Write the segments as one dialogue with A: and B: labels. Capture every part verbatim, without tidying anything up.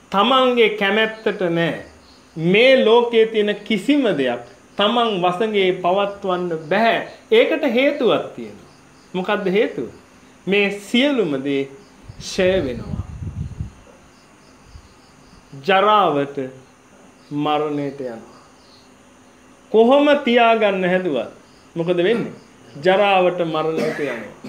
A: තමන්ගේ කැමැත්තට නෑ මේ ලෝකයේ තියෙන කිසිම දෙයක් තමන් වසඟේ පවත්වන්න බෑ. ඒකට හේතුවක් තියෙනවා. මොකද්ද හේතුව? මේ සියලුම දේ ඡය වෙනවා. ජරාවට මරණයට යනවා. කොහොම තියාගන්න හැදුවත් මොකද වෙන්නේ? ජරාවට මරණයට යනවා.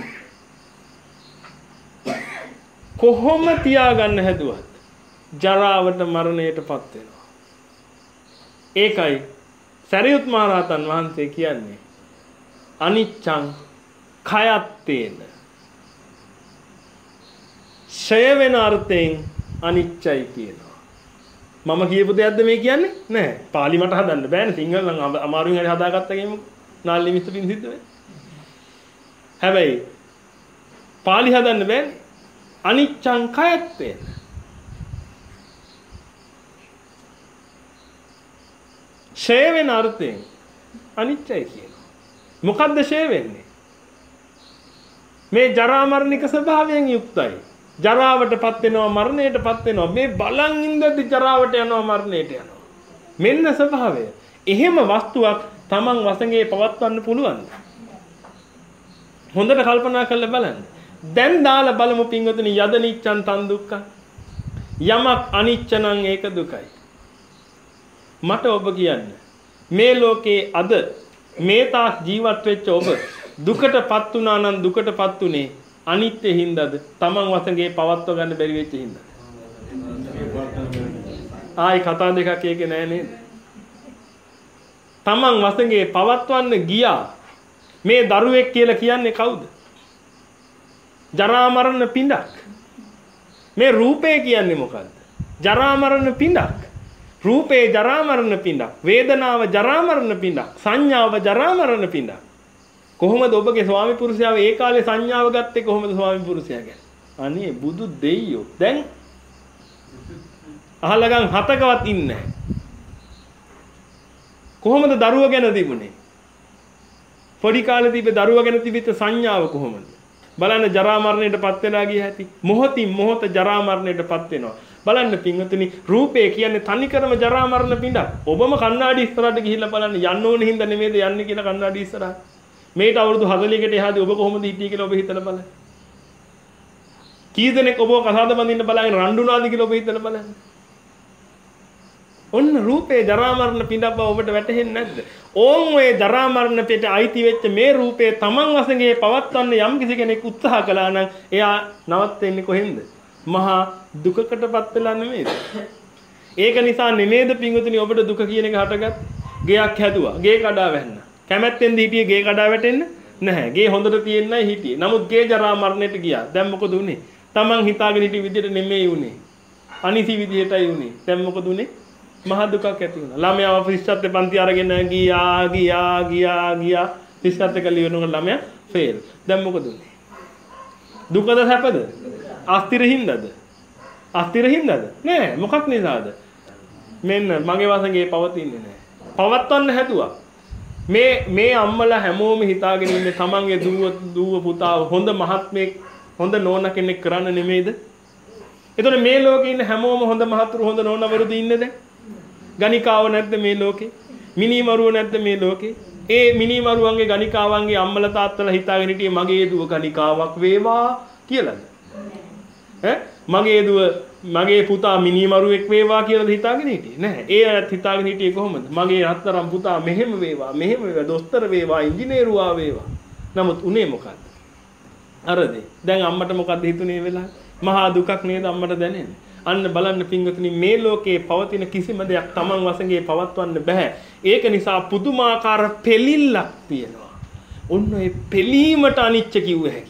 A: කොහොම තියාගන්න හැදුවත් ජරාවට මරණයටපත් වෙනවා. ඒකයි සරියුත් මහ රහතන් වහන්සේ කියන්නේ අනිච්ඡං khයත්තේන. ඡය වෙන අර්ථයෙන් අනිච්චයි කියනවා. මම කියපු දෙයක්ද මේ කියන්නේ? නෑ. පාලි මට හදන්න බෑනේ. සිංහල නම් අමාරුවෙන් හරි හදාගත්තා ගේමු. නාල්ලි මිස්තරින් සිද්ධ වෙන්නේ. හැබැයි පාලි හදන්න බෑනේ. අනිච්ඡං khයත්තේන. ඡය වෙන අර්ථයෙන් අනිච්චයි කියනවා. මොකද්ද ඡය වෙන්නේ? මේ ජරා මරණික ස්වභාවයෙන් යුක්තයි. ජරාවටපත් වෙනවා මරණයටපත් වෙනවා. මේ බලන් ඉඳද්දි ජරාවට යනවා මරණයට යනවා. මෙන්න ස්වභාවය. එහෙම වස්තුවක් Taman වසඟේ පවත්වන්න පුළුවන්. හොඳට කල්පනා කරලා බලන්න. දැන් දාලා බලමු පින්වතුනි යද නිච්ඡන් තන් දුක්ඛ. යමක් අනිච්ච නම් ඒක දුකයි. මට ඔබ කියන්න මේ ලෝකේ අද මේ තාක් ජීවත් වෙච්ච ඔබ දුකටපත් වුණා නම් දුකටපත් උනේ අනිත්‍ය හින්දාද තමන් වසඟේ පවත්ව ගන්න බැරි වෙච්ච හින්දාද? ආයි කතා දෙකක් ඒකේ නෑ නේද? තමන් වසඟේ පවත්වන්න ගියා මේ දරුවෙක් කියලා කියන්නේ කවුද? ජරා මරණ පිඬක්. මේ රූපය කියන්නේ මොකද්ද? ජරා මරණ පිඬක්. රූපේ ජරා මරණ පිඬක්. වේදනාව ජරා මරණ පිඬක්. සංඥාව ජරා මරණ පිඬක්. කොහොමද ඔබගේ ස්වාමි පුරුෂයාව ඒ කාලේ සංඥාව ගත්තේ කොහොමද ස්වාමි පුරුෂයා ගැන? අනේ බුදු දෙයියෝ දැන් අහලගම් හතකවත් ඉන්නේ නැහැ. කොහොමද දරුවා ගැන තිබුණේ? පොඩි කාලේ තිබ්බ දරුවා ගැන තිබිච්ච සංඥාව කොහොමද? බලන්න ජරා මරණයටපත් වෙලා ගිය හැටි. මොහොතින් මොහොත ජරා මරණයටපත් වෙනවා. බලන්න පින්වතුනි රූපය කියන්නේ තනිකරම ජරා මරණ පිඬක්. ඔබම කණ්ණාඩි ඉස්සරහට ගිහිල්ලා බලන්න යන්න ඕන හින්දා නෙමෙයිද යන්නේ කියලා කණ්ණාඩි ඉස්සරහට. මේට අවුරුදු හතලිහකට එහාදී ඔබ කොහොමද හිටියේ කියලා ඔබ හිතලා බලන්න. කී දෙනෙක් ඔබව කසාද බඳින්න බලාගෙන රණ්ඩුනාද කියලා ඔබ හිතලා බලන්න. ඔන්න රූපේ ජරා මරණ පිඬක් බව ඔබට වැටහෙන්නේ නැද්ද? ඕන් ඔය ජරා මරණ පිට අයිති වෙච්ච මේ රූපේ Taman වශයෙන් පවත්වන්න යම් කිසි කෙනෙක් උත්සාහ කළා නම් එයා නවත්වෙන්නේ කොහෙන්ද? මහා දුකකටපත් වෙලා නෙමෙයිද? ඒක නිසා නෙමෙයිද පින්වතුනි ඔබට දුක කියන එක හටගත්තේ? ගෙයක් හැදුවා, ගේ කඩා වැන්නා. කැමැත්තෙන්ද හිටියේ ගේ කඩා වැටෙන්න? නැහැ. ගේ හොඳට තියෙන්නයි හිටියේ. නමුත් ගේ ජරා මරණයට ගියා. දැන් මොකද උනේ? Taman හිතාගෙන හිටිය විදිහට නෙමෙයි උනේ. අනිසි විදිහටයි උනේ. දැන් මොකද උනේ? මහා දුකක් ඇති වුණා. ළමයාව ෆිස්ටත් පන්ති අරගෙන ගියා ගියා ගියා ගියා ෆිස්ටත් එක ලියනකොට ළමයා ෆේල්. දැන් මොකද උනේ? දුකද සැපද? අස්තිර හින්දාද? අස්තිර හින්දාද? නෑ. මොකක් නිසාද? මෙන්න මගේ වසඟේ පවතින්නේ නෑ. පවත්වන්න හැදුවා. මේ මේ අම්මලා හැමෝම හිතාගෙන ඉන්නේ තමන්ගේ දුව දුව පුතා හොඳ මහත්මයෙක් හොඳ නෝනා කෙනෙක් කරන්න නෙමෙයිද? එතකොට මේ ලෝකේ ඉන්න හැමෝම හොඳ මහතුරු හොඳ නෝනවරුද ඉන්නේ දැන්? ගණිකාව නැද්ද මේ ලෝකේ? මිනිමරුව නැද්ද මේ ලෝකේ? ඒ මිනිමරුවන්ගේ ගණිකාවන්ගේ අම්මලා තාත්තලා හිතාගෙන හිටියේ මගේ දුව ගණිකාවක් වේවා කියලාද? ඈ මගේ දුව මගේ පුතා මිනිමරුවෙක් වේවා කියලාද හිතාගෙන හිටියේ? නැහැ. ඒ අයත් හිතාගෙන හිටියේ කොහොමද? මගේ රත්තරන් පුතා මෙහෙම වේවා, මෙහෙම වේවා, දොස්තර වේවා, ඉංජිනේරුවා වේවා. නමුත් උනේ මොකද්ද? අරද දැන් අම්මට මොකද්ද හිතුනේ වෙලාව? මහා දුකක් නේද අම්මට දැනෙන්නේ? අන්න බලන්න පින්වතුනි මේ ලෝකේ පවතින කිසිම දෙයක් Taman වශයෙන් පවත්වන්න බෑ. ඒක නිසා පුදුමාකාර පෙලිල්ලක් තියෙනවා. ඔන්න ඒ පෙලීමට අනිච්ච කිව්ව හැකි.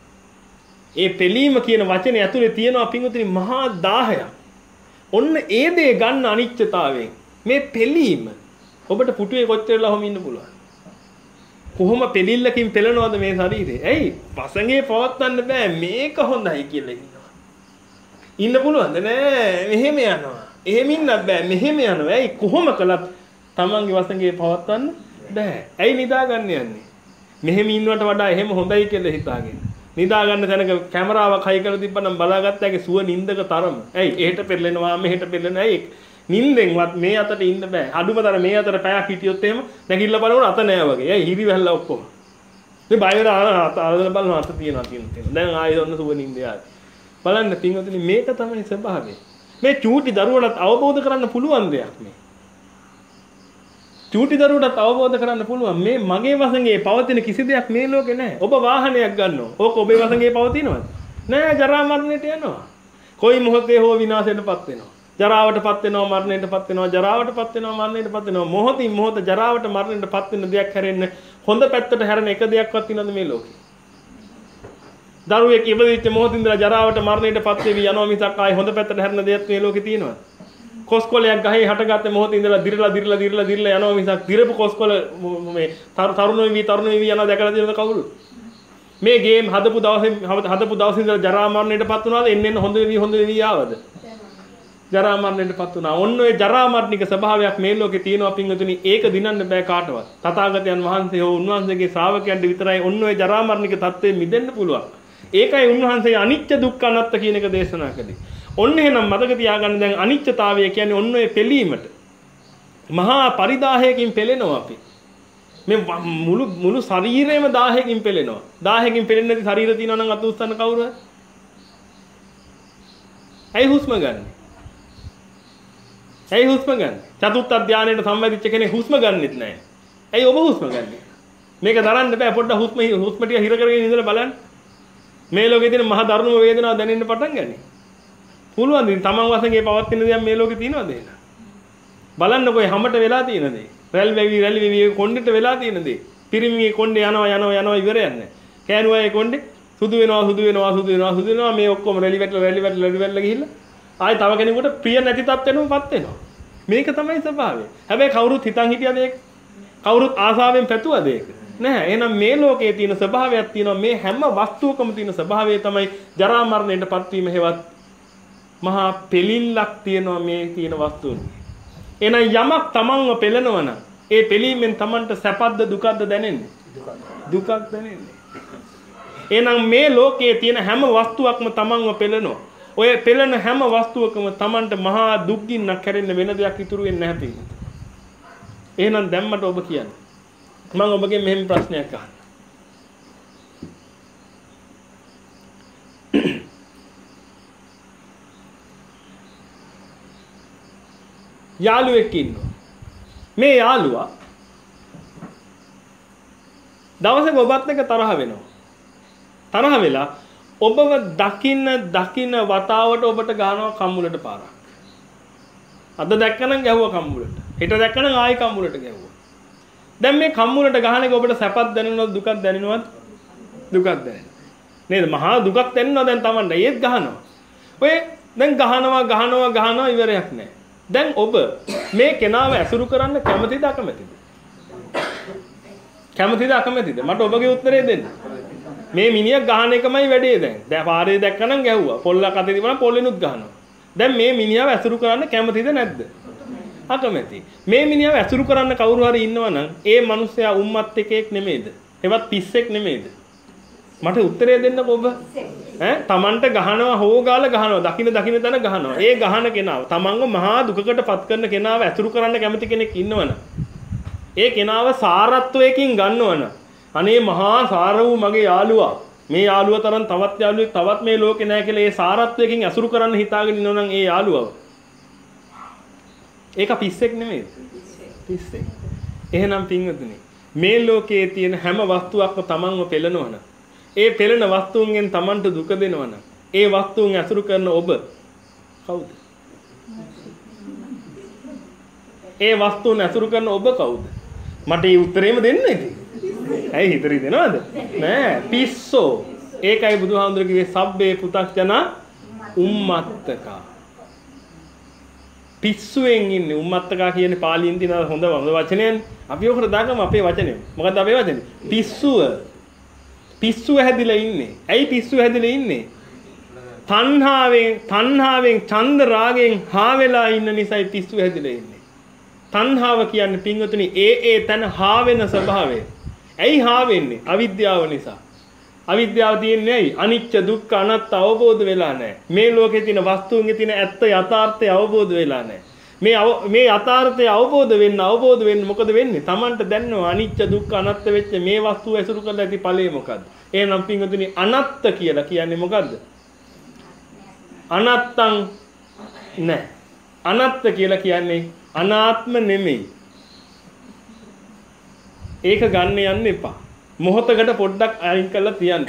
A: ඒ පෙලීම කියන වචනේ ඇතුලේ තියෙනවා පින්වතුනි මහා දාහයක්. ඔන්න ඒ දේ ගන්න අනිච්චතාවයෙන් මේ පෙලීම ඔබට පුටුවේ කොච්චරලා හොම ඉන්න පුළුවන්. කොහොම පෙලිල්ලකින් පෙළනවද මේ ශරීරය? ඇයි? වසඟේ පවත්වන්න බෑ. මේක හොඳයි කියලා ඉන්නවා. ඉන්න පුළුවන්ද? නෑ. මෙහෙම යනවා. එහෙම ඉන්නත් බෑ. මෙහෙම යනවා. ඇයි? කොහොම කළත් තමන්ගේ වසඟේ පවත්වන්න බෑ. ඇයි නිදාගන්න යන්නේ? මෙහෙම ඉන්නවට වඩා එහෙම හොඳයි කියලා හිතාගෙන. නිදා ගන්න තැනක කැමරාවක් හයි කරලා තිබ්බනම් බලාගත්තාගේ සුව නින්දක තරම. ඇයි එහෙට පෙරලෙනවා මෙහෙට පෙරලෙනවා. ඇයි නින්දෙන්වත් මේ අතට ඉන්න බෑ. අඩුමතර මේ අතට පැයක් හිටියොත් එහෙම නැගිටලා බලනකොට අත නෑ වගේ. ඇයි හිරි වැල්ලා ඔක්කොම. මේ බය වෙලා අත අරගෙන බලනවා අත තියනවා තියෙනවා. දැන් ආයෙ ඔන්න සුව නින්ද යාවි. බලන්න පින්වතුනි මේක තමයි ස්වභාවය. මේ චූටි දරුවලට අවබෝධ කරන්න පුළුවන් දෙයක් මේ. චූටි දරුවටත් අවබෝධ කරන්න පුළුවන් මේ මගේ වසඟේ පවතින කිසි දෙයක් මේ ලෝකේ නැහැ. ඔබ වාහනයක් ගන්නවා. ඕක ඔබේ වසඟේ පවතිනවද? නෑ ජරා මරණයට යනවා. කොයි මොහොතේ හෝ විනාශයටපත් වෙනවා. ජරාවටපත් වෙනවා මරණයටපත් වෙනවා ජරාවටපත් වෙනවා මරණයටපත් වෙනවා මොහොතින් මොහොත ජරාවට මරණයටපත් වෙන දෙයක් හැරෙන්න හොඳ පැත්තට හැරෙන එක දෙයක්වත් තියෙනවද මේ ලෝකේ? දරුවෙක් ඉපදිච්ච මොහොතින් ඉඳලා ජරාවට මරණයටපත් වෙවි යනවා මිසක් ආයි හොඳ පැත්තට හැරෙන දෙයක් මේ ලෝකේ තියෙනවද? කොස්කොලයක් ගහේ හටගත්ත මොහොතේ ඉඳලා දිරලා දිරලා දිරලා දිරලා යනවා මිසක් දිරපු කොස්කොල මේ තරුණ වෙවි තරුණ වෙවි යනවා දැකලා තියෙනවද කවුරු? මේ ගේම් හදපු දවසේ හදපු දවසේ ඉඳලා ජරා මරණයටපත් වුණාද එන්න එන්න හොඳ වෙවි හොඳ වෙවි ආවද? ජරා මරණයටපත් වුණා. ඔන්න ඔය ජරා මරණික ස්වභාවයක් මේ ලෝකේ තියෙනවා පින්වතුනි. ඒක දිනන්න බෑ කාටවත්. තථාගතයන් වහන්සේ හෝ උන්වහන්සේගේ ශ්‍රාවකයන්ට විතරයි ඔන්න ඔය ජරා මරණික தත්ත්වයෙන් මිදෙන්න පුළුවන්. ඒකයි උන්වහන්සේ අනිත්‍ය දුක්ඛ අනාත්ත කියන එක දේශනා කළේ. ඔන්න එහෙනම් මතක තියාගන්න දැන් අනිත්‍යතාවය කියන්නේ ඔන්න ඔය පෙළීමට. මහා පරිදාහයකින් පෙළෙනවා අපි. මේ මුළු මුළු ශරීරයම දාහයකින් පෙළෙනවා. දාහයකින් පෙළෙන්නේ නැති ශරීර තියෙනවා නම් අත උස්සන්න කවුරුද? ඇයි හුස්ම ගන්න? ඇයි හුස්ම ගන්න? චතුර්ථ ධානයට සම්බන්ධිච්ච කෙනෙක් හුස්ම ගන්නෙත් නැහැ. ඇයි ඔබ හුස්ම ගන්නෙ? මේක දරන්න බෑ පොඩ්ඩක් හුස්ම හුස්ම ටික හිර කරගෙන ඉඳලා බලන්න. මේ ලෝකේ තියෙන මහ දරුණු වේදනාව දැනෙන්න පටන් ගන්නේ. පුළුවන් ද තමන් වශයෙන් පවත්ින දේක් මේ ලෝකේ තියෙනවද එහෙනම්? බලන්නකෝ හැමත වෙලා තියෙන දේ. රැල් වෙවි රැලි වෙවි කොණ්ඩෙට වෙලා තියෙන දේ. පිරිමිගේ කොණ්ඩේ යනවා යනවා යනවා ඉවරයක් නැහැ. කෑනුවායේ කොණ්ඩේ සුදු වෙනවා සුදු වෙනවා සුදු වෙනවා සුදු වෙනවා මේ ඔක්කොම රැලි වැටලා රැලි වැටලා රැලි වැටලා ගිහිල්ලා ආයි තව කෙනෙකුට ප්‍රිය නැති තත්ත්වෙනමපත් වෙනවා. මේක තමයි ස්වභාවය. හැබැයි කවුරුත් හිතන් හිටියද ඒක? කවුරුත් ආසාවෙන් පැතුවද ඒක? නැහැ. එහෙනම් මේ ලෝකයේ තියෙන ස්වභාවයක් තියෙනවා. මේ හැම වස්තුවකම තියෙන ස්වභාවය තමයි ජරා මරණයටපත් වීම හේවත් මහා පෙලිල්ලක් තියෙනවා මේ තියෙන වස්තුන්. එහෙනම් යමක් තමන්ව පෙළනවා නම් ඒ පෙලීමෙන් තමන්ට සැපද්ද දුකද්ද දැනෙන්නේ? දුකක් දැනෙන්නේ. එහෙනම් මේ ලෝකයේ තියෙන හැම වස්තුවක්ම තමන්ව පෙළනවා. ඔය පෙළෙන හැම වස්තුවකම තමන්ට මහා දුක් ගින්නක් හැරෙන්න වෙන දෙයක් ඉතුරු වෙන්නේ නැහැ පිටින්. එහෙනම් දැම්මට ඔබ කියන්නේ මම ඔබගෙන් මෙහෙම ප්‍රශ්නයක් අහන්න. යාළුවෙක් ඉන්නවා. මේ යාළුවා දවසක ඔබත් එක්ක තරහ වෙනවා. තරහ වෙලා ඔබව දකින්න දකින්න වතාවට ඔබට ගහනවා කම්මුලට පාරක්. අද දැක්කනම් ගැහුවා කම්මුලට. හෙට දැක්කනම් ආයෙ කම්මුලට ගැහුවා. දැන් මේ කම්මුලට ගහන එක ඔබට සැපක් දැනෙනවද දුකක් දැනෙනවද? දුකක් දැනෙනවා. නේද? මහා දුකක් දැනෙනවා දැන් Tamanට. ඒත් ගහනවා. ඔය දැන් ගහනවා ගහනවා ගහනවා ඉවරයක් නැහැ. දැන් ඔබ මේ කෙනාව ඇසුරු කරන්න කැමතිද අකමැතිද? කැමතිද අකමැතිද? මට ඔබගේ උත්තරේ දෙන්න. මේ මිනිහා ගහන එකමයි වැඩේ දැන්. දැන් පාරේ දැක්කනම් ගැහුවා. පොල්ලක් අතේ තිබුණා පොල්ලෙනුත් ගහනවා. දැන් මේ මිනිහාව ඇසුරු කරන්න කැමතිද නැද්ද? අකමැති. මේ මිනිහාව ඇසුරු කරන්න කවුරු හරි ඉන්නවනම් ඒ මිනිස්සයා උම්මත් එකෙක් නෙමෙයිද? එවත් පිස්සෙක් නෙමෙයිද? මට උත්තරේ දෙන්නකෝ ඔබ. ඈ Tamanට ගහනවා හොගාලා ගහනවා. දකින්න දකින්න තැන ගහනවා. ඒ ගහන කෙනාව තමන්ව මහා දුකකට පත් කරන කෙනාව ඇසුරු කරන්න කැමති කෙනෙක් ඉන්නවනම් ඒ කෙනාව සාරත්වයකින් ගන්නවනම් අනේ මහා සාර වූ මගේ යාළුවා මේ යාළුවා තරම් තවත් යාළුවෙක් තවත් මේ ලෝකේ නැහැ කියලා ඒ සාරත්වයකින් ඇසුරු කරන්න හිතාගෙන ඉන්නවනම් ඒ යාළුවව ඒක පිස්සෙක් නෙමෙයි පිස්සෙක්. එහෙනම් පින්වතුනි මේ ලෝකයේ තියෙන හැම වස්තුවක්ම තමන්ව පෙළනවනම් ඒ පෙළෙන වස්තුන්ගෙන් තමන්ට දුක දෙනවනම් ඒ වස්තුන් ඇසුරු කරන ඔබ කවුද? ඒ වස්තුන් ඇසුරු කරන ඔබ කවුද? මට ඒ උත්තරේම දෙන්න ඉතින්. ඇයි හිතරි දෙනවද? නෑ පිස්සෝ. ඒකයි බුදුහාමුදුරු කිව්වේ සබ්බේ පුතක්ජන උම්මත්තකා. පිස්සුවෙන් ඉන්නේ උම්මත්තකා කියන්නේ පාලියෙන් තියෙන හොඳ හොඳ වචනයනේ. අපි ඔකට දාගමු අපේ වචනේ. මොකද්ද අපේ වචනේ? පිස්සුව. පිස්සුව හැදිලා ඉන්නේ. ඇයි පිස්සුව හැදිලා ඉන්නේ? තණ්හාවෙන් තණ්හාවෙන් ඡන්ද රාගෙන් හා වෙලා ඉන්න නිසායි පිස්සුව හැදිලා ඉන්නේ. තණ්හාව කියන්නේ පින්වතුනි ඒ ඒ තන හා වෙන ස්වභාවය. ඇයි හා වෙන්නේ? අවිද්‍යාව නිසා. අවිද්‍යාව තියෙන්නේ ඇයි? අනිච්ච දුක්ඛ අනාත්ම අවබෝධ වෙලා නැහැ. මේ ලෝකේ තියෙන වස්තුන්ගේ තියෙන ඇත්ත යථාර්ථය අවබෝධ වෙලා නැහැ. මේ මේ යථාර්ථය අවබෝධ වෙන්න අවබෝධ වෙන්න මොකද වෙන්නේ? Tamanට දැනනවා අනිච්ච දුක්ඛ අනාත්ම වෙච්ච මේ වස්තුව ඇසුරු කරලා ඇති ඵලය මොකද්ද? එහෙනම් පින්වතුනි අනාත්ත කියලා කියන්නේ මොකද්ද? අනාත්තං නෑ. අනාත්ත කියලා කියන්නේ අනාත්ම නෙමෙයි. ඒක ගන්න යන්න එපා. මොහොතකට පොඩ්ඩක් අයින් කරලා තියන්න.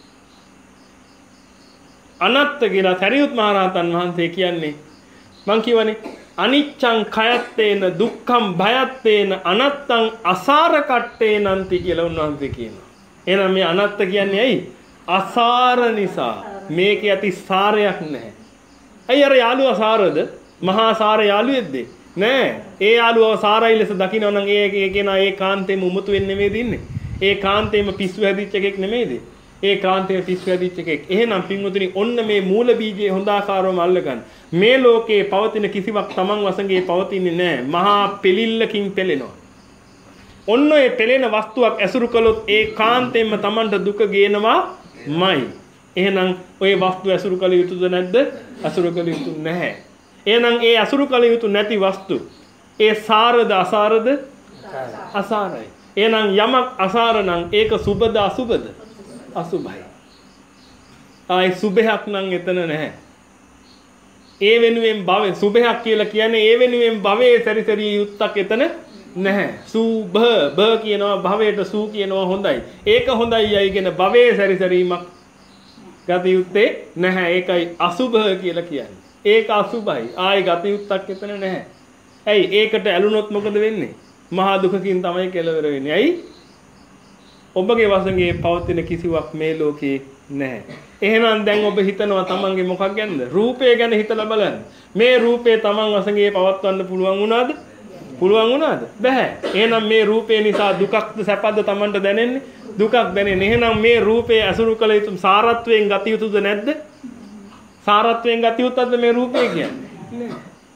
A: අනාත්ත කියලා සරියුත් මහ රහතන් වහන්සේ කියන්නේ මං කියවනේ අනිච්ඡං khයත්තේන දුක්ඛං භයත්තේන අනත්තං අසාර කට්ටේනන්ති කියලා උන්වහන්සේ කියනවා. එහෙනම් මේ අනත්ත කියන්නේ ඇයි? අසාර නිසා. මේකේ ඇති සාරයක් නැහැ. ඇයි අර යාළුවා සාරද? මහා සාර යාළුවෙක්ද? නෑ. ඒ යාළුවා සාරයි ලෙස දකිනවා නම් ඒ ඒ කෙනා ඒ කාන්තේම උමතු වෙන්නේ නෙමෙයිද ඉන්නේ? ඒ කාන්තේම පිස්සු හැදිච්ච එකෙක් නෙමෙයිද? ඒ කාන්තේම පිස්සු හැදිච්ච එකෙක්. එහෙනම් පින්වතුනි ඔන්න මේ මූල බීජයේ හොඳාකාරවම අල්ලගන්න. මේ ලෝකේ පවතින කිසිවක් Taman වශයෙන් පවතින්නේ නැහැ. මහා පිළිල්ලකින් පෙළෙනවා. ඔන්න ඒ පෙළෙන වස්තුවක් ඇසුරු කළොත් ඒ කාන්තෙන්ම Tamanට දුක ගේනවාමයි. එහෙනම් ওই වස්තුව ඇසුරු කළ යුතුද නැද්ද? ඇසුරු කළ යුතු නැහැ. එහෙනම් ඒ ඇසුරු කළ යුතු නැති වස්තු ඒ සාරද අසාරද? අසාරයි. එහෙනම් යමක් අසාර නම් ඒක සුබද අසුබද? අසුබයි. ආයි සුබයක් නම් එතන නැහැ. ඒ වෙනුවෙන් භවය සුභයක් කියලා කියන්නේ ඒ වෙනුවෙන් භවයේ සැරිසරිය යුත්තක් එතන නැහැ. සුභ බ කියනවා භවයට සූ කියනවා හොඳයි. ඒක හොඳයි යයිගෙන භවයේ සැරිසරීමක් ගත යුත්තේ නැහැ. ඒකයි අසුභ කියලා කියන්නේ. ඒක අසුභයි. ආයි ගත යුත්තක් එතන නැහැ. ඇයි ඒකට ඇලුනොත් මොකද වෙන්නේ? මහා දුකකින් තමයි කෙලවර වෙන්නේ. ඇයි? ඔබගේ වශයෙන් පවතින කිසිවක් මේ ලෝකේ නැහැ. එහෙනම් දැන් ඔබ හිතනවා තමන්ගේ මොකක් ගැනද? රූපය ගැන හිතලා බලන්න. මේ රූපේ තමන් වශයෙන් පවත්වන්න පුළුවන් වුණාද? පුළුවන් වුණාද? බැහැ. එහෙනම් මේ රූපේ නිසා දුකක්ද සැපද තමන්ට දැනෙන්නේ? දුකක් දැනෙන්නේ. එහෙනම් මේ රූපේ අසුරු කළ යුතු සාරත්වයෙන් ගත යුතුද නැද්ද? සාරත්වයෙන් ගත යුතුද මේ රූපේ කියන්නේ?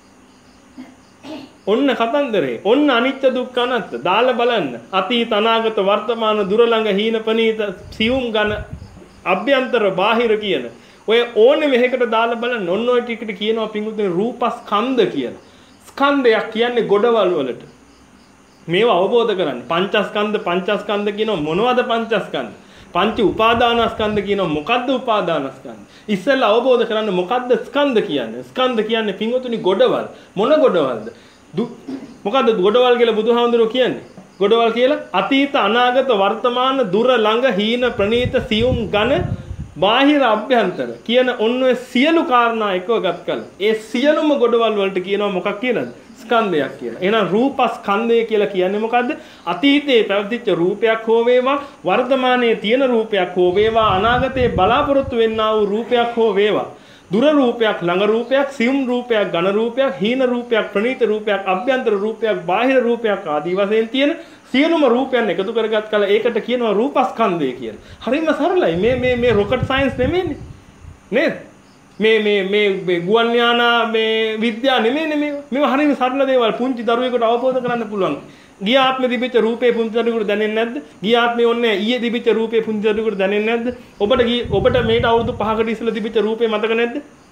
A: ඔන්න කතන්දරේ. ඔන්න අනිච්ච දුක්ඛ අනාත්ත. දාලා බලන්න. අතීත අනාගත වර්තමාන දුර ළඟ හීන පනීත සියුම් ඝන අභ්‍යන්තර බාහිර කියන ඔය ඕනේ මෙහෙකට දාලා බලන්න. ඔන්න ඔය ටිකට කියනවා පිංගුතුනේ රූපස්කන්ධ කියලා. ස්කන්ධයක් කියන්නේ ගොඩවල් වලට. මේවා අවබෝධ කරගන්න. පංචස්කන්ධ පංචස්කන්ධ කියනවා මොනවද පංචස්කන්ධ? පංච උපාදානස්කන්ධ කියනවා මොකද්ද උපාදානස්කන්ධ? ඉස්සෙල්ලා අවබෝධ කරගන්න මොකද්ද ස්කන්ධ කියන්නේ? ස්කන්ධ කියන්නේ පිංගුතුනි ගොඩවල්. මොන ගොඩවල්ද? මොකද්ද ගොඩවල් කියලා බුදුහාමුදුරුවෝ කියන්නේ? ගොඩවල් කියලා අතීත අනාගත වර්තමාන දුර ළඟ හීන ප්‍රනීත සියුම් ඝන බාහිර අභ්‍යන්තර කියන ඔන්න ඔය සියලු කාරණා එකව ගත් කල ඒ සියලුම ගොඩවල් වලට කියනවා මොකක් කියලාද? ස්කන්ධයක් කියලා. එහෙනම් රූපස්කන්ධය කියලා කියන්නේ මොකද්ද? අතීතයේ පැවතිච්ච රූපයක් හෝ වේවා වර්තමානයේ තියෙන රූපයක් හෝ වේවා අනාගතයේ බලාපොරොත්තු වෙන්නා වූ රූපයක් හෝ වේවා දුර රූපයක් ළඟ රූපයක් සියුම් රූපයක් ඝන රූපයක් හීන රූපයක් ප්‍රනීත රූපයක් අභ්‍යන්තර රූපයක් බාහිර රූපයක් ආදී වශයෙන් තියෙන සියලුම රූපයන් එකතු කරගත් කල ඒකට කියනවා රූපස්කන්ධය කියලා. හරිම සරලයි. මේ මේ මේ රොකට් සයන්ස් නෙමෙයිනේ. නේද? මේ මේ මේ ගුවන් යාන මේ විද්‍යාව නෙමෙයිනේ මේ. මේවා හරිම සරල දේවල්. පුංචි දරුවෙකුට අවබෝධ කරගන්න පුළුවන්. ගිය ආත්මෙ තිබිච්ච රූපේ පුංචි දරුවෙකුට දැනෙන්නේ නැද්ද? ගිය ආත්මෙ ඔන්නේ ඊයේ තිබිච්ච රූපේ පුංචි දරුවෙකුට දැනෙන්නේ නැද්ද? ඔබට ඔබට මේට අවුරුදු පහකට ඉස්සෙල්ලා තිබිච්ච රූපේ මතක නැද්ද?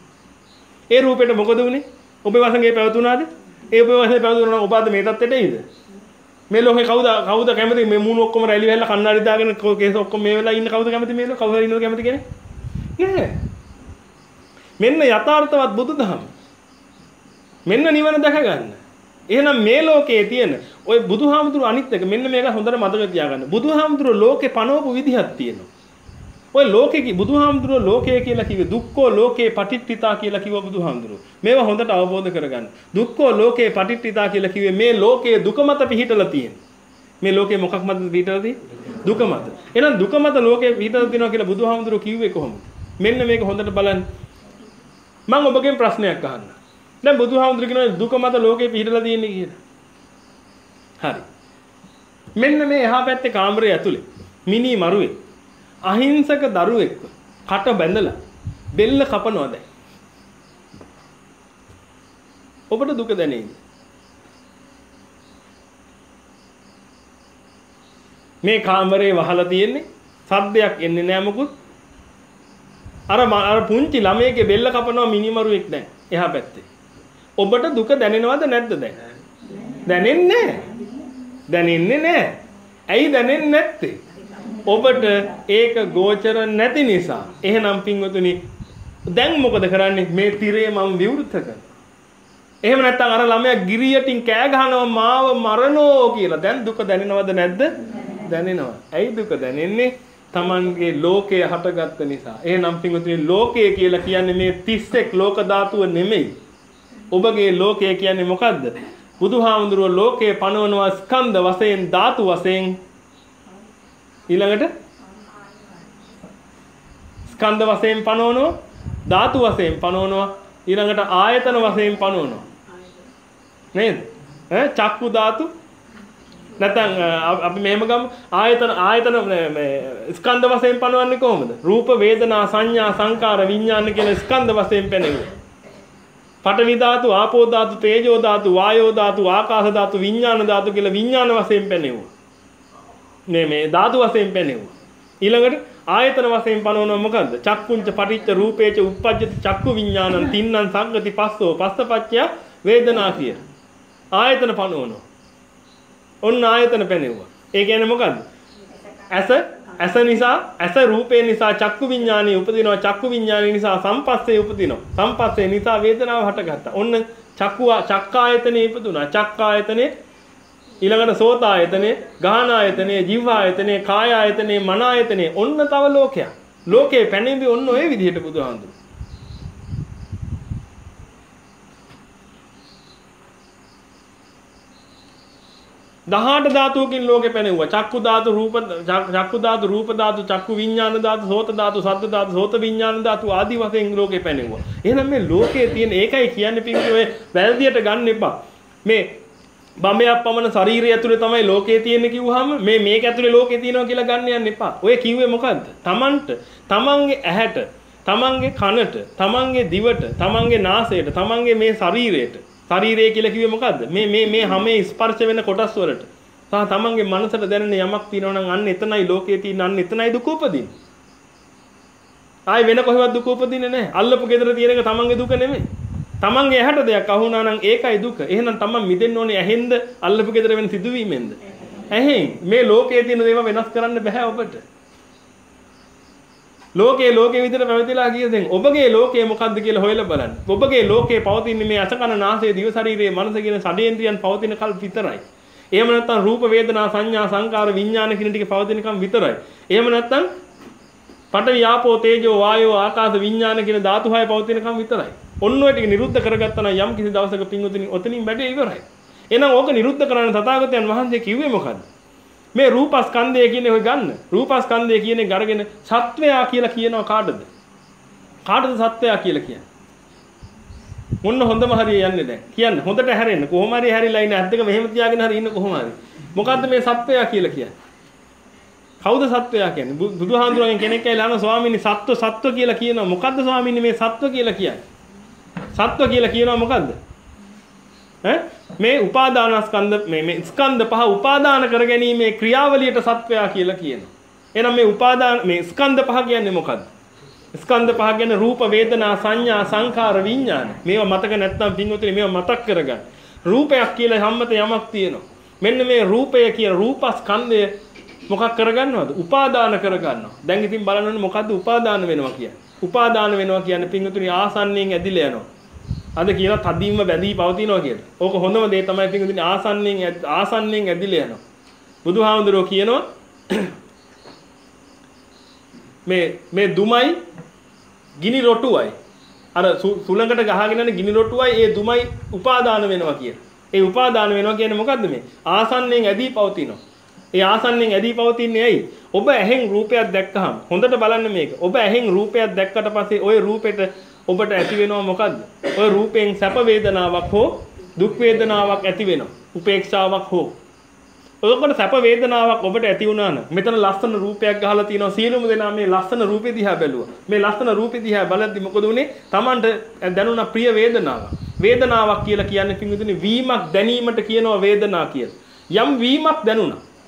A: ඒ රූපෙට මොකද වුනේ? ඔබේ වශයෙන් පැවතුනාද? ඒ ඔබේ වශයෙන් පැවතුනා ඔබ අද මේ තත්ත්වයට එයිද? මේ ලෝකේ කවුද කවුද කැමති මේ මූණ ඔක්කොම රැලි වෙලා කන්නඩි දාගෙන කේස් ඔක්කොම මේ වෙලා ඉන්න කවුද කැමති මේ ලෝකේ? කවුද ඉන්නවද කැමති කෙනෙක්? නෑ. මෙන්න යථාර්ථවත් බුදුදහම. මෙන්න නිවන දැක ගන්න. එහෙනම් මේ ලෝකයේ තියෙන ওই බුදුහාමුදුරු අනිත් එක මෙන්න මේක හොඳට මතක තියාගන්න. බුදුහාමුදුරු ලෝකේ පනවපු විදිහක් තියෙනවා. ඔය ලෝකේ බුදුහාමුදුරු ලෝකය කියලා කිව්වේ දුක්ඛෝ ලෝකේ පටිච්චිතා කියලා කිව්ව බුදුහාමුදුරු. මේවා හොඳට අවබෝධ කරගන්න. දුක්ඛෝ ලෝකේ පටිච්චිතා කියලා කිව්වේ මේ ලෝකයේ දුක මත පිහිටලා තියෙන. මේ ලෝකේ මොකක් මතද පිහිටලා තියෙන්නේ? දුක මත. එහෙනම් දුක මත ලෝකේ පිහිටලා තියෙනවා කියලා බුදුහාමුදුරු කිව්වේ කොහොමද? මෙන්න මේක හොඳට බලන්න. මම ඔබගෙන් ප්‍රශ්නයක් අහන්න. දැන් බුදුහාමුදුරු කියනවා දුක මත ලෝකේ පිහිටලා තියෙන්නේ කියලා. හරි. මෙන්න මේ එහා පැත්තේ කාමරය ඇතුලේ මිනි මරුවේ අහිංසක දරුවෙක්ව කට බැඳලා බෙල්ල කපනවා දැන්. ඔබට දුක දැනෙයිද? මේ කාමරේ වහලා තියෙන්නේ සද්දයක් එන්නේ නැහැ මොකුත්. අර අර පුංචි ළමයේගේ බෙල්ල කපනවා මිනිමරුවෙක් දැන් එහා පැත්තේ. ඔබට දුක දැනෙනවද නැද්ද දැන්? දැනෙන්නේ නැහැ. දැනෙන්නේ නැහැ. ඇයි දැනෙන්නේ නැත්තේ? ඔබට ඒක ගෝචර නැති නිසා. එහෙනම් පින්වතුනි දැන් මොකද කරන්නේ? මේ තිරේ මම විවෘත කරනවා. එහෙම නැත්නම් අර ළමයා ගිරියටින් කෑ ගහනවා මාව මරනෝ කියලා. දැන් දුක දැනෙනවද නැද්ද? දැනෙනවා. ඇයි දුක දැනෙන්නේ? Tamanගේ ලෝකය හටගත්ත නිසා. එහෙනම් පින්වතුනි ලෝකය කියලා කියන්නේ මේ තිස් එක් ලෝක ධාතුව නෙමෙයි. ඔබගේ ලෝකය කියන්නේ මොකද්ද? බුදුහාමුදුරුවෝ ලෝකේ පනවනවා ස්කන්ධ වශයෙන් ධාතු වශයෙන්. ඊළඟට ස්කන්ධ වශයෙන් පනවනවා ධාතු වශයෙන් පනවනවා ඊළඟට ආයතන වශයෙන් පනවනවා. නේද? ඈ චක්කු ධාතු නැත්නම් අපි මෙහෙම ගමු ආයතන ආයතන මේ ස්කන්ධ වශයෙන් පනවන්නේ කොහොමද? රූප වේදනා සංඥා සංකාර විඥාන කියන ස්කන්ධ වශයෙන් පෙනෙන්නේ. පඨවි ධාතු ආපෝ ධාතු තේජෝ ධාතු වායෝ ධාතු ආකාශ ධාතු විඥාන ධාතු කියලා විඥාන වශයෙන් පෙනෙනවා. මේ මේ ධාතු වශයෙන් පෙනෙනවා. ඊළඟට ආයතන වශයෙන් පනවනවා මොකද්ද? චක්කුංච පටිච්ච රූපේච උප්පජ්ජති චක්කු විඥානං තින්නං සංගති පස්සෝ පස්සපච්චය වේදනා කිය. ආයතන පනවනවා. ඔන්න ආයතන පෙනෙවුවා. ඒ කියන්නේ මොකද්ද? ඇස ඇස නිසා ඇස රූපේ නිසා චක්කු විඥානෙ උපදිනවා. චක්කු විඥානෙ නිසා සංපස්සේ උපදිනවා. සංපස්සේ නිසා වේදනාව හටගත්තා. ඔන්න චක්කු චක්කායතනෙ ඉපදුනා. චක්කායතනෙ ඊළඟට සෝත ආයතනෙ, ගාහන ආයතනෙ, ජීව ආයතනෙ, කාය ආයතනෙ, මන ආයතනෙ ඔන්න තව ලෝකයක්. ලෝකේ පැනෙන්නේ ඔන්න ඔය විදිහට බුදුහාඳුරු. දහඅට ධාතුවකින් ලෝකේ පැනෙවුවා. චක්කු ධාතු, රූප චක්කු ධාතු, රූප ධාතු, චක්කු විඥාන ධාතු, සෝත ධාතු, සද්ද ධාතු, සෝත විඥාන ධාතු ආදී වශයෙන් ලෝකේ පැනෙවුවා. එහෙනම් මේ ලෝකයේ තියෙන ඒකයි කියන්නේ පිටින් ඔය වැල්දියට ගන්න එපා. මේ බඹයක් පමණ ශරීරය ඇතුලේ තමයි ලෝකේ තියෙන්නේ කිව්වහම මේ මේක ඇතුලේ ලෝකේ තියෙනවා කියලා ගන්න යන්න එපා. ඔය කිව්වේ මොකද්ද? Tamanට, Tamanගේ ඇහැට, Tamanගේ කනට, Tamanගේ දිවට, Tamanගේ නාසයට, Tamanගේ මේ ශරීරයට. ශරීරය කියලා කිව්වේ මොකද්ද? මේ මේ මේ හැමේ ස්පර්ශ වෙන කොටස් වලට. සහ Tamanගේ මනසට දැනෙන යමක් තියෙනවා නම් අන්න එතනයි ලෝකේ තියෙන අන්න එතනයි දුක උපදින්නේ. ආයි වෙන කොහෙවත් දුක උපදින්නේ නැහැ. අල්ලපු ගෙදර තියෙන එක Tamanගේ දුක නෙමෙයි. තමන්ගේ ඇහැට දෙයක් අහුණා නම් ඒකයි දුක. එහෙනම් තමන් මිදෙන්න ඕනේ ඇහෙන්ද අල්ලපු ගෙදර වෙන සිදුවීමෙන්ද? ඇහෙන්. මේ ලෝකයේ තියෙන දේවල් වෙනස් කරන්න බෑ ඔබට. ලෝකයේ ලෝකයේ විදිහට පැවතිලා කියදෙන් ඔබගේ ලෝකය මොකද්ද කියලා හොයලා බලන්න. ඔබගේ ලෝකේ පවතින්නේ මේ අසකන නාසය දිව ශරීරයේ මනස කියන ෂඩේන්ද්‍රයන් පවතින කල් විතරයි. එහෙම නැත්නම් රූප වේදනා සංඥා සංකාර විඥාන කියන ටික පවතිනකම් විතරයි. එහෙම නැත්නම් පඨවි ආපෝ තේජෝ වායෝ ආකාශ විඥාන කියන ධාතු හය පවතිනකම් විතරයි. ඔන්න ඔය ටික නිරුද්ධ කරගත්තා නම් යම් කිසි දවසක පින්වතුනි ඔතනින් වැඩේ ඉවරයි. එහෙනම් ඕක නිරුද්ධ කරන්න තථාගතයන් වහන්සේ කිව්වේ මොකද්ද? මේ රූපස්කන්ධය කියන එක ගන්න. රූපස්කන්ධය කියන එක අරගෙන සත්වයා කියලා කියනවා කාටද? කාටද සත්වයා කියලා කියන්නේ? මොන්න හොඳම හරිය යන්නේ දැන්. කියන්න හොඳට හැරෙන්න. කොහොම හරි හැරිලා ඉන්න ඇද්දක මෙහෙම තියාගෙන හරි ඉන්න කොහොම හරි. මොකද්ද මේ සත්වයා කියලා කියන්නේ? කවුද සත්වයා කියන්නේ? බුදුහාඳුරගෙන් කෙනෙක් ඇවිල්ලා අහන ස්වාමීනි සත්ව සත්ව කියලා කියනවා. මොකද්ද ස්වාමීනි මේ සත්ව කියලා කියන්නේ? සත්ව කියලා කියනවා මොකද්ද? ඈ මේ උපාදානස්කන්ධ මේ මේ ස්කන්ධ පහ උපාදාන කරගැනීමේ ක්‍රියාවලියට සත්වයා කියලා කියනවා. එහෙනම් මේ උපාදාන මේ ස්කන්ධ පහ කියන්නේ මොකද්ද? ස්කන්ධ පහ කියන්නේ රූප වේදනා සංඥා සංඛාර විඥාන. මේවා මතක නැත්නම් පින්වතුනි මේවා මතක් කරගන්න. රූපයක් කියලා හැමත යමක් තියෙනවා. මෙන්න මේ රූපය කියන රූපස්කන්ධය මොකක් කරගන්නවද? උපාදාන කරගන්නවා. දැන් ඉතින් බලන්න ඕනේ මොකද්ද උපාදාන වෙනවා කියන්නේ? උපාදාන වෙනවා කියන්නේ පින්වතුනි ආසන්නයෙන් ඇදිලා යනවා. අද කියන තදින්ම බැඳී පවතිනවා කියලා. ඕක හොඳම දේ තමයි පින්වතුනි ආසන්නයෙන් ආසන්නයෙන් ඇදිලා යනවා. බුදුහාමුදුරුවෝ කියනවා මේ මේ දුමයි ගිනි රොටුවයි අර සුළඟට ගහගෙන යන ගිනි රොටුවයි ඒ දුමයි උපාදාන වෙනවා කියන. ඒ උපාදාන වෙනවා කියන්නේ මොකද්ද මේ? ආසන්නයෙන් ඇදී පවතිනවා. ඒ ආසන්නයෙන් ඇදී පවතින්නේ ඇයි? ඔබ ඇහෙන් රූපයක් දැක්කහම හොඳට බලන්න මේක. ඔබ ඇහෙන් රූපයක් දැක්කට පස්සේ ওই රූපෙට ඔබට ඇති වෙනවා මොකද්ද? ওই රූපයෙන් සැප වේදනාවක් හෝ දුක් වේදනාවක් ඇති වෙනවා. උපේක්ෂාවක් හෝ. ඔයකොට සැප වේදනාවක් ඔබට ඇති වුණා නම් මෙතන ලස්සන රූපයක් ගහලා තිනවා සියලුම දෙනා මේ ලස්සන රූපෙ දිහා බැලුවා. මේ ලස්සන රූපෙ දිහා බලද්දි මොකද උනේ? Tamanට දැනුණා ප්‍රිය වේදනාවක්. වේදනාවක් කියලා කියන්නේ පින්විතනේ වීමක් දැනීමට කියනවා වේදනා කියලා. යම් වීමක් දැනුණා.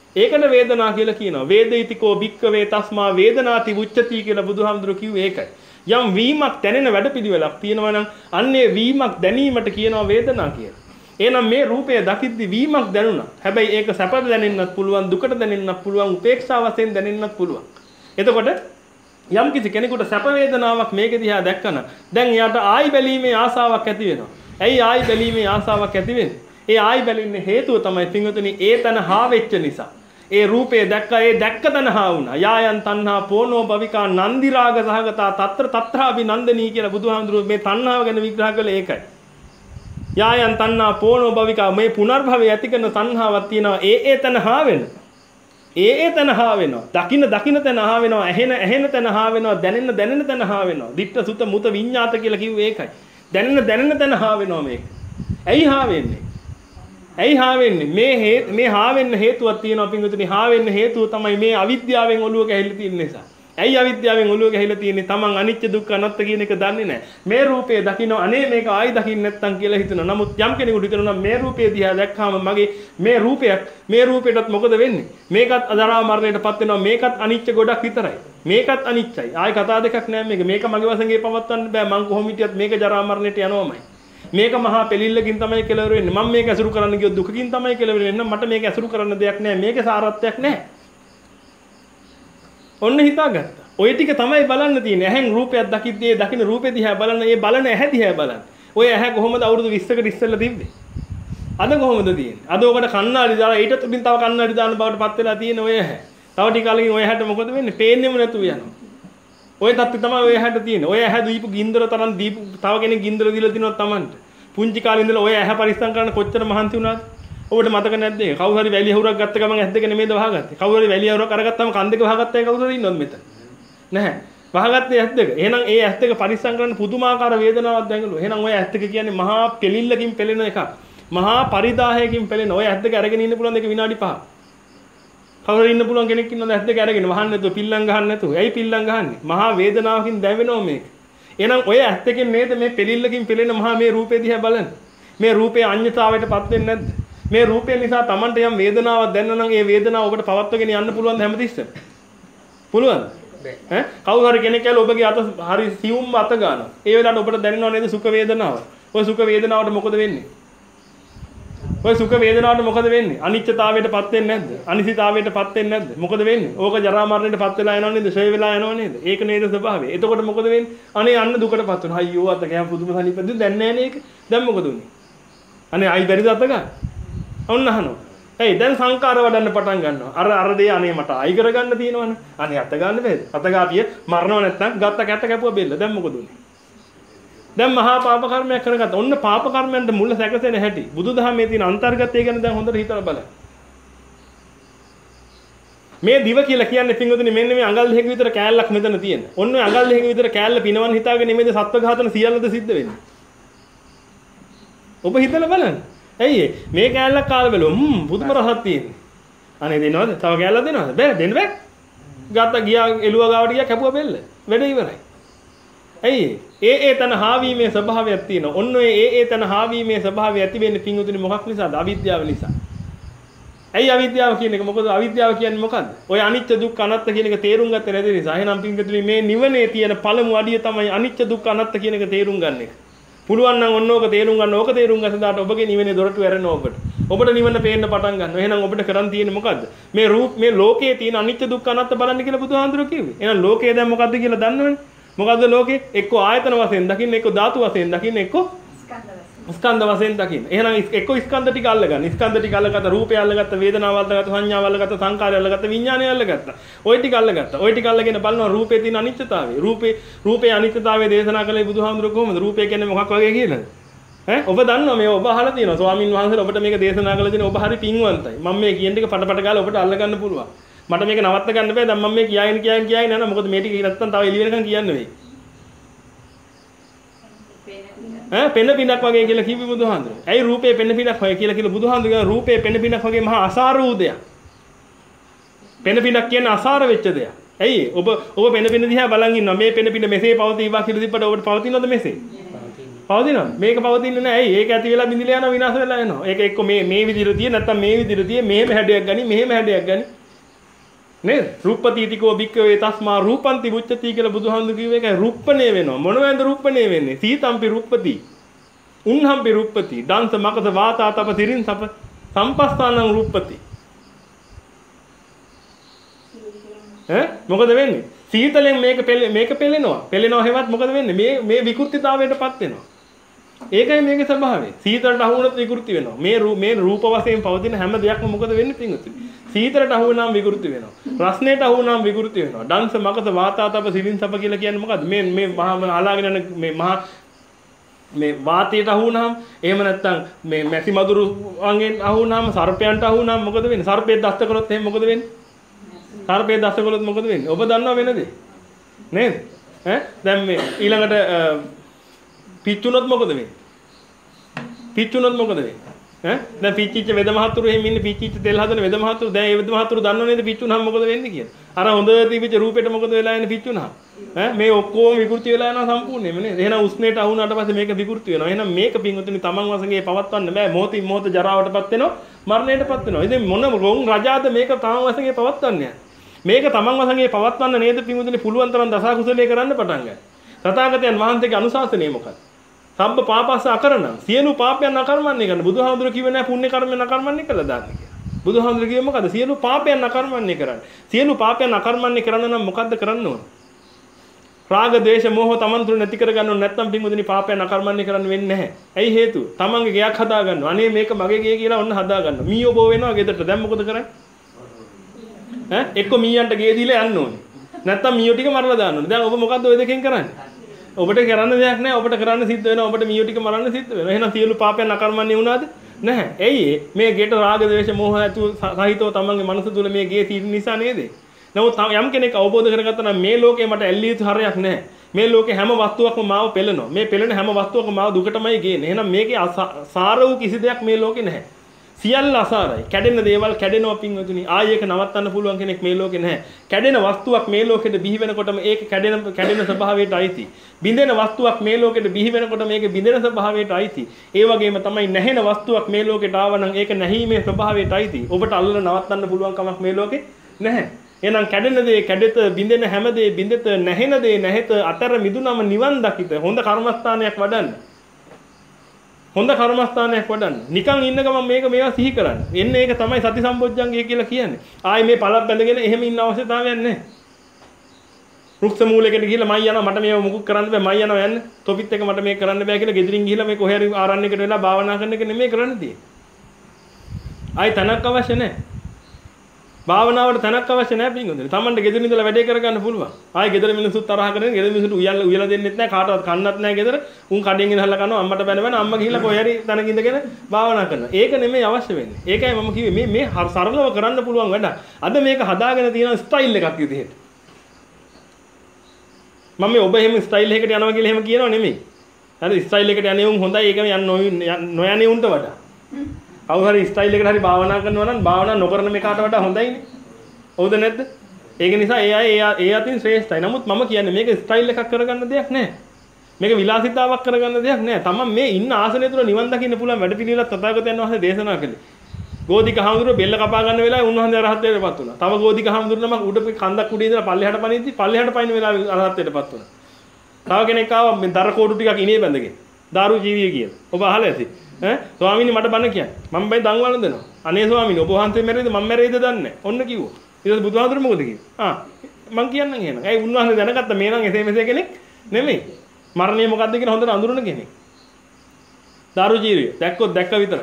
A: ඒකන වේදනා කියලා කියනවා. වේදිතකෝ භික්කවේ තස්මා වේදනාති උච්චති කියලා බුදුහාමුදුරුවෝ කිව්වේ ඒකයි. යම් වීමක් දැනෙන වැඩපිළිවෙලක් තියෙනවා නම් අන්නේ වීමක් දැනීමට කියනවා වේදනා කියලා. එහෙනම් මේ රූපය දකිද්දි වීමක් දැනුණා. හැබැයි ඒක සැපට දැනෙන්නත් පුළුවන්, දුකට දැනෙන්නත් පුළුවන්, උපේක්ෂා වශයෙන් දැනෙන්නත් පුළුවන්. එතකොට යම් කිසි කෙනෙකුට සැප වේදනාවක් මේක දිහා දැක්කම දැන් එයාට ආයි බැලීමේ ආසාවක් ඇති වෙනවා. ඇයි ආයි බැලීමේ ආසාවක් ඇති වෙන්නේ? ඒ ආයි බැලීමේ හේතුව තමයි පින්වතුනි ඒ තන හා වෙච්ච නිසා. ඒ රූපේ දැක්ක ඒ දැක්ක තන හා වුණා. යායන් තණ්හා පෝනෝ භවිකා නන්දි රාග සහගතා తත්‍ර తත්‍රාභි නන්දනී කියලා බුදුහාමුදුරුවෝ මේ තණ්හාව ගැන විග්‍රහ කළේ ඒකයි. යායන් තණ්හා පෝනෝ භවිකා මේ පුනර්භවය ඇති කරන තණ්හාවක් තියෙනවා. ඒ ඒ තන හා වෙන. ඒ ඒ තන හා වෙනවා. දකින්න දකින්න තන හා වෙනවා. ඇහෙන ඇහෙන තන හා වෙනවා. දැනෙන දැනෙන තන හා වෙනවා. ditta sutta muta විඤ්ඤාත කියලා කිව්වේ ඒකයි. දැනෙන දැනෙන තන හා වෙනවා මේක. ඇයි හා වෙන්නේ? ඇයි හා වෙන්නේ? මේ මේ හා වෙන්න හේතුවක් තියෙනවා පින්විතනි. හා වෙන්න හේතුව තමයි මේ අවිද්‍යාවෙන් ඔළුව ගැහිලා තියෙන නිසා. ඇයි අවිද්‍යාවෙන් ඔළුව ගැහිලා තියෙන්නේ? Taman අනිත්‍ය දුක්ඛ අනාත්ත කියන එක දන්නේ නැහැ. මේ රූපේ දකින්න අනේ මේක ආයි දකින්න නැත්තම් කියලා හිතනවා. නමුත් යම් කෙනෙකුට හිතනවා මේ රූපේ දිහා දැක්කාම මගේ මේ රූපයක් මේ රූපෙටත් මොකද වෙන්නේ? මේකත් අදරා මරණයටපත් වෙනවා. මේකත් අනිත්‍ය ගොඩක් විතරයි. මේකත් අනිත්‍යයි. ආයි කතා දෙකක් නෑ මේක. මේක මගේ වශයෙන් පවත්වන්න බෑ. මං කොහොම හිටියත් මේක ජරා මරණයට යනවාමයි. මේක මහා පෙලිල්ලකින් තමයි කෙලවර වෙන්නේ. මම මේක ඇසුරු කරන්න ගියොත් දුකකින් තමයි කෙලවර වෙන්නේ. මට මේක ඇසුරු කරන්න දෙයක් නෑ. මේකේ සාරත්වයක් නෑ. ඔන්න හිතාගත්තා. ඔය ටික තමයි බලන්න තියෙන්නේ. ඇහෙන් රූපයක් දකිද්දී දකින්න රූපේ දිහා බලන්න, ඒ බලන ඇහැ දිහා බලන්න. ඔය ඇහැ කොහොමද අවුරුදු විස්සකට ඉස්සෙල්ලා තිබ්බේ? අද කොහොමද තියෙන්නේ? අද ඔකට කණ්ණාඩි දාලා ඊට උඩින් තව කණ්ණාඩි දාන බවට පත් වෙලා තියෙන ඔය ඇහැ. තව ටික කාලෙකින් ඔය ඇහැට මොකද වෙන්නේ? පේන්නෙම නැතුව යනවා. ඔය තත්ත්වය තමයි ඔය ඇහැට තියෙන්නේ. ඔය ඇහැ දීපු ගින්දර තරම් දීපු තව කෙනෙක් ගින්දර දීලා දිනනවා Tamanට. පුංචි කාලේ ඉඳලා ඔය ඇහැ පරිස්සම් කරන්න කොච්චර මහන්සි වුණාද? ඔබට මතක නැද්ද? කවුරු හරි වැලිය හුරක් ගත්ත ගමන් ඇස් දෙක නෙමෙයිද වහගත්තේ? කවුරු හරි වැලිය හුරක් අරගත්තාම කන් දෙක වහගත්තා කවුරු හරි ඉන්නවද මෙතන? නැහැ. වහගත්තේ ඇස් දෙක. එහෙනම් ඒ ඇස් දෙක පරිස්සම් කරන්න පුදුමාකාර වේදනාවක් දැඟලුවා. එහෙනම් ඔය ඇස් දෙක කියන්නේ මහා කෙලිල්ලකින් පෙළෙන එකක්. මහා පරිදාහයකින් පෙළෙන. ඔය ඇස් දෙක අරගෙන ඉන්න පුළුවන් දෙක විනාඩි පහක්. කවුරු ඉන්න පුළුවන් කෙනෙක් ඉන්නවද ඇස් දෙක අරගෙන වහන්න නැතුව පිල්ලම් ගහන්න නැතුව? ඇයි පිල්ලම් ගහන්නේ? මහා වේදනාවකින් දැවෙනවා මේක. එහෙනම් ඔය ඇස් දෙකෙන් නේද මේ පෙලිල්ලකින් පෙළෙන මහා මේ රූපේ දිහා බලන්නේ. මේ රූපේ අඤ්ඤතාවයටපත් වෙන්නේ නැද්ද? මේ රූපය නිසා Tamanට යම් වේදනාවක් දැනන නම් ඒ වේදනාව ඔබට පවත්වගෙන යන්න පුළුවන් හැමතිස්සෙම. පුළුවන්ද? ඈ කවුරු හරි කෙනෙක් කියලා ඔබගේ අත හරි සියුම්ම අත ගන්නවා. ඒ වෙලාවට ඔබට දැනෙනව නේද සුඛ වේදනාව? ඔය සුඛ වේදනාවට මොකද වෙන්නේ? ඔය සුඛ වේදනාවට මොකද වෙන්නේ? අනිත්‍යතාවයටපත් වෙන්නේ නැද්ද? අනිසිතාවයටපත් වෙන්නේ නැද්ද? මොකද වෙන්නේ? ඕක ජරා මරණයටපත් වෙලා යනව නේද? ෂය වෙලා යනව නේද? ඒක නේද ස්වභාවය. එතකොට මොකද වෙන්නේ? අනේ අන්න දුකටපත් වෙනවා. අයියෝ අත ගෑම පුදුම සනීපද දැන් නැහැ නේ ඒක. දැන් මොකද උනේ? අනේ අයි බැරිද අත ගන්න? ඔන්න අහනවා. එයි දැන් සංකාර වඩන්න පටන් ගන්නවා. අර අර දේ අනේ මට අයි කරගන්න තියෙනවනේ. අනේ අත ගන්න බෑද? අත ගාපිය මරණව නැත්නම් ගත්ත කැට කැපුවා බෙල්ල. දැන් මොකද උනේ? දැන් මහා පාප කර්මයක් කරගත්තා. ඔන්න පාප කර්මයන්ට මුල සැකසෙන හැටි. බුදුදහමේ තියෙන අන්තර්ගතය ගැන දැන් හොඳට හිතලා බලන්න. මේ දිව කියලා කියන්නේ පින්වතුනි මෙන්න මේ අඟල් දෙකක විතර කෑල්ලක් මෙතන තියෙන. ඔන්න ඔය අඟල් දෙකක විතර කෑල්ල පිනවන්න හිතාගෙන නෙමෙයිද සත්ව ඝාතන සියල්ලද සිද්ධ වෙන්නේ. ඔබ හිතලා බලන්න. ඇයි මේ කෑල්ලක් කාලා බලුවා හ්ම් පුදුම රසක් තියෙන්නේ. අනේ දෙනවද? තව කෑල්ලක් දෙනවද? බෑ දෙන්න බෑ. ගත්ත ගියා එළුවා ගාවට ගියා කැපුවා බෙල්ල. වැඩ ඉවරයි. ඇයි ඒ ඒ තන හාවීමේ ස්වභාවයක් තියෙනවා. ඔන්න ඔය ඒ ඒ තන හාවීමේ ස්වභාවය ඇති වෙන්නේ පින්වතුනි මොකක් නිසාද? අවිද්‍යාව නිසා. ඇයි අවිද්‍යාව කියන එක? මොකද අවිද්‍යාව කියන්නේ මොකද්ද? ඔය අනිත්‍ය දුක්ඛ අනාත්ත කියන එක තේරුම් ගත්තේ නැති නිසා. එහෙනම් පින්වතුනි මේ නිවනේ තියෙන පළමු අඩිය තමයි අනිත්‍ය දුක්ඛ අනාත්ත කියන එක තේරුම් ගන්න එක. පුළුවන් නම් ඔන්න ඕක තේරුම් ගන්න. ඕක තේරුම් ගන්න දාට ඔබගේ නිවනේ දොරටු ඇරෙනවා ඔබට. ඔබට නිවන පේන්න පටන් ගන්නවා. එහෙනම් ඔබට කරන් තියෙන්නේ මොකද්ද? මේ රූප මේ ලෝකයේ තියෙන අනිත්‍ය දුක්ඛ අනාත්ත බලන්න කියලා බුදුහාඳුරෝ කිව්වේ. එහෙනම් ලෝකය දැන් මොකද්ද කියලා දන්නවනේ. මොකද්ද ලෝකේ? එක්ක ආයතන වශයෙන් දකින්න, එක්ක ධාතු වශයෙන් දකින්න, එක්ක ස්කන්ධ වශයෙන් දකින්න. එහෙනම් එක්ක ස්කන්ධ ටික අල්ලගන්න. ස්කන්ධ ටික අල්ලගත්ත, රූපය අල්ලගත්ත, වේදනාව අල්ලගත්ත, සංඥාව අල්ලගත්ත, සංකාරය අල්ලගත්ත, විඥානය අල්ලගත්ත. ওই ටික අල්ලගත්ත. ওই ටික අල්ලගෙන බලනවා රූපේ තියෙන අනිත්‍යතාවය. රූපේ රූපේ අනිත්‍යතාවය දේශනා කළේ බුදුහාමුදුරුවෝ කොහොමද? රූපය කියන්නේ මොකක් වගේ කියලාද? ඈ ඔබ දන්නවා මේ ඔබ අහලා තියෙනවා. ස්වාමින් වහන්සේලා ඔබට මේක දේශනා කළා දෙන ඔබ හරි පින්වන්තයි. මම මේ කියන ටික පටපට ගාලා ඔබට අල්ලගන්න පුළුවන්. මට මේක නවත්ත ගන්න බෑ. දැන් මම මේ කියාගෙන කියාගෙන කියාගෙන යනවා. මොකද මේ ටික නැත්තම් තව එළි වෙනකන් කියන්න වෙයි. ඈ පෙන පිනක් වගේ කියලා කිව්වේ බුදුහාඳුරෝ. ඇයි රූපේ පෙන පිනක් වගේ කියලා කියලා බුදුහාඳුරෝ රූපේ පෙන පිනක් වගේ මහා අසාර වූ දෙයක්. පෙන පිනක් කියන්නේ අසාර වෙච්ච දෙයක්. ඇයි ඔබ ඔබ පෙන පින දිහා බලන් ඉන්නවා. මේ පෙන පින මෙසේ පවතිවා කියලා තිබ්බට ඔබට පවතිනවද මෙසේ? පවතිනවා. මේක පවතින්නේ නැහැ. ඇයි? ඒක ඇති වෙලා බිඳිලා යනවා විනාශ වෙලා යනවා. ඒක එක්ක මේ මේ විදිහට තිය නැත්නම් මේ විදිහට තිය මෙහෙම හැඩයක් ගනි මෙහෙම හැඩයක් ගනි. නේද? රූපපතිතිකෝ භික්ඛවේ තස්මා රූපන්ති මුච්චති කියලා බුදුහාමුදුරු කිව්ව එකයි රූපණේ වෙනවා. මොනවද රූපණේ වෙන්නේ? සීතම්පි රූපපති. උන්හම්පි රූපපති. දන්ස මකත වාතා තප තිරින් සප සම්පස්ථානං රූපපති. ඈ මොකද වෙන්නේ? සීතලෙන් මේක මේක පෙලෙනවා. පෙලෙනවා හැවත් මොකද වෙන්නේ? මේ මේ විකෘතිතාවයටපත් වෙනවා. ඒකයි මේකේ ස්වභාවය. සීතලට අහු වුණොත් විකෘති වෙනවා. මේ මේ රූප වශයෙන් පවතින හැම දෙයක්ම මොකද වෙන්නේ පින්වතුනි? සීතලට අහු වුණාම විකෘති වෙනවා. රස්නේට අහු වුණාම විකෘති වෙනවා. දංශ මකත වාතාතප සිලින්සප කියලා කියන්නේ මොකද්ද? මේ මේ මහා අලාගෙන යන මේ මහා මේ වාතයට අහු වුණාම එහෙම නැත්නම් මේ මැසි මදුරු වංගෙන් අහු වුණාම සර්පයන්ට අහු වුණාම මොකද වෙන්නේ? සර්පයේ දෂ්ට කරොත් එහෙනම් මොකද වෙන්නේ? සර්පයේ දෂ්ට කරොත් මොකද වෙන්නේ? ඔබ දන්නව වෙනද? නේද? ඈ දැන් මේ ඊළඟට පිච්චුනොත් මොකද වෙන්නේ? පිච්චුනොත් මොකද වෙන්නේ? ඈ දැන් පිච්චිච්ච වෙද මහතුරු එහෙම ඉන්නේ පිච්චිච්ච තෙල් හදන වෙද මහතුරු දැන් ඒ වෙද මහතුරු දන්නව නේද පිච්චුනහම මොකද වෙන්නේ කියලා. අර හොඳ තිබිච්ච රූපෙට මොකද වෙලා යන්නේ පිච්චුනහම? ඈ මේ ඔක්කොම විකෘති වෙලා යනවා සම්පූර්ණයෙන්ම නේද? එහෙනම් උස්නේට අහුණාට පස්සේ මේක විකෘති වෙනවා. එහෙනම් මේක පින්වතුනි තමන් වශයෙන් පවත්වන්න බෑ. මොහොතින් මොහොත ජරාවටපත් වෙනවා, මරණයටපත් වෙනවා. ඉතින් මොන රොන් රජාද මේක තමන් වශයෙන් පවත්වන්නේ? මේක තමන් වශයෙන් පවත්වන්න නේද පින්වතුනි පුළුවන් තරම් දස කුසලයේ කරන්න පටන් ගන්න. තථාගතයන් වහන්සේගේ අනුශාසනය මොකක්ද? සම්බ පාපස්ස අකරණං සියලු පාපයන් අකර්මණ්‍ය කරන්න. බුදුහාමුදුරුවෝ කිව්වේ නෑ පුණ්‍ය කර්මයන් අකර්මණ්‍ය කළා දාන්න කියලා. බුදුහාමුදුරුවෝ කිව්වේ මොකද්ද? සියලු පාපයන් අකර්මණ්‍ය කරන්න. සියලු පාපයන් අකර්මණ්‍ය කරන්න නම් මොකද්ද කරන්න ඕන? රාග, ද්වේෂ, මෝහ තමන් තුළ නැති කර ගන්න ඕන. නැත්නම් පින්වතුනි පාපයන් අකර්මණ්‍ය කරන්න වෙන්නේ නැහැ. ඇයි හේතුව? තමන්ගේ ගයක් හදා ගන්නවා. අනේ මේක මගේ ගේ කියලා ඔන්න හදා ගන්නවා. මීයෝ බෝ වෙනවා ගෙදරට. දැන් මොකද කරන්නේ? ඈ එක්ක මීයන්ට ගේ දීලා යන්න ඕනේ. නැත්නම් මීයෝ ටික මරලා දාන්න ඕනේ. දැන් ඔබ මොකද්ද ওই දෙකෙන් කරන්නේ? ඔබට කරන්න දෙයක් නැහැ. ඔබට කරන්න සිද්ධ වෙනවා. ඔබට මීයෝ ටික මරන්න සිද්ධ වෙනවා. එහෙනම් සියලු පාපයන් අකර්මණ්‍ය වුණාද? නැහැ. ඇයි මේ ගෙට රාග, ද්වේෂ, මෝහ ඇතු සහිතව තමන්ගේ මනස තුල මේ ගේ තියෙන නිසා නේද? නමුත් යම් කෙනෙක් අවබෝධ කරගත්තා නම් මේ ලෝකේ මට ඇල්ලිය යුතු හරයක් නැහැ. මේ ලෝකේ හැම වස්තුවක්ම මාව පෙළනවා. මේ පෙළෙන හැම වස්තුවකම මාව දුකටමයි ගේන්නේ. එහෙනම් මේකේ සාර වූ කිසි දෙයක් මේ ලෝකේ නැහැ. සියල්ල අසාරයි. කැඩෙන දේවල් කැඩෙනවා පින්වතුනි. ආයෙ ඒක නවත්තන්න පුළුවන් කෙනෙක් මේ ලෝකේ නැහැ. කැඩෙන වස්තුවක් මේ ලෝකෙට බිහි වෙනකොටම ඒක කැඩෙන කැඩෙන ස්වභාවයට අයිති. බිඳෙන වස්තුවක් මේ ලෝකෙට බිහි වෙනකොට මේක බිඳෙන ස්වභාවයට අයිති. ඒ වගේම තමයි නැහෙන වස්තුවක් මේ ලෝකෙට ආවනම් ඒක නැහිීමේ ස්වභාවයට අයිති. ඔබට අල්ලලා නවත්තන්න පුළුවන් කමක් මේ ලෝකේ නැහැ. එහෙනම් කැඩෙන දේ කැඩෙත, බිඳෙන හැම දේ බිඳෙත, නැහෙන දේ නැහෙත අතර මිදුනම නිවන් දකිත. හොඳ කර්මස්ථානයක් වඩන්න. හොඳ කර්මස්ථානයක් වඩන්න. නිකන් ඉන්න ගමන් මේක මේවා සිහි කරන්න. එන්නේ ඒක තමයි සති සම්බොජ්ජංගය කියලා කියන්නේ. ආයේ මේ පළක් බැඳගෙන එහෙම ඉන්න අවශ්‍යතාවයක් නැහැ. රුක්ෂ මූලයකට ගිහිල්ලා මයි යනවා මට මේව මුකුත් කරන්න බෑ මයි යනවා යන්න. තොපිත් එක මට මේක කරන්න බෑ කියලා ගෙදරින් ගිහිල්ලා මේ කොහේ හරි ආරණ්‍යයකට වෙලා භාවනා කරන එක නෙමෙයි කරන්න තියෙන්නේ. ආයි තනක් අවශ්‍ය නැහැ. භාවනාවට තනක් අවශ්‍ය නැහැ පින්වතුනි. Tamanට ගෙදරින් ඉඳලා වැඩේ කරගන්න පුළුවන්. ආයේ ගෙදර මිනිස්සුත් තරහ කරගෙන ගෙදර මිනිස්සුන්ට උයලා උයලා දෙන්නෙත් නැහැ කාටවත් කන්නත් නැහැ ගෙදර. උන් කඩෙන් ඉඳලා කනවා අම්මට බැන බැන අම්මා ගිහිල්ලා කොහේ හරි තනක ඉඳගෙන භාවනා කරනවා. ඒක නෙමෙයි අවශ්‍ය වෙන්නේ. ඒකයි මම කිව්වේ මේ මේ සරලව කරන්න පුළුවන් වැඩ. අද මේක හදාගෙන තියෙන ස්ටයිල් එකක් විදිහට. මම මේ ඔබ එහෙම ස්ටයිල් එකකට යනවා කියලා එහෙම කියනව නෙමෙයි. හරි ස්ටයිල් එකට යන්නේ උන් හොඳයි ඒකම යන්න නොයන්නේ උන්ට වඩා. කවුරු හරි ස්ටයිල් එකට හරි භාවනා කරනවා නම් භාවනා නොකරන මේකට වඩා හොඳයිනේ. හවුද නැද්ද? ඒක නිසා ඒ අය ඒ අතින් ශ්‍රේෂ්ඨයි. නමුත් මම කියන්නේ මේක ස්ටයිල් එකක් කරගන්න දෙයක් නෑ. මේක විලාසිතාවක් කරගන්න දෙයක් නෑ. තමන් මේ ඉන්න ආසනය තුල නිවන් දකින්න පුළුවන් වැඩපිළිවෙලක් තථාගතයන් වහන්සේ දේශනා කළේ. ගෝධික හාමුදුරුවෝ බෙල්ල කපා ගන්න වෙලාවේ උන්වහන්සේ අරහත් වෙලපත් වුණා. තව ගෝධික හාමුදුරුවෝ නමක් උඩ කන්දක් උඩ ඉඳලා පල්ලෙහාට පනිද්දි පල්ලෙහාට පයින් වෙලාවේ අරහත් වෙලපත් වුණා. තව කෙනෙක් ආවා මේ දර කෝඩු ටිකක් ඉනේ බැඳගෙන. දාරු ජීවිය කියලා. ඔබ අහලා ඇති. ඈ ස්වාමීනි මට බණ කියන්න. මම බයි දන් වළඳනවා. අනේ ස්වාමීනි ඔබ වහන්සේ මැරෙයිද මම මැරෙයිද දන්නේ නැහැ. ඔන්න කිව්වා. ඊට පස්සේ බුදුහාමුදුරුවෝ මොකද කිව්වේ? ආ මං කියන්නම් එහෙනම්. ඇයි උන්වහන්සේ දැනගත්ත මේ නම් එසේ මෙසේ කෙනෙක් නෙමෙයි. මරණය මොකද්ද කියලා හොඳට අඳුරන කෙනෙක්. දාරු ජීවිය දැක්කොත් දැක්ක විතරයි.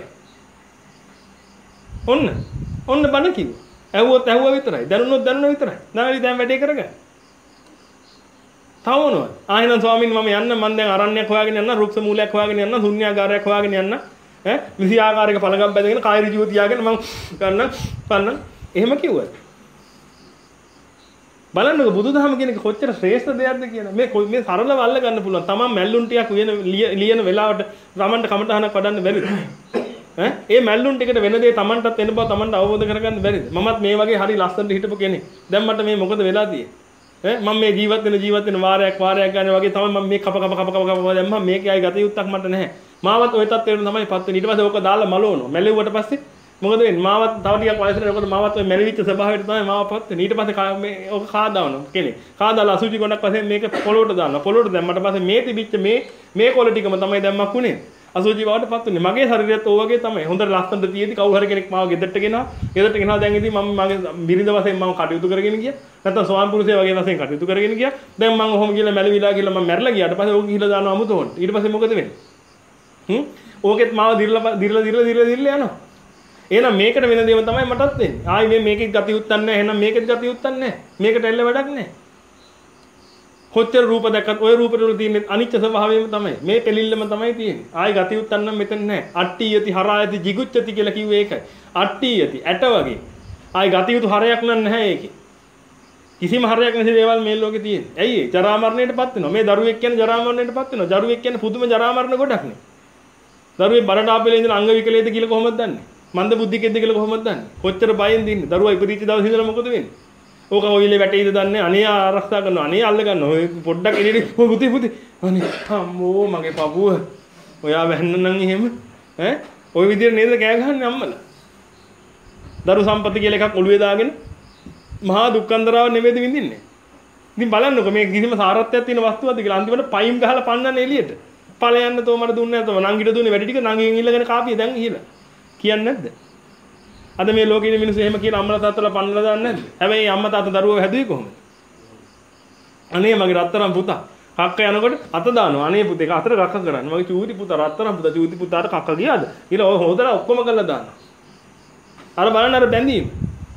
A: ඔන්න ඔන්න බණ කිව්වා. ඇහුවොත් ඇහුවා විතරයි. දැනුනොත් දැනුන විතරයි. නැවලි දැන් වැඩේ කරගන්න. තව මොනවද? ආ එහෙනම් ස්වාමීන් මම යන්න මම දැන් අරණ්‍යයක් හොයාගෙන යන්න රුක්ෂ මූලයක් හොයාගෙන යන්න ශුන්‍යාගාරයක් හොයාගෙන යන්න ඈ විසි ආකාරයක පළගම් බැඳගෙන කාය ඍජුව තියාගෙන මම ගන්න පන්න එහෙම කිව්වද? බලන්නකො බුදුදහම කියන එක කොච්චර ශ්‍රේෂ්ඨ දෙයක්ද කියලා. මේ මේ සරලව අල්ල ගන්න පුළුවන්. තමන් මැල්ලුන් ටිකක් වෙන ලියන වෙලාවට තමන්ට කමටහනක් වඩන්න බැරිද? ඈ ඒ මැල්ලුන් ටිකට වෙන දේ තමන්ටත් එන බව තමන්ට අවබෝධ කරගන්න බැරිද? මමත් මේ වගේ හරි ලස්සනට හිටපු කෙනෙක්. දැන් මට මේ මොකද වෙලා තියෙන්නේ? ඈ මම මේ ජීවත් වෙන ජීවත් වෙන වාරයක් වාරයක් ගන්න වගේ තමයි මම මේ කප කප කප කප කප දැම්මම මේකේ ආයි ගත යුත්තක් මට නැහැ. මාවත් ওই තත්ත්වයට තමයි පත් වෙන්නේ. ඊට පස්සේ ඕක දාලා මලවනවා. මැලෙව්වට පස්සේ මොකද වෙන්නේ? මාවත් තව ටිකක් වයසට යනකොට මාවත් ওই මැලිවිච්ච ස්වභාවයට තමයි මාව පත් වෙන්නේ. ඊට පස්සේ මේ ඕක කාදාවනවා කෙනෙක්. කාදාලා අසුචි ගොඩක් වශයෙන් මේක පොළොවට දානවා. පොළොවට දැම්මට පස්සේ මේ තිබිච්ච මේ මේ කොළ ටිකම තමයි දැම්මක් උනේ. අසුචි බවට පත් වෙන්නේ. මගේ ශරීරයත් ඕ වගේ තමයි. හොඳට ලස්සනට තියෙදි කවුරු හරි කෙනෙක් මාව ගෙදරට ගෙනවා. ගෙදරට ගෙනවා දැන් ඉතින් මම මගේ බිරිඳ වශයෙන් මම කටයුතු කරගෙන ගියා. නැත්නම් ස්වාමි පුරුෂයා වගේ වශයෙන් කටයුතු කරගෙන ගියා. දැන් මම ඔහොම ගිහලා මැලවිලා ගිහලා මම මැරලා ගියාට පස්සේ ඕක ගිහලා දානවා අමුතෝන්. ඊට පස්සේ මොකද වෙන්නේ? හ්ම්? ඕකෙත් මාව දිරලා දිරලා දිරලා දිරලා දිරලා යනවා. එහෙනම් මේකට වෙන දේම තමයි මටත් වෙන්නේ. ආයි මේ මේකෙත් ගති උත්තන්නේ නැහැ. එහෙනම් මේකෙත් ගති උත්තන්නේ නැහැ. මේකට එල්ල වැඩක් නැහැ. කොච්චර රූප දැක්කත් ওই රූප වල තියෙන අනිච්ච ස්වභාවයම තමයි. මේ පෙලිල්ලම තමයි තියෙන්නේ. ආයි ගති උත්තන්න මෙතන නැහැ. අට්ටි යති හරායති jigucchati කියලා කිව්වේ ඒකයි. අට්ටි යති ඇට වගේ. ආයි ගති යුතු හරයක් නැහැ ඒකේ. කිසිම හරයක් නැති දේවල් මේ ලෝකේ තියෙන්නේ. ඇයි ඒ? ජරා මරණයටපත් වෙනවා. මේ දරුවෙක් කියන්නේ ජරා මරණයටපත් වෙනවා. දරුවෙක් කියන්නේ පුදුම ජරා මරණ ගොඩක් නේ. දරුවේ බරට ආපෙලේ ඉඳලා අංග විකලයේද කියලා කොහොමද දන්නේ? මන්ද බුද්ධිකෙද්ද කියලා කොහොමද දන්නේ? කොච්චර බයෙන් දින්නේ? දරුවා ඉපදිච්ච දවසේ ඉඳලා මොකද වෙන්නේ? ඕක ඔයිලේ වැටෙයිද දන්නේ? අනේ ආරක්ෂා කරනවා. අනේ අල්ල ගන්නවා. ඔය පොඩ්ඩක් එළියට පුති පුති. අනේ අම්මෝ මගේ පපුව. ඔයා වැන්න නම් එහෙම ඈ ওই විදිහට නේද කෑ ගහන්නේ අම්මලා. දරු සම්පatti කියලා එකක් ඔළුවේ දාගෙන මහා දුක්ඛන්දරාව නෙමෙයිද විඳින්නේ. ඉතින් බලන්නකො මේ කිසිම සාරත්වයක් තියෙන වස්තුවක්ද කියලා අන්තිමට පයින් ගහලා පන්නන්නේ එළියට. ඵලයන්න තෝ මට දුන්නේ නැතම නංගිට දුන්නේ වැඩි ටික නංගියෙන් ඉල්ලගෙන කාපිය දැන් ඉහිලා. කියන්නේ නැද්ද? අද මේ ලෝකේ ඉන්න මිනිස්සු එහෙම කියලා අම්මලා තාත්තලා පන්නලා දාන්නේ නැද්ද? හැබැයි අම්මා තාත්තා දරුවව හැදුවේ කොහොමද? අනේ මගේ රත්තරන් පුතා කක්ක යනකොට අත දානවා. අනේ පුතේ අතට කක්ක කරන්නේ. මගේ චූටි පුතා රත්තරන් පුතා චූටි පුතාට කක්ක ගියාද? ඊළඟ ඔය හොදලා ඔක්කොම කරලා දානවා. අර බලන්න අර බැඳීම.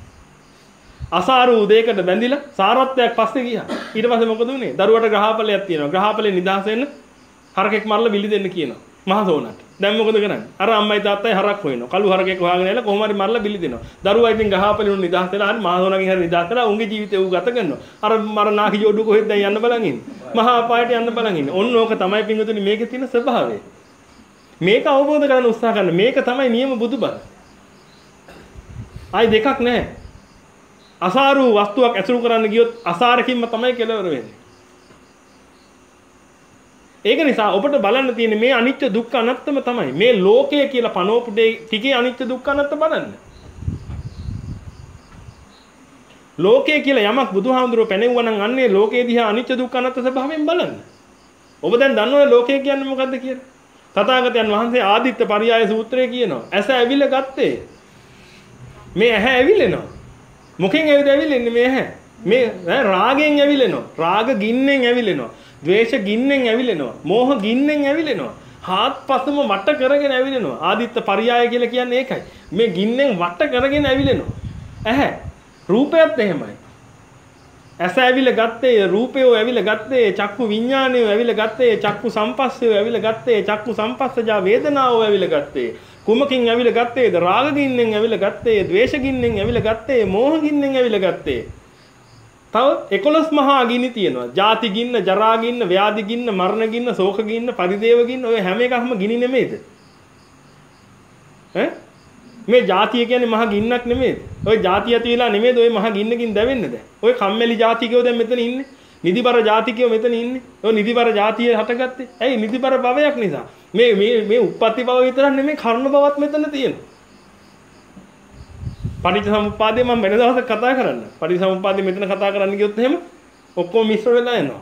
A: අසාරු උදේකට බැඳිලා සාරත්වයක් පස්සේ ගියා. ඊට පස්සේ මොකද උනේ? දරුවට ග්‍රහපලයක් තියෙනවා. ග්‍රහපලේ නිදහස් වෙන්න හරකෙක් මරලා බිලි දෙන්න කියනවා. මහසෝනට. දැන් මොකද කරන්නේ? අර අම්මයි තාත්තයි හරක් හොයනවා. කළු හරකෙක් හොයාගෙන ඇවිල්ලා කොහොම හරි මරලා බිලි දෙනවා. දරුවා ඉතින් ගහපලේ උන් නිදහස් වෙලා හරි මහසෝනගෙන් හරි නිදහස් වෙලා උන්ගේ ජීවිතේ ඌ ගත කරනවා. අර මර නාකි ජෝඩු කොහෙද දැන් යන්න බලන් ඉන්නේ. මහා අපායට යන්න බලන් ඉන්නේ. ඔන්න ඕක තමයි පින්වතුනි මේකේ තියෙන ස්වභාවය. මේක අවබෝධ කරගන්න උත්සාහ කරන්න. මේක තමයි නියම බුදුබණ. ආයි දෙකක් නැහැ. අසාරු වස්තුවක් ඇසුරු කරන්න ගියොත් අසාරකින්ම තමයි කෙලවර වෙන්නේ. ඒක නිසා ඔබට බලන්න තියෙන්නේ මේ අනිත්‍ය දුක්ඛ අනාත්ම තමයි. මේ ලෝකය කියලා පනෝපු දෙය ටිකේ අනිත්‍ය දුක්ඛ අනාත්ම බලන්න. ලෝකය කියලා යමක් බුදුහාමුදුරුවෝ පැනෙවුවා නම් අන්නේ ලෝකයේ දිහා අනිත්‍ය දුක්ඛ අනාත්ම ස්වභාවයෙන් බලන්න. ඔබ දැන් දන්නවනේ ලෝකය කියන්නේ මොකද්ද කියලා. තථාගතයන් වහන්සේ ආදිත්ත පරියාය සූත්‍රයේ කියනවා. ඇස ඇවිල ගත්තේ. මේ ඇහැ ඇවිලෙනවා. මොකෙන් ඇවිද ඇවිලෙන්නේ මේ ඇහැ? මේ රාගෙන් ඇවිලෙනවා. රාග ගින්නෙන් ඇවිලෙනවා. ද්වේෂ ගින්නෙන් ඇවිලෙනවා. මෝහ ගින්නෙන් ඇවිලෙනවා. හාත්පසම වට කරගෙන ඇවිලෙනවා. ආදිත්ත පරියාය කියලා කියන්නේ ඒකයි. මේ ගින්නෙන් වට කරගෙන ඇවිලෙනවා. ඇහැ රූපයත් එහෙමයි. ඇස ඇවිල ගත්තේ රූපය ඇවිල ගත්තේ චක්කු විඥානය ඇවිල ගත්තේ චක්කු සම්පස්සය ඇවිල ගත්තේ චක්කු සම්පස්සජා වේදනාව ඇවිල ගත්තේ කුමකින් ඇවිල ගත්තේද රාග ගින්නෙන් ඇවිල ගත්තේ ද්වේෂ ගින්නෙන් ඇවිල ගත්තේ මෝහ ගින්නෙන් ඇවිල ගත්තේ තව එකොළොස් මහා ගිනි තියෙනවා. ජාති ගින්න, ජරා ගින්න, ව්‍යාධි ගින්න, මරණ ගින්න, ශෝක ගින්න, පරිදේව ගින්න ඔය හැම එකක්ම ගිනි නෙමෙයිද? ඈ මේ ජාතිය කියන්නේ මහා ගින්නක් නෙමෙයිද? ඔය ජාතිය ඇති වෙලා නෙමෙයිද ඔය මහා ගින්නකින් දැවෙන්නේ දැන්. ඔය කම්මැලි ජාතිකයෝ දැන් මෙතන ඉන්නේ. නිදිබර ජාතිකයෝ මෙතන ඉන්නේ. ඔය නිදිබර ජාතිය හටගත්තේ. ඇයි නිදිබර භවයක් නිසා. මේ මේ මේ උප්පත්ති භව විතරක් නෙමෙයි කර්ම භවත් මෙතන තියෙනවා. පටිච්චසමුප්පාදේ මම වෙන දවසක් කතා කරන්න. පටිච්චසමුප්පාදේ මෙතන කතා කරන්න ගියොත් එහෙම ඔක්කොම මිශ්‍ර වෙලා යනවා.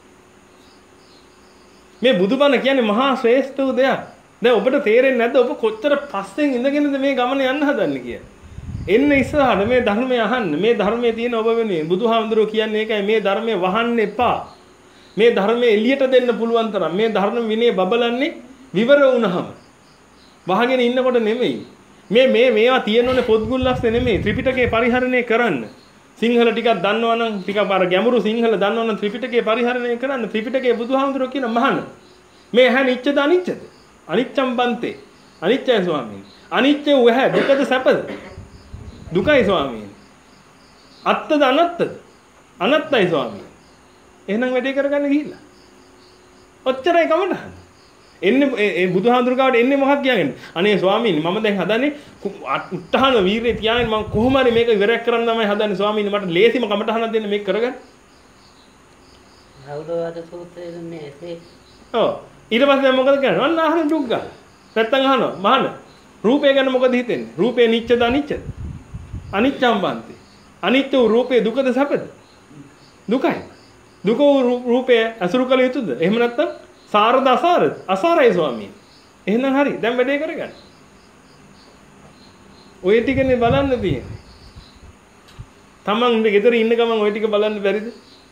A: මේ බුදුබණ කියන්නේ මහා ශ්‍රේෂ්ඨ වූ දෙයක්. දැන් ඔබට තේරෙන්නේ නැද්ද ඔබ කොච්චර පස්සෙන් ඉඳගෙනද මේ ගමන යන්න හදන්නේ කියලා? එන්න ඉස්සරහට මේ ධර්මය අහන්න. මේ ධර්මයේ තියෙන ඔබ වෙනුවෙන් බුදුහාමුදුරුවෝ කියන්නේ ඒකයි මේ ධර්මය වහන්න එපා. මේ ධර්මය එළියට දෙන්න පුළුවන් තරම් මේ ධර්ම විනය බබලන්නේ විවර වුණාම. වහගෙන ඉන්නකොට නෙමෙයි. මේ මේ මේවා තියෙනෝනේ පොත්ගුල්ලස්සේ නෙමෙයි ත්‍රිපිටකේ පරිහරණය කරන්න. සිංහල ටිකක් දන්නවනම් ටිකක් අර ගැඹුරු සිංහල දන්නවනම් ත්‍රිපිටකේ පරිහරණය කරන්න. ත්‍රිපිටකේ බුදුහාමුදුරුවෝ කියන මහාන. මේ ඇහැ නිච්චද අනිච්චද? අනිච්චම් බන්තේ. අනිච්චයි ස්වාමීනි. අනිච්ච වූ දුකද සැපද? දුකයි ස්වාමීනි. අත්තද අනත්තද? අනත්තයි ස්වාමීනි. එහෙනම් වැඩේ කරගන්න ගිහිල්ලා. ඔච්චරයි කමටහන්. එන්නේ ඒ බුදුහාඳුරගාවට එන්නේ මොකක් කියන්නේ? අනේ ස්වාමීනි මම දැන් හදන්නේ උත්හාන වීරිය තියාගෙන මම කොහොම හරි මේක ඉවරයක් කරන්න තමයි හදන්නේ ස්වාමීනි මට ලේසිම කමටහනක් දෙන්න මේක කරගන්න.
B: රෞද්‍රවාද සූත්‍රයේ මේ එසේ.
A: ඔව්. ඊට පස්සේ දැන් මොකද කරන්නේ? අන්න අහන දුක් ගන්න. නැත්තම් අහනවා මහාන. රූපය ගැන මොකද හිතෙන්නේ? රූපේ නිච්චද අනිච්චද? අනිච්චම් බන්ති. අනිත්‍ය වූ රූපේ දුකද සැපද? දුකයි. දුක වූ රූපය අසුරු කළ යුතුද? එහෙම නැත්තම් සාරද අසාරද? අසාරයි ස්වාමීන්. එහෙනම් හරි. දැන් වැඩේ කරගන්න. ඔය ටිකනේ බලන්න තියෙන්නේ. තමන් ගෙදර ඉන්න ගමන් ඔය ටික බලන්න බැරිද?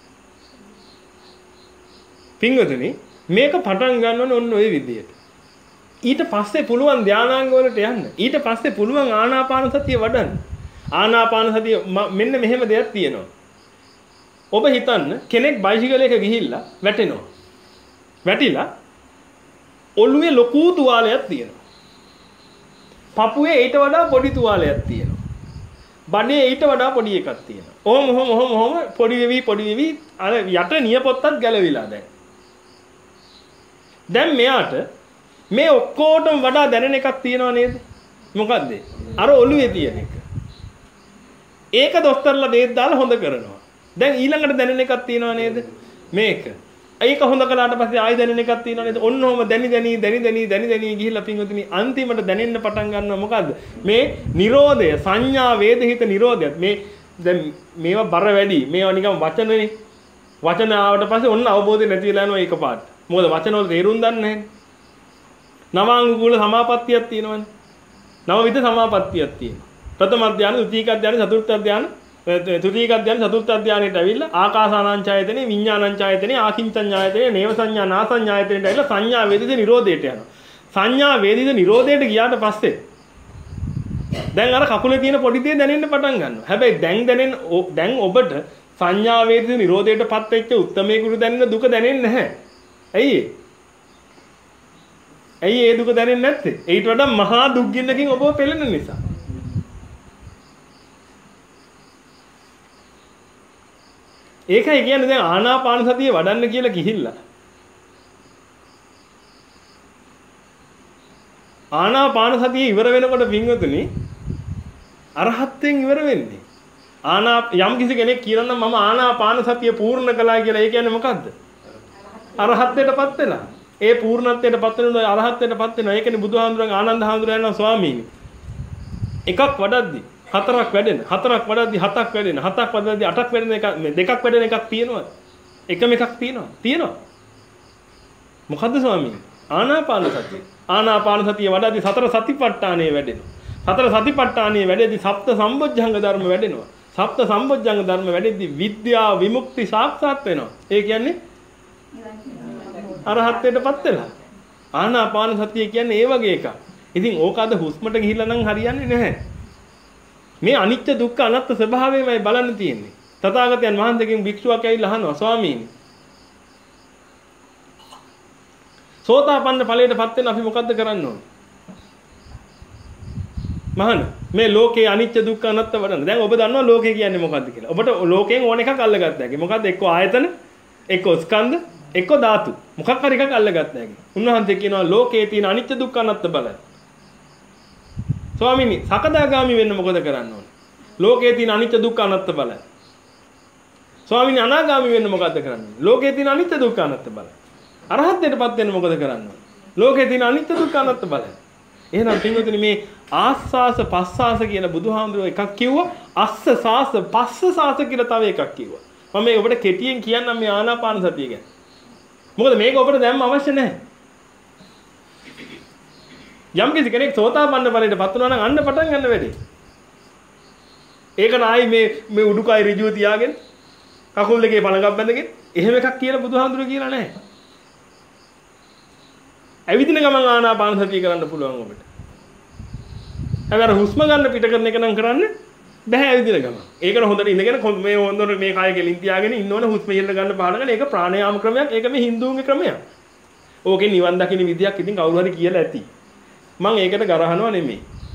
A: පින්වතුනි මේක පටන් ගන්න ඕනේ ඔන්න ඔය විදියට. ඊට පස්සේ පුළුවන් ධානාංග වලට යන්න. ඊට පස්සේ පුළුවන් ආනාපාන සතිය වඩන්න. ආනාපාන සතිය මෙන්න මෙහෙම දෙයක් තියෙනවා. ඔබ හිතන්න කෙනෙක් බයිසිකලයක ගිහිල්ලා වැටෙනවා. වැටිලා ඔළුවේ ලොකු තුවාලයක් තියෙනවා. පපුවේ ඊට වඩා පොඩි තුවාලයක් තියෙනවා. බඩේ ඊට වඩා පොඩි එකක් තියෙනවා. ඔහොම ඔහොම ඔහොම ඔහොම පොඩි වෙවි පොඩි වෙවි අර යට නියපොත්තත් ගැලවිලා දැන්. දැන් මෙයාට මේ ඔක්කොටම වඩා දැනෙන එකක් තියෙනව නේද? මොකද්ද? අර ඔළුවේ තියෙන එක. ඒක දොස්තරලා බේත් දාලා හොඳ කරනවා. දැන් ඊළඟට දැනෙන එකක් තියෙනව නේද? මේක. ඒක හොඳ කළාට පස්සේ ආයෙ දැනෙන එකක් තියෙනව නේද? ඔන්න ඔහම දැනි දැනි දැනි දැනි දැනි දැනි ගිහිල්ලා පින්වතුනි අන්තිමට දැනෙන්න පටන් ගන්නවා මොකද්ද? මේ නිරෝධය සංඥා වේදහිත නිරෝධයත් මේ දැන් මේවා බර වැඩි. මේවා නිකන් වචනනේ. වචන ආවට පස්සේ ඔන්න අවබෝධය නැති වෙලා යනවා ඒකපාරට. මොකද වචන වල තේරුම් දන්නේ නැහැ. නවාංගුල සමාපත්තියක් තියෙනවනේ. නවවිධ සමාපත්තියක් තියෙනවා. ප්‍රථම ධානය, ද්විතීක ධානය, චතුර්ථ ධානය, තෘතීක ධානය, චතුර්ථ ධානයට ඇවිල්ලා ආකාසානංචායතනේ, විඥානංචායතනේ, ආකින්චඤ්ඤායතනේ, නේව සංඥා, නාසඤ්ඤායතනේට ඇවිල්ලා සංඥා වේදිත නිරෝධයට යනවා. සංඥා වේදිත නිරෝධයට ගියාට පස්සේ දැන් අර කකුලේ තියෙන පොඩි දේ දැනෙන්න පටන් ගන්නවා. හැබැයි දැන් දැනෙන දැන් ඔබට සංඥා වේදිත නිරෝධයටපත් වෙච්ච උත්තමේකුට දැනෙන දුක දැනෙන්නේ නැහැ. ඇයි ඒ? ඇයි ඒ දුක දැනෙන්නේ නැත්තේ? ඊට වඩා මහා දුක් ගින්නකින් ඔබව පෙළෙන නිසා. ඒකයි කියන්නේ දැන් ආනාපාන සතිය වඩන්න කියලා ගිහිල්ලා. ආනාපාන සතිය ඉවර වෙනකොට පින්වතුනි අරහත්යෙන් ඉවර වෙන්නේ. ආනා යම් කිසි කෙනෙක් කියනවා නම් මම ආනාපාන සතිය පූර්ණ කළා කියලා. ඒ කියන්නේ මොකද්ද? අරහත්ත්වයටපත් වෙලා. ඒ පූර්ණත්වයටපත් වෙනකොට අරහත්ත්වයටපත් වෙනවා. ඒකනේ බුදුහාමුදුරන් ආනන්ද හාමුදුරන් යනවා ස්වාමීනි. එකක් වඩද්දි හතරක් වැඩෙන. හතරක් වඩද්දි හතක් වැඩෙන. හතක් වඩද්දි අටක් වැඩෙන එක දෙකක් වැඩෙන එකක් තියෙනවා. එකම එකක් තියෙනවා. තියෙනවා. මොකද්ද ස්වාමීනි? ආනාපාන සතිය. ආනාපාන සතිය වඩද්දි සතර සතිපට්ඨානෙ වැඩෙනවා. සතර සතිපට්ඨානෙ වැඩෙද්දි සප්ත සම්බොජ්ජංග ධර්ම වැඩෙනවා. සප්ත සම්බොජ්ජංග ධර්ම වැඩෙද්දි විද්‍යා විමුක්ති සාක්ෂාත් වෙනවා. ඒ කියන්නේ අරහත්ත්වයටපත් වෙලා. ආනාපාන සතිය කියන්නේ ඒ වගේ එකක්. ඉතින් ඕක අද හුස්මට ගිහිල්ලා නම් හරියන්නේ නැහැ. මේ අනිත්‍ය දුක්ඛ අනාත්ම ස්වභාවයමයි බලන්න තියෙන්නේ. තථාගතයන් වහන්සේගෙන් භික්ෂුවක් ඇවිල්ලා අහනවා ස්වාමීනි. සෝතාපන්න ඵලයටපත් වෙන අපි මොකද්ද කරන්න ඕනේ? මහාන මේ ලෝකේ අනිත්‍ය දුක්ඛ අනාත්ම වඩන්න. දැන් ඔබ දන්නවා ලෝකේ කියන්නේ මොකද්ද කියලා. ඔබට ලෝකයෙන් ඕන එකක් අල්ලගත්ත හැකි. මොකද්ද? එක්ක ආයතන, එක්ක ස්කන්ධ, එක්ක ධාතු. මොකක් හරි එකක් අල්ලගත්ත හැකි. උන්වහන්සේ කියනවා ලෝකේ තියෙන අනිත්‍ය දුක්ඛ අනාත්ම බලන්න. ස්වාමීනි සකදාගාමි වෙන්න මොකද කරන්න ඕනේ? ලෝකේ තියෙන අනිත්‍ය දුක්ඛ අනාත්ම බලන්න. ස්වාමීනි අනාගාමි වෙන්න මොකද කරන්නේ? ලෝකේ තියෙන අනිත්‍ය දුක්ඛ අනාත්ම බලන්න. අරහත්ත්වයටපත් වෙන්න මොකද කරන්න ඕනේ? ලෝකේ තියෙන අනිත්‍ය දුක්ඛ අනාත්ම බලන්න. එහෙනම් පින්වතුනි මේ ආස්වාස පස්වාස කියලා බුදුහාමුදුරුවෝ එකක් කිව්වා. අස්ස සාස පස්ස සාස කියලා තව එකක් කිව්වා. මම මේ ඔබට කෙටියෙන් කියන්නම් මේ ආනාපාන සතිය ගැන. මොකද මේක ඔබට දැම්ම අවශ්‍ය නැහැ. යම් කිසි කෙනෙක් සෝතාපන්න ඵලයටපත් වෙනවා නම් අන්න පටන් ගන්න වැඩේ. ඒක නායි මේ මේ උඩුකය ඍජුව තියාගෙන කකුල් දෙකේ පළඟක් බැඳගෙන එහෙම එකක් කියලා බුදුහාමුදුරුවෝ කියලා නැහැ. ඇවිදින ගමන් ආනාපාන සතිය කරන්න පුළුවන් ඔබට. හැබැයි හුස්ම ගන්න පිට කරන එක නම් කරන්න බෑ ඇවිදින ගමන්. ඒකන හොඳට ඉඳගෙන මේ හොඳට මේ කය කෙලින් තියාගෙන ඉන්නවනේ හුස්ම ඉල්ල ගන්න පහල ගන්න. ඒක ප්‍රාණයාම ක්‍රමයක්. ඒක මේ හින්දුන්ගේ ක්‍රමයක්. ඕකේ නිවන් දකින්න විදියක් ඉතින් කවුරු හරි කියලා ඇති. මම ඒකට ගරහනවා නෙමෙයි.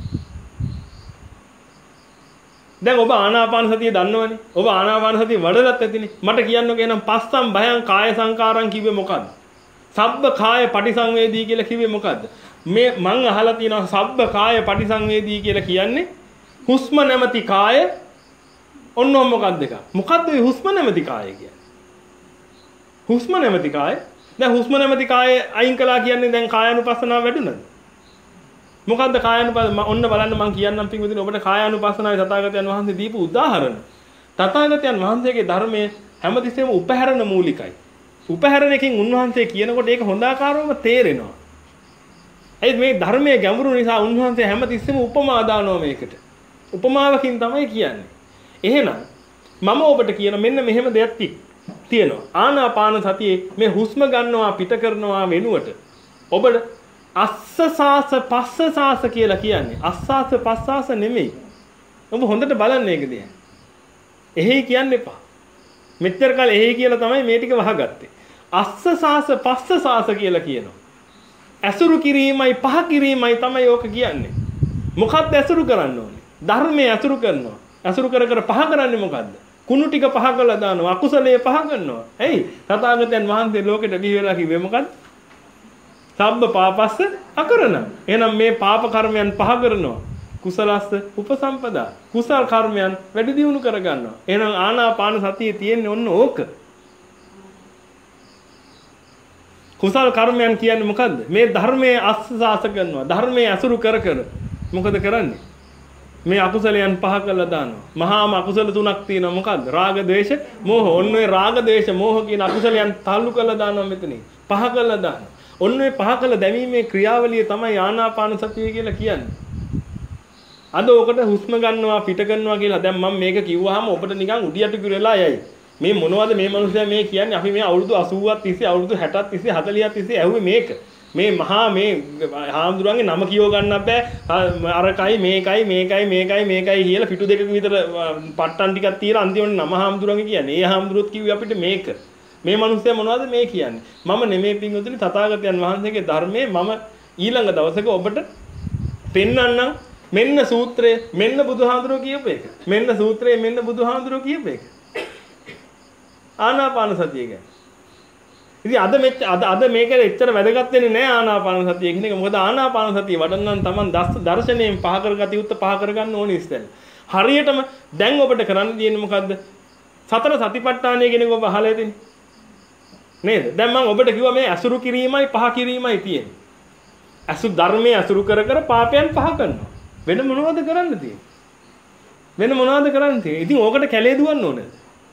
A: දැන් ඔබ ආනාපාන සතිය දන්නවනේ. ඔබ ආනාපාන සතිය වඩලත් ඇතිනේ. මට කියන්නකෝ එහෙනම් පස්සම් භයං කාය සංකාරං කිව්වේ මොකද්ද? සබ්බ කාය පටිසංවේදී කියලා කිව්වේ මොකද්ද? මේ මං අහලා තියෙනවා සබ්බ කාය පටිසංවේදී කියලා කියන්නේ හුස්ම නැමැති කාය ඔන්න මොකක්ද එක? මොකද්ද මේ හුස්ම නැමැති කාය කියන්නේ? හුස්ම නැමැති කාය. දැන් හුස්ම නැමැති කාය අයින් කළා කියන්නේ දැන් කායानुපස්සනාව වැඩුණාද? මොකද්ද කායानुපස්සන? ඔන්න බලන්න මම කියන්නම් පින්වතුනි ඔබට කායानुපස්සනාවේ තථාගතයන් වහන්සේ දීපු උදාහරණ. තථාගතයන් වහන්සේගේ ධර්මයේ හැමතිස්සෙම උපහැරණ මූලිකයි. උපහැරණ එකකින් උන්වහන්සේ කියනකොට ඒක හොඳාකාරවම තේරෙනවා. ඒ මේ ධර්මයේ ගැඹුරු නිසා උන්වහන්සේ හැමතිස්සෙම උපමා දානවා මේකට. උපමාවකින් තමයි කියන්නේ. එහෙනම් මම ඔබට කියන මෙන්න මෙහෙම දෙයක් තියෙනවා. ආනාපාන සතියේ මේ හුස්ම ගන්නවා පිට කරනවා වෙනුවට ඔබට අස්සසාස පස්සසාස කියලා කියන්නේ. අස්සාස පස්සාස නෙමෙයි. ඔබ හොඳට බලන්න ඒක දිහා. එහෙයි කියන්න එපා. මෙච්චර කාල එහෙයි කියලා තමයි මේ ටික වහගත්තේ. අස්සසාස පස්සසාස කියලා කියනවා. ඇසුරු කිරීමයි පහ කිරීමයි තමයි ඕක කියන්නේ. මොකක්ද ඇසුරු කරන්න ඕනේ? ධර්මයේ ඇසුරු කරනවා. ඇසුරු කර කර පහ කරන්නේ මොකද්ද? කුණු ටික පහ කළා දානවා. අකුසලයේ පහ කරනවා. එයි තථාගතයන් වහන්සේ ලෝකෙට බිහි වෙලා කිව්වේ මොකද්ද? සබ්බ පාපස්ස අකරණ. එහෙනම් මේ පාප කර්මයන් පහ කරනවා. කුසලස්ස උපසම්පදා. කුසල කර්මයන් වැඩි දියුණු කර ගන්නවා. එහෙනම් ආනාපාන සතියේ තියෙන්නේ ඔන්න ඕක. කුසල කර්මයන් කියන්නේ මොකද්ද? මේ ධර්මයේ අස්සසාස කරනවා. ධර්මයේ අසුරු කර කර මොකද කරන්නේ? මේ අකුසලයන් පහ කළා දානවා. මහාම අකුසල තුනක් තියෙනවා මොකද්ද? රාග, ද්වේෂ, මෝහ. ඔන්න ඔය රාග, ද්වේෂ, මෝහ කියන අකුසලයන් තල්ලු කළා දානවා මෙතනින්. පහ කළා දානවා. ඔන්න ඔය පහ කළ දැමීමේ ක්‍රියාවලිය තමයි ආනාපාන සතිය කියලා කියන්නේ. අද ඔකට හුස්ම ගන්නවා පිට කරනවා කියලා දැන් මම මේක කිව්වහම ඔබට නිකන් උඩියට ගිරලා යයි. මේ මොනවද මේ මිනිස්සයා මේ කියන්නේ? අපි මේ අවුරුදු අසූවක් තිස්සේ අවුරුදු හැටක් තිස්සේ හතළිහක් තිස්සේ ඇහුවේ මේක. මේ මහා මේ හාමුදුරන්ගේ නම කියව ගන්නත් බෑ. අරකයි මේකයි මේකයි මේකයි මේකයි කියලා පිටු දෙකක විතර පට්ටන් ටිකක් තියලා අන්තිමට නම හාමුදුරන්ගේ කියන්නේ. ඒ හාමුදුරුවොත් කිව්වේ අපිට මේක. මේ මිනිස්සයා මොනවද මේ කියන්නේ? මම නෙමෙයි පින්වතුනි තථාගතයන් වහන්සේගේ ධර්මයේ මම ඊළඟ දවසක ඔබට පෙන්වන්නම්. මෙන්න සූත්‍රය මෙන්න බුදුහාඳුරෝ කියපු එක. මෙන්න සූත්‍රය මෙන්න බුදුහාඳුරෝ කියපු එක. ආනාපාන සතිය ගැන. ඉතින් අද මෙච්ච අද අද මේක එච්චර වැදගත් වෙන්නේ නැහැ ආනාපාන සතිය කියන එක. මොකද ආනාපාන සතිය වඩන්න Taman දර්ශනයෙන් පහ කරගත යුත්තේ පහ කරගන්න ඕනේ ඉස්සෙල්ලා. හරියටම දැන් ඔබට කරන්න තියෙන්නේ මොකද්ද? සතර සතිපට්ඨානය කියන එක ඔබ අහලා ඉතින් නේද? දැන් මම ඔබට කිව්වා මේ අසුරු කිරීමයි පහ කිරීමයි තියෙන්නේ. අසු ධර්මයේ අසුරු කර කර පාපයන් පහ කරනවා. වෙන මොනවද කරන්න තියෙන්නේ? වෙන මොනවද කරන්න තියෙන්නේ? ඉතින් ඕකට කැලේ දුවන්න ඕනේ.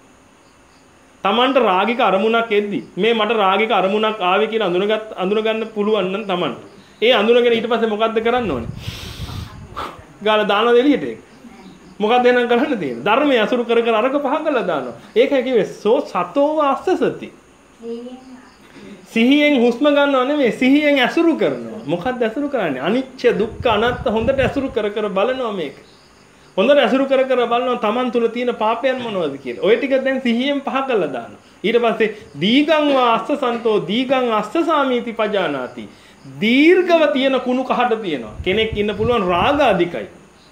A: Tamanට රාගික අරමුණක් එද්දි මේ මට රාගික අරමුණක් ආවේ කියලා අඳුනගත් අඳුනගන්න පුළුවන් නම් Tamanට. ඒ අඳුනගෙන ඊට පස්සේ මොකද්ද කරන්න ඕනේ? ගාලා දානවා එළියට ඒක. මොකක්ද එහෙනම් කරන්න තියෙන්නේ? ධර්මයේ අසුරු කර කර අරක පහ කරලා දානවා. ඒකයි කිව්වේ සෝ සතෝව අස්සසති. සිහියෙන් හුස්ම ගන්නව නෙමෙයි සිහියෙන් අසුරු කරනවා. මොකක්ද අසුරු කරන්නේ? අනිච්ච දුක්ඛ අනාත්ම හොඳට අසුරු කර කර බලනවා මේක. හොඳට අසුරු කර කර බලනවා Taman තුල තියෙන පාපයන් මොනවද කියලා. ওই ටික දැන් සිහියෙන් පහ කරලා දානවා. ඊට පස්සේ දීගං වා අස්සසන්තෝ දීගං අස්සසාමීති පජානාති. දීර්ඝව තියෙන කුණු කහට තියෙනවා. කෙනෙක් ඉන්න පුළුවන් රාගාධිකයි.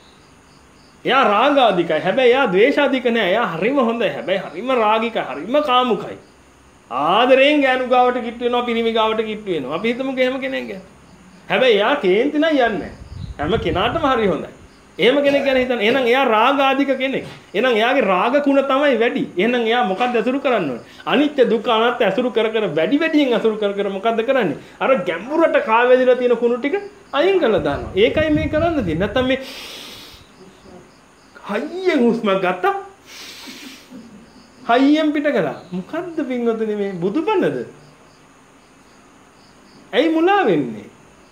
A: එයා රාගාධිකයි. හැබැයි එයා ද්වේෂාධික නෑ. එයා හරිම හොඳයි. හැබැයි හරිම රාගිකයි. හරිම කාමුකයි. ආදරෙන් ගෑනු ගාවට කිට්ටු වෙනවා පිරිමි ගාවට කිට්ටු වෙනවා. අපි හිතමුකෝ එහෙම කෙනෙක් ගැන. හැබැයි එයා කේන්ති නම් යන්නේ නැහැ. හැම කෙනාටම හරි හොඳයි. එහෙම කෙනෙක් ගැන හිතන්න. එහෙනම් එයා රාගාධික කෙනෙක්. එහෙනම් එයාගේ රාග කුණ තමයි වැඩි. එහෙනම් එයා මොකක්ද අසුරු කරන්න ඕනේ? අනිත්‍ය දුක්ඛ අනාත්ම අසුරු කර කර වැඩි වැඩියෙන් අසුරු කර කර මොකද්ද කරන්නේ? අර ගැඹුරට කාවැදිලා තියෙන කුණු ටික අයින් කරලා දානවා. ඒකයි මේ කරන්න තියෙන්නේ. නැත්තම් මේ හයියෙන් හුස්ම ගත්තා. හයියෙන් පිට කළා. මොකද්ද පින්වතුනි මේ බුදුබණද? ඇයි මුලා වෙන්නේ?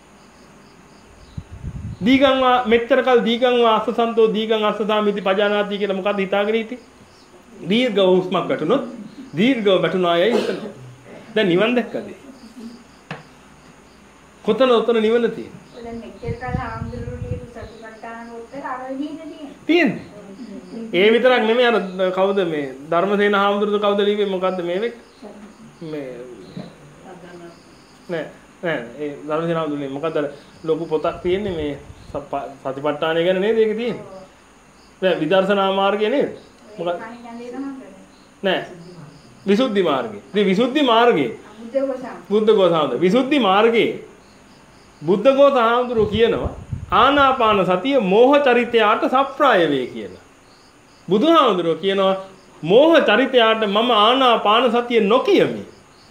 A: දීගං වා මෙච්චර කල් දීගං වා අස්සසන්තෝ දීගං අස්සසාමිති පජානාති කියලා මොකද්ද හිතාගෙන ඉති? දීර්ඝ හුස්මක් වැටුනොත් දීර්ඝව වැටුනායයි හිතනවා. දැන් නිවන් දැක්කද? කොතන උතන නිවන තියෙන්නේ?
C: දැන් මෙච්චර කල් ආම්දුරුලිය සතිපට්ඨාන උත්තර අර විදිහට
A: තියෙන්නේ. ඒ විතරක් නෙමෙයි අර කවුද මේ ධර්මසේන හාමුදුරුවෝ කවුද ලිව්වේ මොකද්ද මේ වෙක් මේ නෑ නෑ ඒ ධර්මසේන හාමුදුරුවෝ මොකද්ද ලොකු පොතක් තියෙන්නේ මේ සතිපට්ඨානය ගැන නේද ඒක තියෙන්නේ නෑ විදර්ශනා මාර්ගය නේද මොකක්ද නෑ විසුද්ධි මාර්ගය ඉතින් විසුද්ධි මාර්ගයේ බුද්ධඝෝස හාමුදුරුවෝ විසුද්ධි මාර්ගයේ බුද්ධඝෝස හාමුදුරුවෝ කියනවා ආනාපාන සතිය මෝහ චරිතයට සප්‍රාය වේ කියලා. බුදුහාමුදුරුවෝ කියනවා මෝහ චරිතයට මම ආනාපාන සතිය නොකියමි.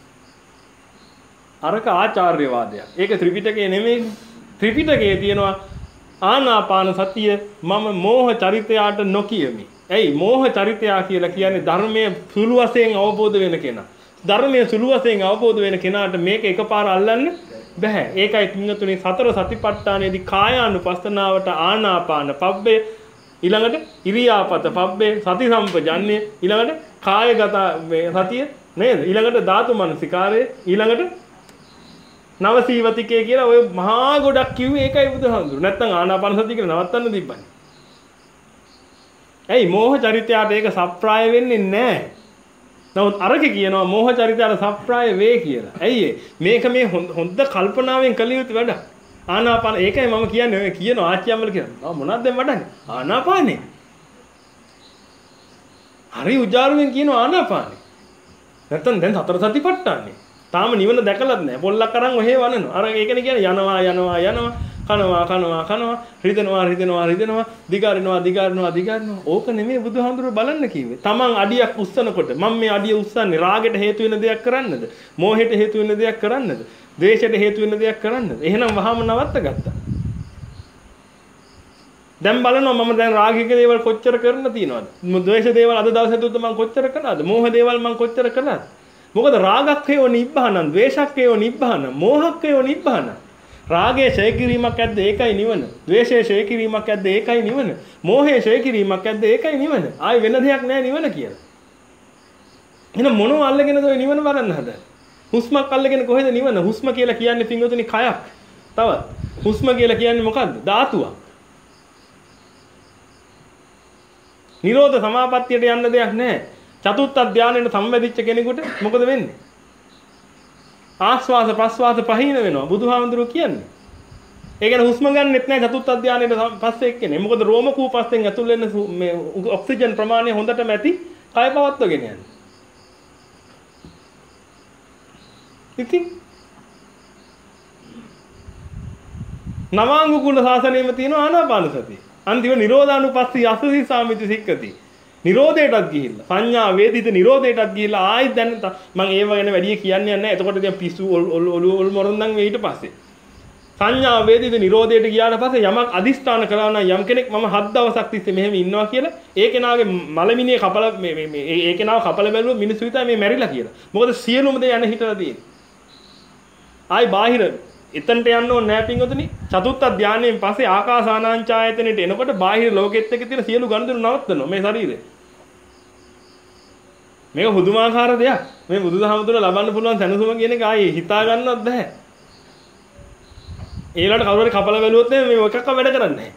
A: අරක ආචාර්යවාදයක්. ඒක ත්‍රිපිටකයේ නෙමෙයි. ත්‍රිපිටකයේ තියෙනවා ආනාපාන සතිය මම මෝහ චරිතයට නොකියමි. ඇයි මෝහ චරිතය කියලා කියන්නේ ධර්මයේ සුළු වශයෙන් අවබෝධ වෙන කෙනා. ධර්මයේ සුළු වශයෙන් අවබෝධ වෙන කෙනාට මේක එකපාර අල්ලන්න බෑ. ඒකයි පින්තුනේ සතර සතිපට්ඨානයේදී කායානුපස්සනාවට ආනාපාන පබ්බේ ඊළඟට ඉරියාපත පබ්බේ සති සම්පජන්‍ය ඊළඟට කායගත සතිය නේද? ඊළඟට ධාතු මනසිකාරය ඊළඟට නවසීවතිකේ කියලා ඔය මහා ගොඩක් කිව්වේ ඒකයි බුදුහාමුදුරු. නැත්තම් ආනාපාන සතිය කියලා නවත්තන්න තිබ්බනේ. ඇයි මෝහ චරිතයට ඒක සප්‍රාය වෙන්නේ නැහැ. නමුත් අරකේ කියනවා මෝහ චරිතයට සප්‍රාය වේ කියලා. ඇයි මේක මේ හොඳ කල්පනාවෙන් කළ යුතු වැඩ. ආනාපාන ඒකයි මම කියන්නේ ඔය කියන ආච්චියම්මල කියනවා. මොනවද දැන් වඩන්නේ? ආනාපානේ. හරි උජාරුවෙන් කියනවා ආනාපානේ. නැත්තම් දැන් සතර සතිපට්ඨානේ. තාම නිවන දැකලත් නැහැ. පොල්ලක් අරන් ඔහෙ වනනවා. අර ඒකනේ කියන්නේ යනවා යනවා යනවා කනවා කනවා කනවා රිදෙනවා රිදෙනවා රිදෙනවා දිගාරිනවා දිගාරිනවා දිගාරිනවා. ඕක නෙමෙයි බුදුහාමුදුරුවෝ බලන්න කිව්වේ. Taman අඩියක් උස්සනකොට මම මේ අඩිය උස්සන්නේ රාගෙට හේතු වෙන දෙයක් කරන්නද? මෝහෙට හේතු වෙන දෙයක් කරන්නද? ද්වේෂයට හේතු වෙන දෙයක් කරන්නද? එහෙනම් වහාම නවත්ත ගත්තා. දැන් බලනවා මම දැන් රාගික දේවල් කොච්චර කරන්න තියනවද? ද්වේෂ දේවල් අද දවසේ තුත් මම කොච්චර කළාද? මෝහ දේවල් මම කොච්චර කළාද? මොකද රාගක්ඛයෝ නිබ්බානං, ද්වේෂක්ඛයෝ නිබ්බානං, මෝහක්ඛයෝ නිබ්බානං. රාගයේ ඡය කිරීමක් ඇද්ද ඒකයි නිවන. ද්වේෂයේ ඡය කිරීමක් ඇද්ද ඒකයි නිවන. මෝහයේ ඡය කිරීමක් ඇද්ද ඒකයි නිවන. ආයි වෙන දෙයක් නැහැ නිවන කියලා. එහෙනම් මොනව අල්ලගෙනද ඔය නිවන බලන්න හදන්නේ? හුස්මක් අල්ලගෙන කොහෙද නිවන? හුස්ම කියලා කියන්නේ පින්වතුනි කයක්. තව හුස්ම කියලා කියන්නේ මොකද්ද? ධාතුවක්. නිරෝධ සමාපත්තියට යන්න දෙයක් නැහැ. චතුත්ථ ධානයට සම්බන්ධිච්ච කෙනෙකුට මොකද වෙන්නේ? ආස්වාස ප්‍රස්වාස පහින වෙනවා බුදුහාමුදුරුවෝ කියන්නේ. ඒ කියන්නේ හුස්ම ගන්නෙත් නැහැ චතුත්ථ ධානයට පස්සේ එක්කනේ. මොකද රෝම කූපස්යෙන් ඇතුල් වෙන මේ ඔක්සිජන් ප්‍රමාණය හොඳටම ඇති කය පවත්වගෙන යන්නේ. ඉතින් නවාංග කුල සාසනයෙම තියෙන ආනාපාන සතිය. අන්තිම නිරෝධානුපස්සී අසසී සාමිති සික්කති. නිරෝධයටත් ගිහිල්ලා සංඥා වේදිත නිරෝධයටත් ගිහිල්ලා ආයි දැන් මම ඒව ගැන වැඩි කියන්නේ නැහැ. එතකොට දැන් පිස්සු ඔලු ඔලු මොරොන්දන් වේ ඊට පස්සේ. සංඥා වේදිත නිරෝධයට ගියාට පස්සේ යමක් අදිස්ථාන කරනවා නම් යම් කෙනෙක් මම හත් දවසක් තිස්සේ මෙහෙම ඉන්නවා කියලා ඒ කෙනාගේ මලමිනියේ කපල මේ මේ ඒ කෙනාව කපල බැලුවොත් මිනිස්සු හිතයි මේ මැරිලා කියලා. මොකද සියලුම දේ යන හිතලා තියෙන්නේ. ආයි බාහිර එතනට යන්න ඕනේ නැහැ පින්වතුනි. චතුත්ථ ධානයෙන් පස්සේ ආකාසානාංචායතනෙට එනකොට බාහිර ලෝකෙත් එක්ක තියෙන සියලු ගනුදෙනු නවත්තනවා මේ ශරීරය. මේක හුදුමාකාර දෙයක්. මේ බුදුදහම තුළ ලබන්න පුළුවන් සැනසුම කියන එක ආයේ හිතා ගන්නවත් බෑ. ඒ වෙලාවට කවුරු හරි කපලා බැලුවොත් මේ එකක්වත් වැඩ කරන්නේ නැහැ.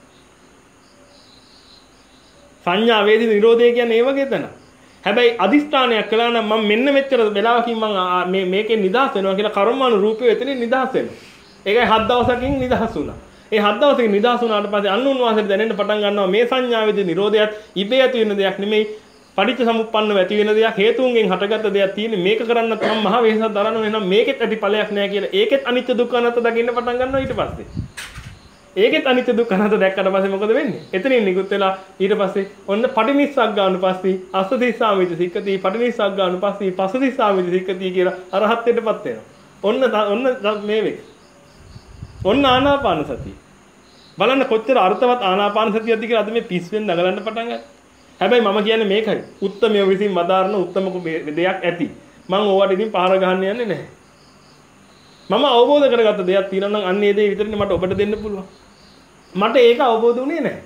A: සංඥා වේදිත නිරෝධය කියන්නේ ඒ වගේ තැන. හැබැයි අදිස්ථානයක් කළා නම් මම මෙන්න මෙච්චර වෙලාවකින් මම මේ මේකෙන් නිදහස් වෙනවා කියලා කර්මාණු රූපේ එතනින් නිදහස් වෙනවා. ඒකයි හත් දවසකින් නිදහස් වුණා. ඒ හත් දවසකින් නිදහස් වුණාට පස්සේ අනුන් වාසයට දැනෙන්න පටන් ගන්නවා මේ සංඥාවේදී නිරෝධයත් ඉබේ ඇති වෙන දෙයක් නෙමෙයි. පටිච්ච සමුප්පන්නව ඇති වෙන දෙයක් හේතුන්ගෙන් හටගත්ත දෙයක් තියෙන්නේ. මේක කරන්න තමයි මහ වෙහසක් දරන්න වෙනවා. මේකෙත් ඇති ඵලයක් නැහැ කියලා. ඒකෙත් අනිත්‍ය දුක්ඛ අනාත්ම දකින්න පටන් ගන්නවා ඊට පස්සේ. ඒකෙත් අනිත්‍ය දුක්ඛ අනාත්ම දැක්කට පස්සේ මොකද වෙන්නේ? එතනින් නිකුත් වෙලා ඊට පස්සේ ඔන්න පටිනිස්සග්ගානුපස්සී අස්සතිස්සාමිති සික්කති පටිනිස්සග්ගානුපස්සී පස්සතිස්සාමිති සික්කති කියලා අරහත්ත්වයටපත් වෙනවා. ඔන්න ඔන්න මේ වේ. ඔන්න ආනාපාන සතිය. බලන්න කොච්චර අර්ථවත් ආනාපාන සතියක්ද කියලා අද මේ පිස්සෙන් දඟලන්න පටන් ගත්තා. හැබැයි මම කියන්නේ මේකයි. උත්තමය විසින් වදාරන උත්තම දෙයක් ඇති. මම ඕවට ඉතින් පහර ගහන්න යන්නේ නැහැ. මම අවබෝධ කරගත්ත දෙයක් තියෙනවා නම් අන්න ඒ දේ විතරනේ මට ඔබට දෙන්න පුළුවන්. මට ඒක අවබෝධ වුණේ නැහැ.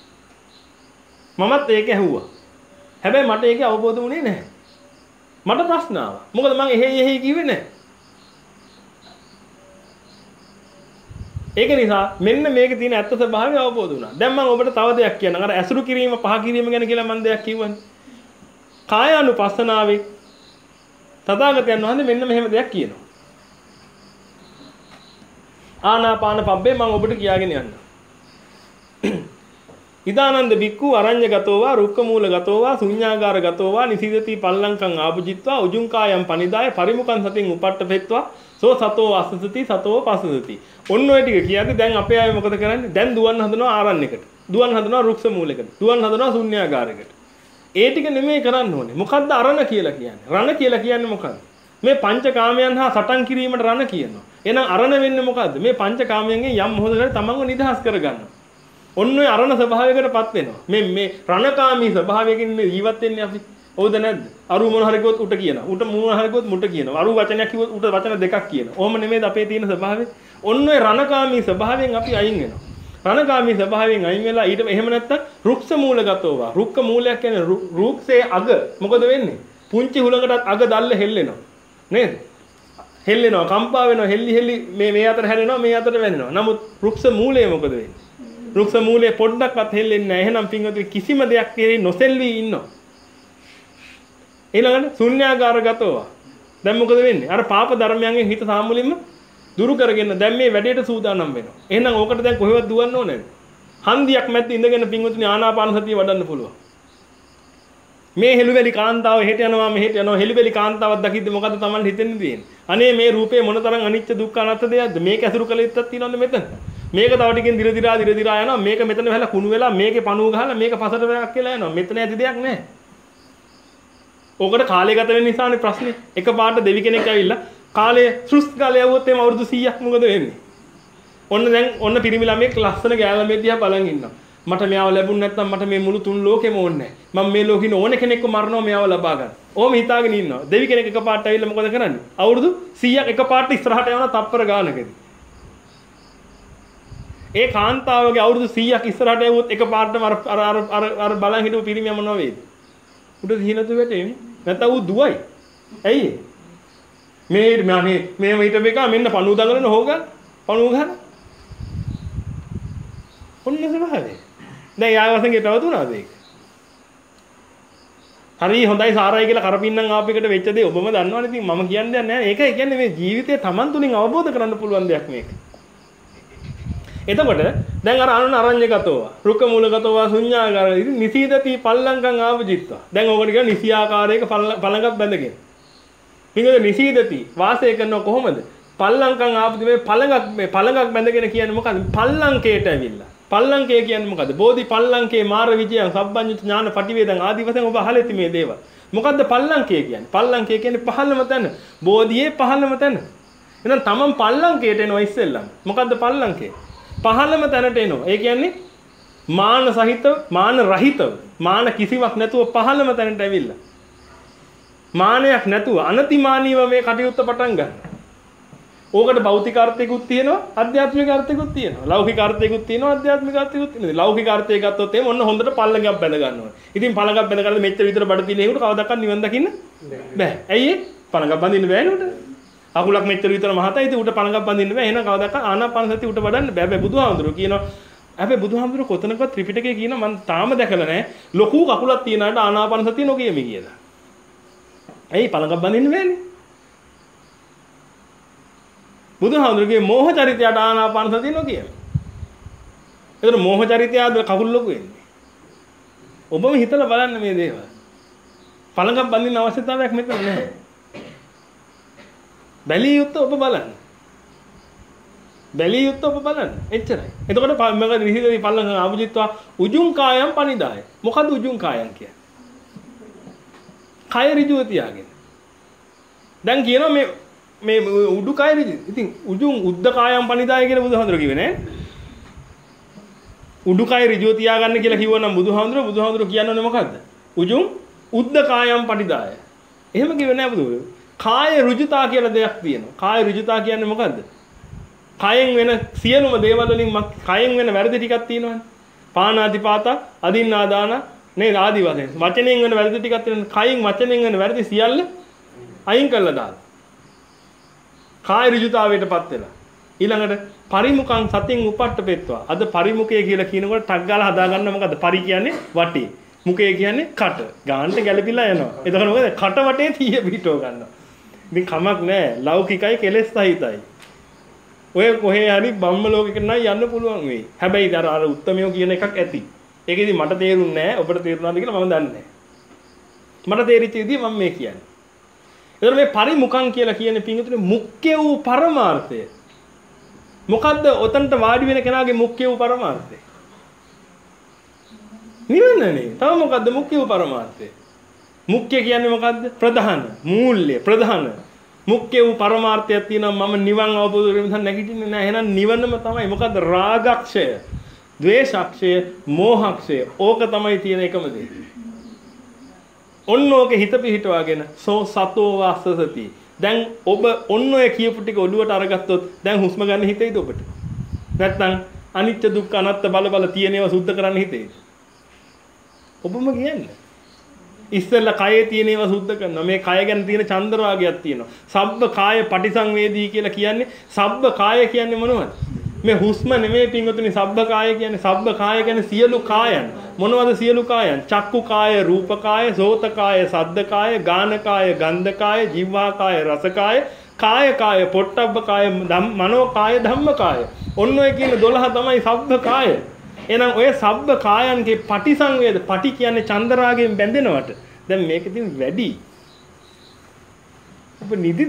A: මමත් ඒක ඇහුවා. හැබැයි මට ඒක අවබෝධ වුණේ නැහැ. මට ප්‍රශ්න ආවා. මොකද මම එහෙයි එහෙයි කිව්වේ නැහැ. ඒක නිසා මෙන්න මේකේ තියෙන ඇත්ත ස්වභාවය අවබෝධ වුණා. දැන් මම ඔබට තව දෙයක් කියන්නම්. අර ඇසුරු කිරීම පහ කිරීම ගැන කියලා මම දෙයක් කිව්වනේ. කායානුපස්සනාවේ තථාගතයන් වහන්සේ මෙන්න මෙහෙම දෙයක් කියනවා. ආනාපාන පබ්බේ මම ඔබට කියාගෙන යන්න. ඉදානන්ද බික්ඛු අරඤ්‍යගතෝ වා රුක්කමූලගතෝ වා ශුඤ්ඤාගාරගතෝ වා නිසීදති පල්ලංකං ආභුජිත්වා උජුං කායම් පනිදාය පරිමුඛං සතින් උපට්ඨපෙත්වා සෝ සතෝ අස්සසති සතෝ පස්සසති. ඔන්න ඔය ටික කියන්නේ දැන් අපේ අය මොකද කරන්නේ? දැන් දුවන් හදනවා ආරණ්‍යයකට. දුවන් හදනවා රුක්ෂ මූලයකට. දුවන් හදනවා ශුන්‍යාගාරයකට. ඒ ටික නෙමෙයි කරන්න ඕනේ. මොකද්ද අරණ කියලා කියන්නේ? රණ කියලා කියන්නේ මොකද්ද? මේ පංචකාමයන් හා සටන් කිරීමට රණ කියනවා. එහෙනම් අරණ වෙන්නේ මොකද්ද? මේ පංචකාමයන්ගෙන් යම් මොහොතකට තමන්ව නිදහස් කරගන්නවා. ඔන්න ඔය අරණ ස්වභාවයකටපත් වෙනවා. මේ මේ රණකාමී ස්වභාවයකින් මේ ජීවත් වෙන්නේ අපි. හවුද නැද්ද? අරු මොන හරි කිව්වොත් උට කියනවා. උට මොන හරි කිව්වොත් මුට කියනවා. අරු වචනයක් කිව්වොත් උට වචන දෙකක් කියනවා. ඔහොම නෙමෙයිද අපේ තියෙන ස්වභාවය? ඔන්න ඔය රණකාමී ස්වභාවයෙන් අපි අයින් වෙනවා. රණකාමී ස්වභාවයෙන් අයින් වෙලා ඊට එහෙම නැත්තම් රුක්ෂ මූලගතව. රුක්ක මූලයක් කියන්නේ රුක්සේ අග. මොකද වෙන්නේ? පුංචි හුලඟටත් අග දැල්ල හෙල්ලෙනවා. නේද? හෙල්ලෙනවා, කම්පා වෙනවා, හෙල්ලි හෙල්ලි මේ මේ අතර හැරෙනවා, මේ අතර වැනෙනවා. නමුත් රුක්ෂ මූලය මොකද වෙන්නේ? රුක්ෂ මූලය පොඩ්ඩක්වත් හෙල්ලෙන්නේ නැහැ. එහෙනම් පින්වතුනි කිසිම දෙයක් කෙරෙහි නොසෙල්වි ඉන්නවා. ඊළඟට ශුන්‍යාකාරගතව. දැන් මොකද වෙන්නේ? අර පාප ධර්මයන්ගෙන් හිත සාමුලින්ම දුරු කරගෙන දැන් මේ වැඩේට සූදානම් වෙනවා. එහෙනම් ඕකට දැන් කොහෙවත් දුවන්න ඕනේ නැද්ද? හන්දියක් මැද්ද ඉඳගෙන පින්වතුනි ආනාපාන සතිය වඩන්න පුළුවන්. මේ හෙළුවැලි කාන්තාව හෙට යනවා මෙහෙට යනවා හෙළුවැලි කාන්තාවක් දකිද්දි මොකද්ද Taman හිතෙන්නේ තියෙන්නේ? අනේ මේ රූපේ මොනතරම් අනිච්ච දුක්ඛ අනාත්ම දෙයක්ද? මේක ඇසුරු කළ යුත්තක් තියෙනවද මෙතන? මේක තව ටිකෙන් දිර දිරා දිර දිරා යනවා. මේක මෙතන වෙලා කුණු වෙලා මේකේ පණුව ගහලා මේක පසට වෙලක් කියලා යනවා. මෙතන ඇති දෙයක් නැහැ. ඕකට කාලය ගත වෙන නිසානේ ප්‍රශ්නේ. එකපාරට දෙවි කෙනෙක් ඇවිල්ලා කාලය සෘස් කාලය આવුවොත් එම අවුරුදු සීයක් මොකද වෙන්නේ? ඔන්න දැන් ඔන්න පිරිමි ළමෙක් ලස්සන ගෑල් ළමෙක් දිහා බලන් ඉන්නවා. මට මෙයාව ලැබුණ නැත්නම් මට මේ මුළු තුන් ලෝකෙම ඕනේ නැහැ. මම මේ ලෝකෙින ඕන කෙනෙක්ව මරනවා මෙයාව ලබා ගන්න. ඕම හිතාගෙන ඉන්නවා. දෙවි කෙනෙක් එකපාරට ඇවිල්ලා මොකද කරන්නේ? අවුරුදු සීයක් එකපාරට ඉස්සරහට යනවා තප්පර ගානකදී. ඒ කාන්තාවගේ අවුරුදු සීයක් ඉස්සරහට යවුවොත් එකපාරටම අර අර අර අර බලන් හිටපු පිරිමියා මොනව වේද? උඩ දිනතු වැටෙන්නේ. නැත්නම් ඌ දුවයි. ඇයි? මේ මේ මේ හිටපු එක මෙන්න පණුව දඟලන හොගන් පණුව ගන්න. ඔන්න ස්වභාවය. දැන් යා වසංගේ පැවතුනාද ඒක? හරි හොඳයි සාරයි කියලා කරපින්නම් ආපු එකට වෙච්ච දේ ඔබම දන්නවනේ. ඉතින් මම කියන්නේ නැහැ. ඒකයි කියන්නේ මේ ජීවිතය Taman තුලින් අවබෝධ කරගන්න පුළුවන් දෙයක් මේක. එතකොට දැන් අර අනන අරඤ්‍යගතව, රුක්ක මූලගතව, ශුඤ්ඤාකාර ඉතින් නිසීදති පල්ලංකං ආවජිත්වා. දැන් ඕකට කියන නිසියාකාරයක පළඟක් බැඳගෙන. ඊගොල්ලෝ නිසීදති වාසය කරනව කොහොමද? පල්ලංකං ආපදි මේ පළඟක් මේ පළඟක් බැඳගෙන කියන්නේ මොකද්ද? පල්ලංකේට ඇවිල්ලා. පල්ලංකේ කියන්නේ මොකද්ද? බෝධි පල්ලංකේ මාර විජයං සබ්බඤ්ඤ ඥාන පටිවේදං ආදී වශයෙන් ඔබ අහලා ඇති මේ දේවල්. මොකද්ද පල්ලංකේ කියන්නේ? පල්ලංකේ කියන්නේ පහළම තැන. බෝධියේ පහළම තැන. එහෙනම් තමන් පල්ලංකේට එනවා ඉස්සෙල්ලම. මොකද්ද පල්ලංකේ? පහළම තැනට එනවා. ඒ කියන්නේ මාන සහිතව, මාන රහිතව, මාන කිසිවක් නැතුව පහළම තැනට ඇවිල්ලා. මානයක් නැතුව අනතිමානීව මේ කටයුත්ත පටන් ගන්න. ඕකට භෞතික අර්ථයකුත් තියෙනවා, ආධ්‍යාත්මික අර්ථයකුත් තියෙනවා. ලෞකික අර්ථයකුත් තියෙනවා, ආධ්‍යාත්මික අර්ථයකුත් තියෙනවා. ලෞකික අර්ථය ගත්තොත් එහෙම ඔන්න හොඳට පල්ලඟක් බැඳ ගන්න ඕනේ. ඉතින් පළඟක් බැඳ ගන්න මෙච්චර විතර බඩ තියෙන ඒකට කවදාවත් නිවන් දකින්න බෑ. ඇයි ඒ? පළඟක් බඳින්න බෑනේ උට. අකුලක් මෙච්චර විතර මහතයි ඉතින් උට පළඟක් බඳින්න බෑ. එහෙනම් කවදාවත් ආනාපාන සතිය උට වඩන්න බෑ. බෑ බුදුහාමුදුරුවෝ කියනවා. හැබැයි බුදුහාමුදුරුවෝ කොතනකවත් ත්‍රිපිටකයේ කියන මම තාම දැකලා නැහැ. ලොකු කකුලක් තියනාට ආනාපාන සතිය නොකියමි කියලා. ඇයි පළඟක් බඳින්න බෑනේ? බුදුහාමුදුරුවෝගේ මෝහ චරිතයට ආනාපාන සතිය නොකියමි. ඒතර මෝහ චරිතයද කකුල් ලොකු වෙන්නේ. ඔබම හිතලා බලන්න මේ දේවල්. පළඟක් බඳින්න අවශ්‍යතාවයක් මෙතන නැහැ. බැලිය යුත්තේ ඔබ බලන්න. බැලිය යුත්තේ ඔබ බලන්න. එච්චරයි. එතකොට මම නිහිතේ පල්ලංග ආභුජිත්වා උජුං කායම් පනිදාය. මොකද උජුං කායම් කියන්නේ? කය ඍජුව තියාගෙන. දැන් කියනවා මේ මේ උඩු කය ඍජු. ඉතින් උජුං උද්ද කායම් පනිදාය කියලා බුදුහාමුදුරුවෝ කිව්වේ නෑ. උඩු කය ඍජුව තියාගන්න කියලා කිව්වනම් බුදුහාමුදුරුවෝ බුදුහාමුදුරුවෝ කියන්නේ මොකද්ද? උජුං උද්ද කායම් පනිදාය. එහෙම කිව්වේ නෑ බුදුහාමුදුරුවෝ. කාය ඍජුතා කියලා දෙයක් තියෙනවා. කාය ඍජුතා කියන්නේ මොකද්ද? කයෙන් වෙන සියලුම දේවල් වලින් කයෙන් වෙන වැරදි ටිකක් තියෙනවානේ. පාණාතිපාත, අදින්නාදාන නේද ආදි වශයෙන්. වචනෙන් වෙන වැරදි ටිකක් තියෙනවා. කයින් වචනෙන් වෙන වැරදි සියල්ල අයින් කරලා දාන්න. කාය ඍජුතාවයටපත් වෙලා. ඊළඟට පරිමුඛං සතින් උපට්ඨපෙත්වා. අද පරිමුඛය කියලා කියනකොට ටක් ගාලා හදා ගන්න මොකද්ද? පරි කියන්නේ වටේ. මුඛය කියන්නේ කට. ගානට ගැළපිලා යනවා. එතකොට මොකද? කට වටේ තීය පිටව ගන්නවා. ඉතින් කමක් නැහැ. ලෞකිකයි කෙලෙස් සහිතයි. ඔය කොහේ හරි බම්ම ලෝකෙකට නම් යන්න පුළුවන් වෙයි. හැබැයි අර අර උත්තරමියෝ කියන එකක් ඇති. ඒක ඉතින් මට තේරුන්නේ නැහැ. ඔබට තේරුණාද කියලා මම දන්නේ නැහැ. මට තේරිච්ච විදිහ මම මේ කියන්නේ. ඒතර මේ පරිමුඛං කියලා කියන්නේ පිංගුතුනේ මුඛ්‍ය වූ පරමාර්ථය. මොකද්ද ඔතනට වාඩි වෙන කෙනාගේ මුඛ්‍ය වූ පරමාර්ථය? නිවනනේ. තව මොකද්ද මුඛ්‍ය වූ පරමාර්ථය? මුඛ්‍ය කියන්නේ මොකද්ද? ප්‍රධාන, මූල්‍ය, ප්‍රධාන. මුක්කේ වූ පරමාර්ථයක් තියෙනවා මම නිවන් අවබෝධ කරගෙන ඉතින් නැගිටින්නේ නැහැ. එහෙනම් නිවනම තමයි. මොකද්ද? රාගක්ෂය, ද්වේෂක්ෂය, මෝහක්ෂය. ඕක තමයි තියෙන එකම දේ. ඔන්න ඕකේ හිත පිහිටවාගෙන සෝ සතෝ වාසසති. දැන් ඔබ ඔන්න ඔය කියපු ටික ඔළුවට අරගත්තොත් දැන් හුස්ම ගන්න හිතෙයිද ඔබට? නැත්නම් අනිත්‍ය දුක්ඛ අනාත්ම බල බල තියෙනේවා සුද්ධ කරන්න හිතෙයිද? ඔබම කියන්නේ. ඉස්සෙල්ලා කයේ තියෙනේවා සුද්ධ කරනවා. මේ කය ගැන තියෙන චන්ද්‍රාගයක් තියෙනවා. සබ්බ කාය පටිසංවේදී කියලා කියන්නේ සබ්බ කාය කියන්නේ මොනවද? මේ හුස්ම නෙමෙයි පින්වතුනි සබ්බ කාය කියන්නේ. සබ්බ කාය කියන්නේ සියලු කායන්. මොනවද සියලු කායන්? චක්කු කාය, රූප කාය, සෝත කාය, සද්ද කාය, ගාන කාය, ගන්ධ කාය, ජීවා කාය, රස කාය, කාය කාය, පොට්ටබ්බ කාය, මනෝ කාය, ධම්ම කාය. ඔන්න ඔය කියන දොළහ තමයි සබ්බ කාය. එහෙනම් ඔය සබ්බ කායන්ගේ පටිසංවේද පටි කියන්නේ චන්දරාගයෙන් බැඳෙනවට. දැන් මේක ඉතින් වැඩි. ඔබ නිදිද?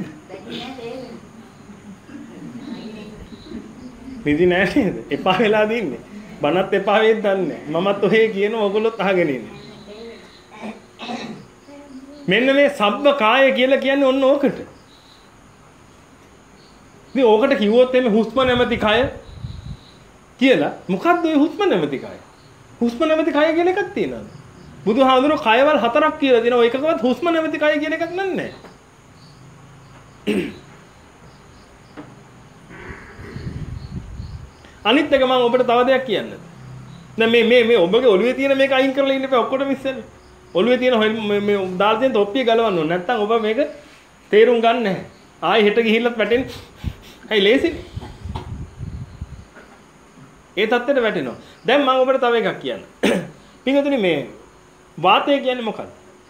A: නිදි නෑ නේද? එපා වෙලා දින්නේ. බනත් එපා වෙයිද දන්නේ නෑ. මමත් ඔහේ කියන ඕගොල්ලොත් අහගෙන ඉන්නේ. මෙන්න මේ සබ්බ කාය කියලා කියන්නේ ඔන්න ඕකට. ඉතින් ඕකට කිව්වොත් එමේ හුස්ම නැමැති කය කියලා මොකද්ද ඔය හුස්ම නැමැති කය? හුස්ම නැමැති කය කියලා එකක් තියෙනවා. බුදුහාමුදුරුවෝ කයවල් හතරක් කියලා දෙනවා. ඔය එකකවත් හුස්ම නැමැති කය කියලා එකක් නෑ. අනිත් එක මම ඔබට තව දෙයක් කියන්න. දැන් මේ මේ මේ ඔබගේ ඔළුවේ තියෙන මේක අයින් කරලා ඉන්න එපා ඔක්කොටම ඉස්සෙල්ලා. ඔළුවේ තියෙන මේ මේ දාල් තියෙන තොප්පිය ගලවන්න ඕනේ. නැත්තම් ඔබ මේක තේරුම් ගන්න නැහැ. ආයෙ හෙට ගිහිල්ලත් වැටෙන්නේ. ඇයි ලේසිනේ? ඒ தත්තෙට වැටෙනවා. දැන් මම ඔබට තව එකක් කියන්න. පින්වතුනි මේ වාතය කියන්නේ මොකක්ද?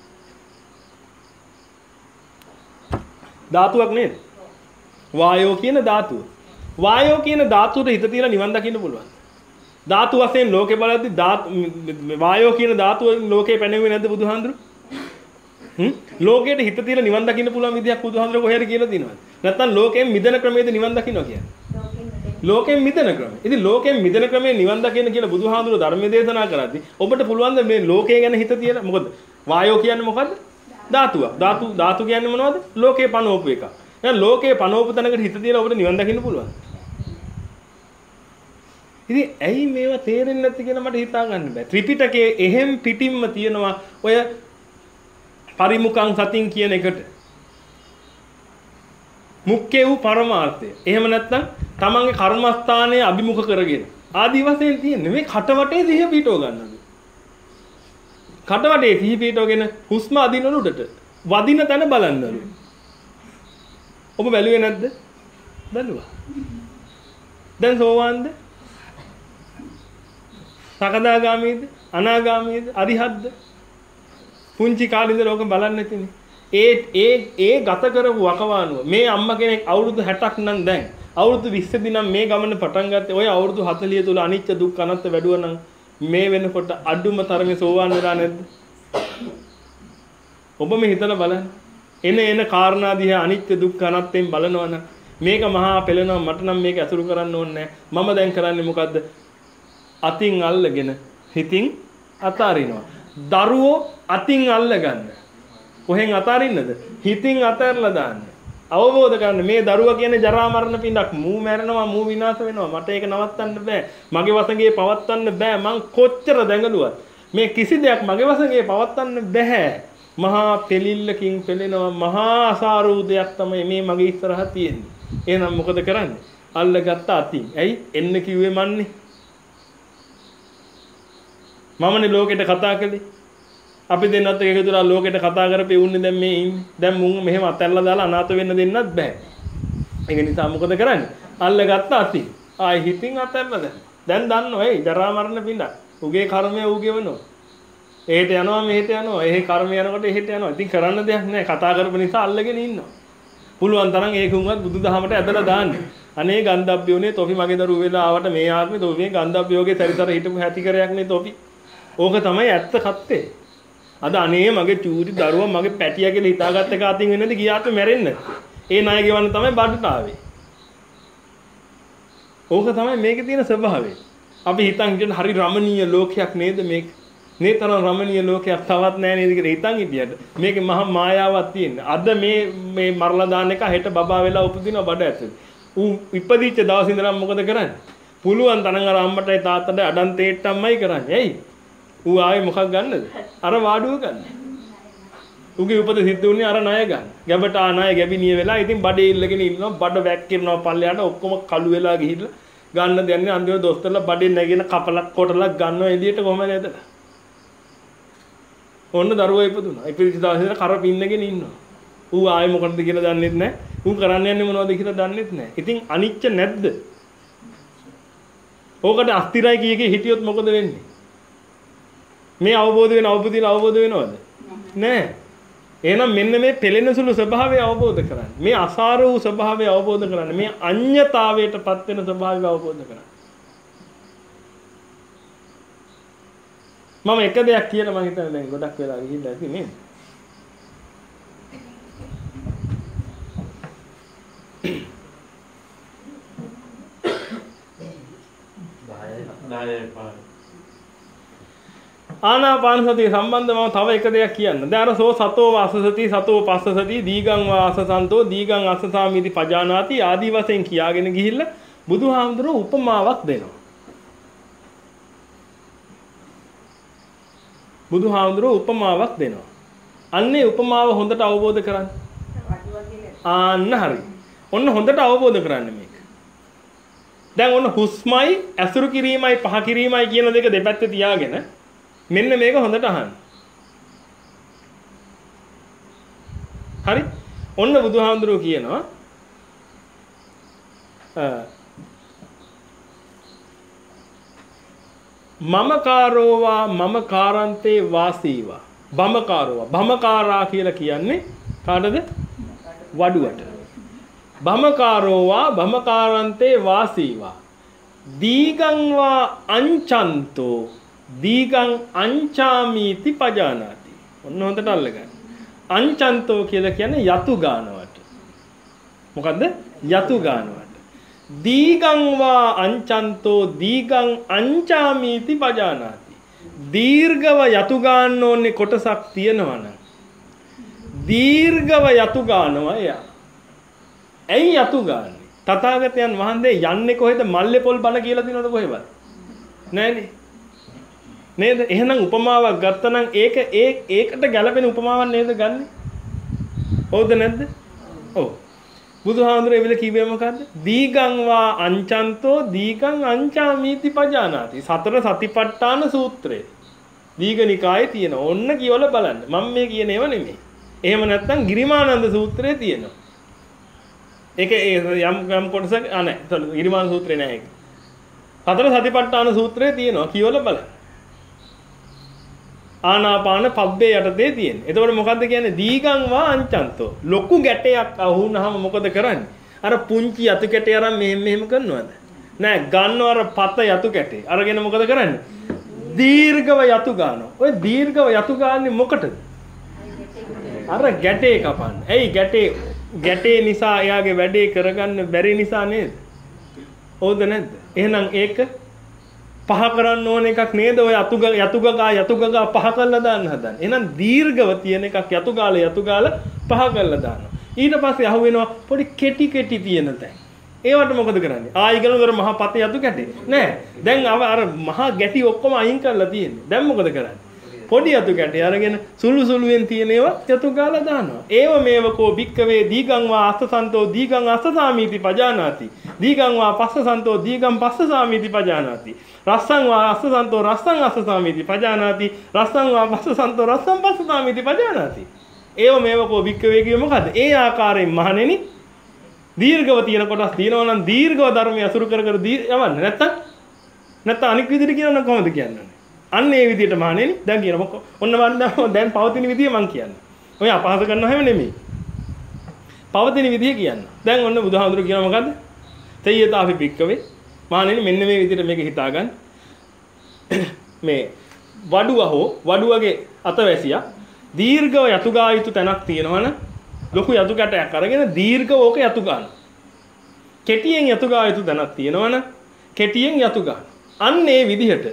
A: ධාතුවක් නේද? වායෝ කියන ධාතුව. වායෝ කියන ධාතුවට හිත තියලා නිවන් දකින්න පුළුවන්. ධාතු වශයෙන් ලෝකේ බලද්දි වායෝ කියන ධාතුව ලෝකේ පැනෙන්නේ නැද්ද බුදුහාඳුරු? හ්ම් ලෝකයට හිත තියලා නිවන් දකින්න පුළුවන් විදියක් බුදුහාඳුරු කොහේද කියලා දිනවද? නැත්නම් ලෝකයෙන් මිදෙන ක්‍රමයේද නිවන් දකින්නවා කියන්නේ? ලෝකයෙන් මිදෙන ක්‍රමය. ඉතින් ලෝකයෙන් මිදෙන ක්‍රමයේ නිවන් දකින්න කියලා බුදුහාඳුරු ධර්ම දේශනා කරද්දි ඔබට පුළුවන් ද මේ ලෝකය ගැන හිත තියලා මොකද? වායෝ කියන්නේ මොකද්ද? ධාතුවක්. ධාතු ධාතු කියන්නේ මොනවද? ලෝකේ පනෝපු එක. දැන් ලෝකේ පනෝපු තැනකට හිත තියලා ඔබට නිවන් දකින්න පුළුවන්. ඉතින් ඇයි මේවා තේරෙන්නේ නැති කියලා මට හිතා ගන්න බෑ. ත්‍රිපිටකයේ එහෙම් පිටින්ම තියෙනවා ඔය පරිමුඛං සතින් කියන එකට. මුක්කේ වූ පරමාර්ථය. එහෙම නැත්නම් තමන්ගේ කර්මස්ථානයේ අභිමුඛ කරගෙන ආදි වශයෙන් තියෙන්නේ මේ කටවටේ සිහිය පිටව ගන්නලු. කටවටේ සිහිය පිටවගෙන හුස්ම අදිනවලු උඩට. වදින තැන බලන්නලු. ඔබ බැලුවේ නැද්ද? බැලුවා. දැන් සෝවාන්ද? සකදාගාමීද? අනාගාමීද? අරිහත්ද? පුංචි කාලේ ඉඳලා ඕක බලන්න නැතිනේ. ඒ ඒ ඒ ගත කරපු වකවානුව මේ අම්මා කෙනෙක් අවුරුදු හැටක් නම් දැන් අවුරුදු විස්සක නම් මේ ගමන පටන් ගත්තේ ඔය අවුරුදු හතළිය තුල අනිත්‍ය දුක්ඛ අනාත්ම වැඩුවා නම් මේ වෙනකොට අඩුම තරමේ සෝවාන් වෙලා නැද්ද? ඔබ මේ හිතලා බලන්න. එන එන කාරණා දිහා අනිත්‍ය දුක්ඛ අනාත්මෙන් බලනවනම් මේක මහා පෙළෙනවා මට නම් මේක අසුරු කරන්න ඕනේ නැහැ. මම දැන් කරන්නේ මොකද්ද? අතින් අල්ලගෙන හිතින් අතාරිනවා. දරුවෝ අතින් අල්ලගන්න. කොහෙන් අතාරින්නද? හිතින් අතහැරලා දාන්න. අවබෝධ කරගන්න මේ දරුවා කියන්නේ ජරා මරණ පිටක්. මූ මැරෙනවා, මූ විනාශ වෙනවා. මට ඒක නවත්තන්න බෑ. මගේ වසඟේ පවත්වන්න බෑ. මං කොච්චර දැඟලුවත් මේ කිසි දෙයක් මගේ වසඟේ පවත්වන්න බෑ. මහා පෙලිල්ලකින් පෙලෙනවා. මහා අසාරූ දෙයක් තමයි මේ මගේ ඉස්සරහා තියෙන්නේ. එහෙනම් මොකද කරන්නේ? අල්ලගත්ත අතින්. ඇයි? එන්න කිව්වේ මන්නේ. මමනේ ලෝකෙට කතා කළේ. අපි දෙන්නත් එක එකතුලා ලෝකෙට කතා කරපේ උන්නේ දැන් මේ ඉන්නේ. දැන් මුන් මෙහෙම අතල්ලා දාලා අනාථ වෙන්න දෙන්නත් බෑ. ඒක නිසා මොකද කරන්නේ? අල්ලගත්ත අතින්. ආයි හිතින් අතල්ලා දැන්. දැන් දන්නෝ ඒ ජරා මරණ පිඬ. උගේ කර්මය ඌ ගෙවනවා. එහෙට යනවා මෙහෙට යනවා. එහෙ කර්මය යනකොට එහෙට යනවා. ඉතින් කරන්න දෙයක් නැහැ. කතා කරපු නිසා අල්ලගෙන ඉන්නවා. පුළුවන් තරම් ඒකුන්වත් බුදුදහමට ඇදලා දාන්න. අනේ ගන්ධබ්බයෝනේ තොපි මගේ දරුවෝ වෙලා ආවට මේ ආත්මේ තොපි ගන්ධබ්බයෝගේ සරිතර හිටපු හැතිකරයක් නේ තොපි. ඕක තමයි ඇත්ත කත්තේ. අද අනේ මගේ චූටි දරුවා මගේ පැටියා කියලා හිතාගත්ත එක අතින් වෙන්නද ගියාට මැරෙන්න. ඒ ණය ගෙවන්න තමයි බඩට ආවේ. ඕක තමයි මේකේ තියෙන ස්වභාවය. අපි හිතන් කියන හරි රමණීය ලෝකයක් නේද මේක? මේ තරම් රමණීය ලෝකයක් තවත් නැහැ නේද කියලා හිතන් හිටියට මේකේ මහා මායාවක් තියෙනවා. අද මේ මේ මරලා දාන එක හෙට බබා වෙලා උපදිනවා බඩ ඇතුලේ. ඌ ඉපදිච්ච දවස් ඉඳලා මොකද කරන්නේ? පුළුවන් තරම් අර අම්මටයි තාත්තට අඩන් තේට්ටම්මයි කරන්නේ. ඇයි? ඌ ආවේ මොකක් ගන්නද? අර වාඩුව ගන්න. ඌගේ උපත සිද්ධ වුණේ අර ණය ගන්න. ගැබට ආ ණය ගැබිනිය වෙලා ඉතින් බඩේ ඉල්ලගෙන ඉන්නවා. බඩ වැක්කිරනවා පල්ලයට ඔක්කොම කළු වෙලා ගිහිල්ලා ගන්න දෙන්නේ අන්තිම දොස්තරලා බඩේ නැගෙන කපලක් කොටලක් ගන්නවා එළියට කොහමද ඇදලා. ඔන්න දරුවා ඉපදුනා. ඉපදිච්ච දවසේ කර පින්නගෙන ඉන්නවා. ඌ ආයේ මොකටද කියලා දන්නෙත් නැහැ. ඌ කරන්න යන්නේ මොනවද කියලා දන්නෙත් නැහැ. ඉතින් අනිච්ච නැද්ද? ඕකට අස්තිරයි කිය කී හිටියොත් මොකද වෙන්නේ? මේ අවබෝධ වෙන අවබෝධින අවබෝධ වෙනවද? නැහැ. එහෙනම් මෙන්න මේ පෙළෙන සුළු ස්වභාවය අවබෝධ කරගන්න. මේ අසාර වූ ස්වභාවය අවබෝධ කරගන්න. මේ අඤ්ඤතාවයටපත් වෙන ස්වභාවය අවබෝධ කරගන්න. මම එක දෙයක් කියලා මම හිතන්නේ දැන් ගොඩක් වෙලා ගිහිල්ලා ඇති නේද? ආනාපාන සතිය සම්බන්ධව මම තව එක දෙයක් කියන්න. දැන් අර සෝ සතෝ වාසසති සතෝ පස්සසති දීගං වාසසන්තෝ දීගං අස්සසාමිති පජානාති ආදී වශයෙන් කියාගෙන ගිහිල්ලා බුදුහාමුදුරුවෝ උපමාවක් දෙනවා. බුදුහාමුදුරුවෝ උපමාවක් දෙනවා. අන්නේ උපමාව හොඳට අවබෝධ කරගන්න. ආන්න හරි. ඔන්න හොඳට අවබෝධ කරගන්න මේක. දැන් ඔන්න හුස්මයි ඇසුරු කිරීමයි පහ කිරීමයි කියන දෙක දෙපැත්තේ තියාගෙන මෙන්න මේක හොඳට අහන්න. හරි? ඔන්න බුදුහාමුදුරුවෝ කියනවා මම කාරෝවා මම කාරන්තේ වාසීවා බමකාරෝවා බමකාරා කියලා කියන්නේ කාටද? වඩුවට. බමකාරෝවා බමකාරන්තේ වාසීවා දීගං වා අංචන්තෝ දීගං අංචාමීති පජානාති. ඔන්න හොඳට අල්ලගන්න. අංචන්තෝ කියලා කියන්නේ යතු ගානවට. මොකද්ද? යතු ගානවට. දීගං වා අංචන්තෝ දීගං අංචාමීති පජානාති. දීර්ඝව යතු ගන්න ඕනේ කොටසක් තියෙනවා නම් දීර්ඝව යතු ගන්නවා එයා. ඇයි යතු ගන්නේ? තථාගතයන් වහන්සේ යන්නේ කොහෙද? මල්ලේ පොල් බණ කියලා දිනවද කොහෙවත්? නෑනේ. නේද? එහෙනම් උපමාවක් ගත්තනම් ඒක ඒ ඒකට ගැලපෙන උපමාවක් නේද ගන්නෙ? හවුද නැද්ද? ඔව්. බුදුහාමුදුරේ විල කිව්වේ මොකද්ද? දීගං වා අංචන්තෝ දීගං අංචාමීති පජානාති. සතර සතිපට්ඨාන සූත්‍රය. දීඝනිකායේ තියෙන. ඔන්න කියවල බලන්න. මම මේ කියන ඒවා නෙමෙයි. එහෙම නැත්නම් ගිරිමානන්ද සූත්‍රයේ තියෙනවා. ඒක යම් යම් කොටසක් ආ නැහැ. ගිරිමානන්ද සූත්‍රේ නැහැ ඒක. සතර සතිපට්ඨාන සූත්‍රයේ තියෙනවා. කියවල බලන්න. ආනාපාන පබ්බේ යටතේ තියෙන. එතකොට මොකද්ද කියන්නේ? දීගං වා අංචන්තෝ. ලොකු ගැටයක් අහුනහම මොකද කරන්නේ? අර පුංචි යතු කැටේ අරන් මෙහෙම මෙහෙම කරනවද? නෑ, ගන්නව අර පත යතු කැටේ. අරගෙන මොකද කරන්නේ? දීර්ඝව යතු ගන්නවා. ඔය දීර්ඝව යතු ගන්නේ මොකටද? අර ගැටේ කපන්න. ඇයි ගැටේ ගැටේ නිසා එයාගේ වැඩේ කරගන්න බැරි නිසා නේද? හවුද නැද්ද? එහෙනම් ඒක පහ කරන්න ඕන එකක් නේද? ඔය යතු යතු ගගා යතු ගගා පහ කරලා දාන්න හදන. එහෙනම් දීර්ඝව තියෙන එකක් යතු ගාලා යතු ගාලා පහ කරලා දානවා. ඊට පස්සේ අහු වෙනවා පොඩි කෙටි කෙටි තියෙන තැන්. ඒවට මොකද කරන්නේ? ආයි ගලනතර මහා පත යතු කැටේ. නෑ. දැන් අර මහා ගැටි ඔක්කොම අයින් කරලා තියෙන්නේ. දැන් මොකද කරන්නේ? පොඩි යතු කැටේ අරගෙන සුළු සුළුෙන් තියෙන ඒවා යතු ගාලා දානවා. ඒව මේවකෝ භික්කවේ දීගං වා අස්සසන්තෝ දීගං අස්සසාමීති පජානාති. දීගං වා පස්සසන්තෝ දීගං පස්සසාමීති පජානාති. රස්සං වා අස්සසන්තෝ රස්සං අස්සසාමීති පජානාති. රස්සං වා පස්සසන්තෝ රස්සං පස්සසාමීති පජානාති. ඒව මේවකෝ භික්කවේ කියේ මොකද්ද? ඒ ආකාරයෙන් මහණෙනි දීර්ඝව තියෙන කොටස් තියෙනවා නම් දීර්ඝව ධර්මය අසුරු කර කර යවන්න. නැත්තම් නැත්තම් අනික් විදිහට කියනවා කොහොමද කියන්නේ? අන්න ඒ විදිහට මහණෙනි දැන් කියන මොකෝ ඔන්න මම දැන් පවතින විදිය මම කියන්නේ. ඔය අපහාස කරනව හැම නෙමෙයි. පවතින විදිය කියන්න. දැන් ඔන්න බුදුහාමුදුරුවෝ කියනවා මොකද්ද? තේයතාපි භික්කවේ මහණෙනි මෙන්න මේ විදිහට මේක හිතාගන්න. මේ වඩුව හෝ වඩුවගේ අතවැසියා දීර්ඝව යතු ගා යුතු තැනක් තියෙනවනම් ලොකු යතු කැටයක් අරගෙන දීර්ඝව ඕක යතු ගන්න. කෙටියෙන් යතු ගා යුතු තැනක් තියෙනවනම් කෙටියෙන් යතු ගන්න. අන්න ඒ විදිහට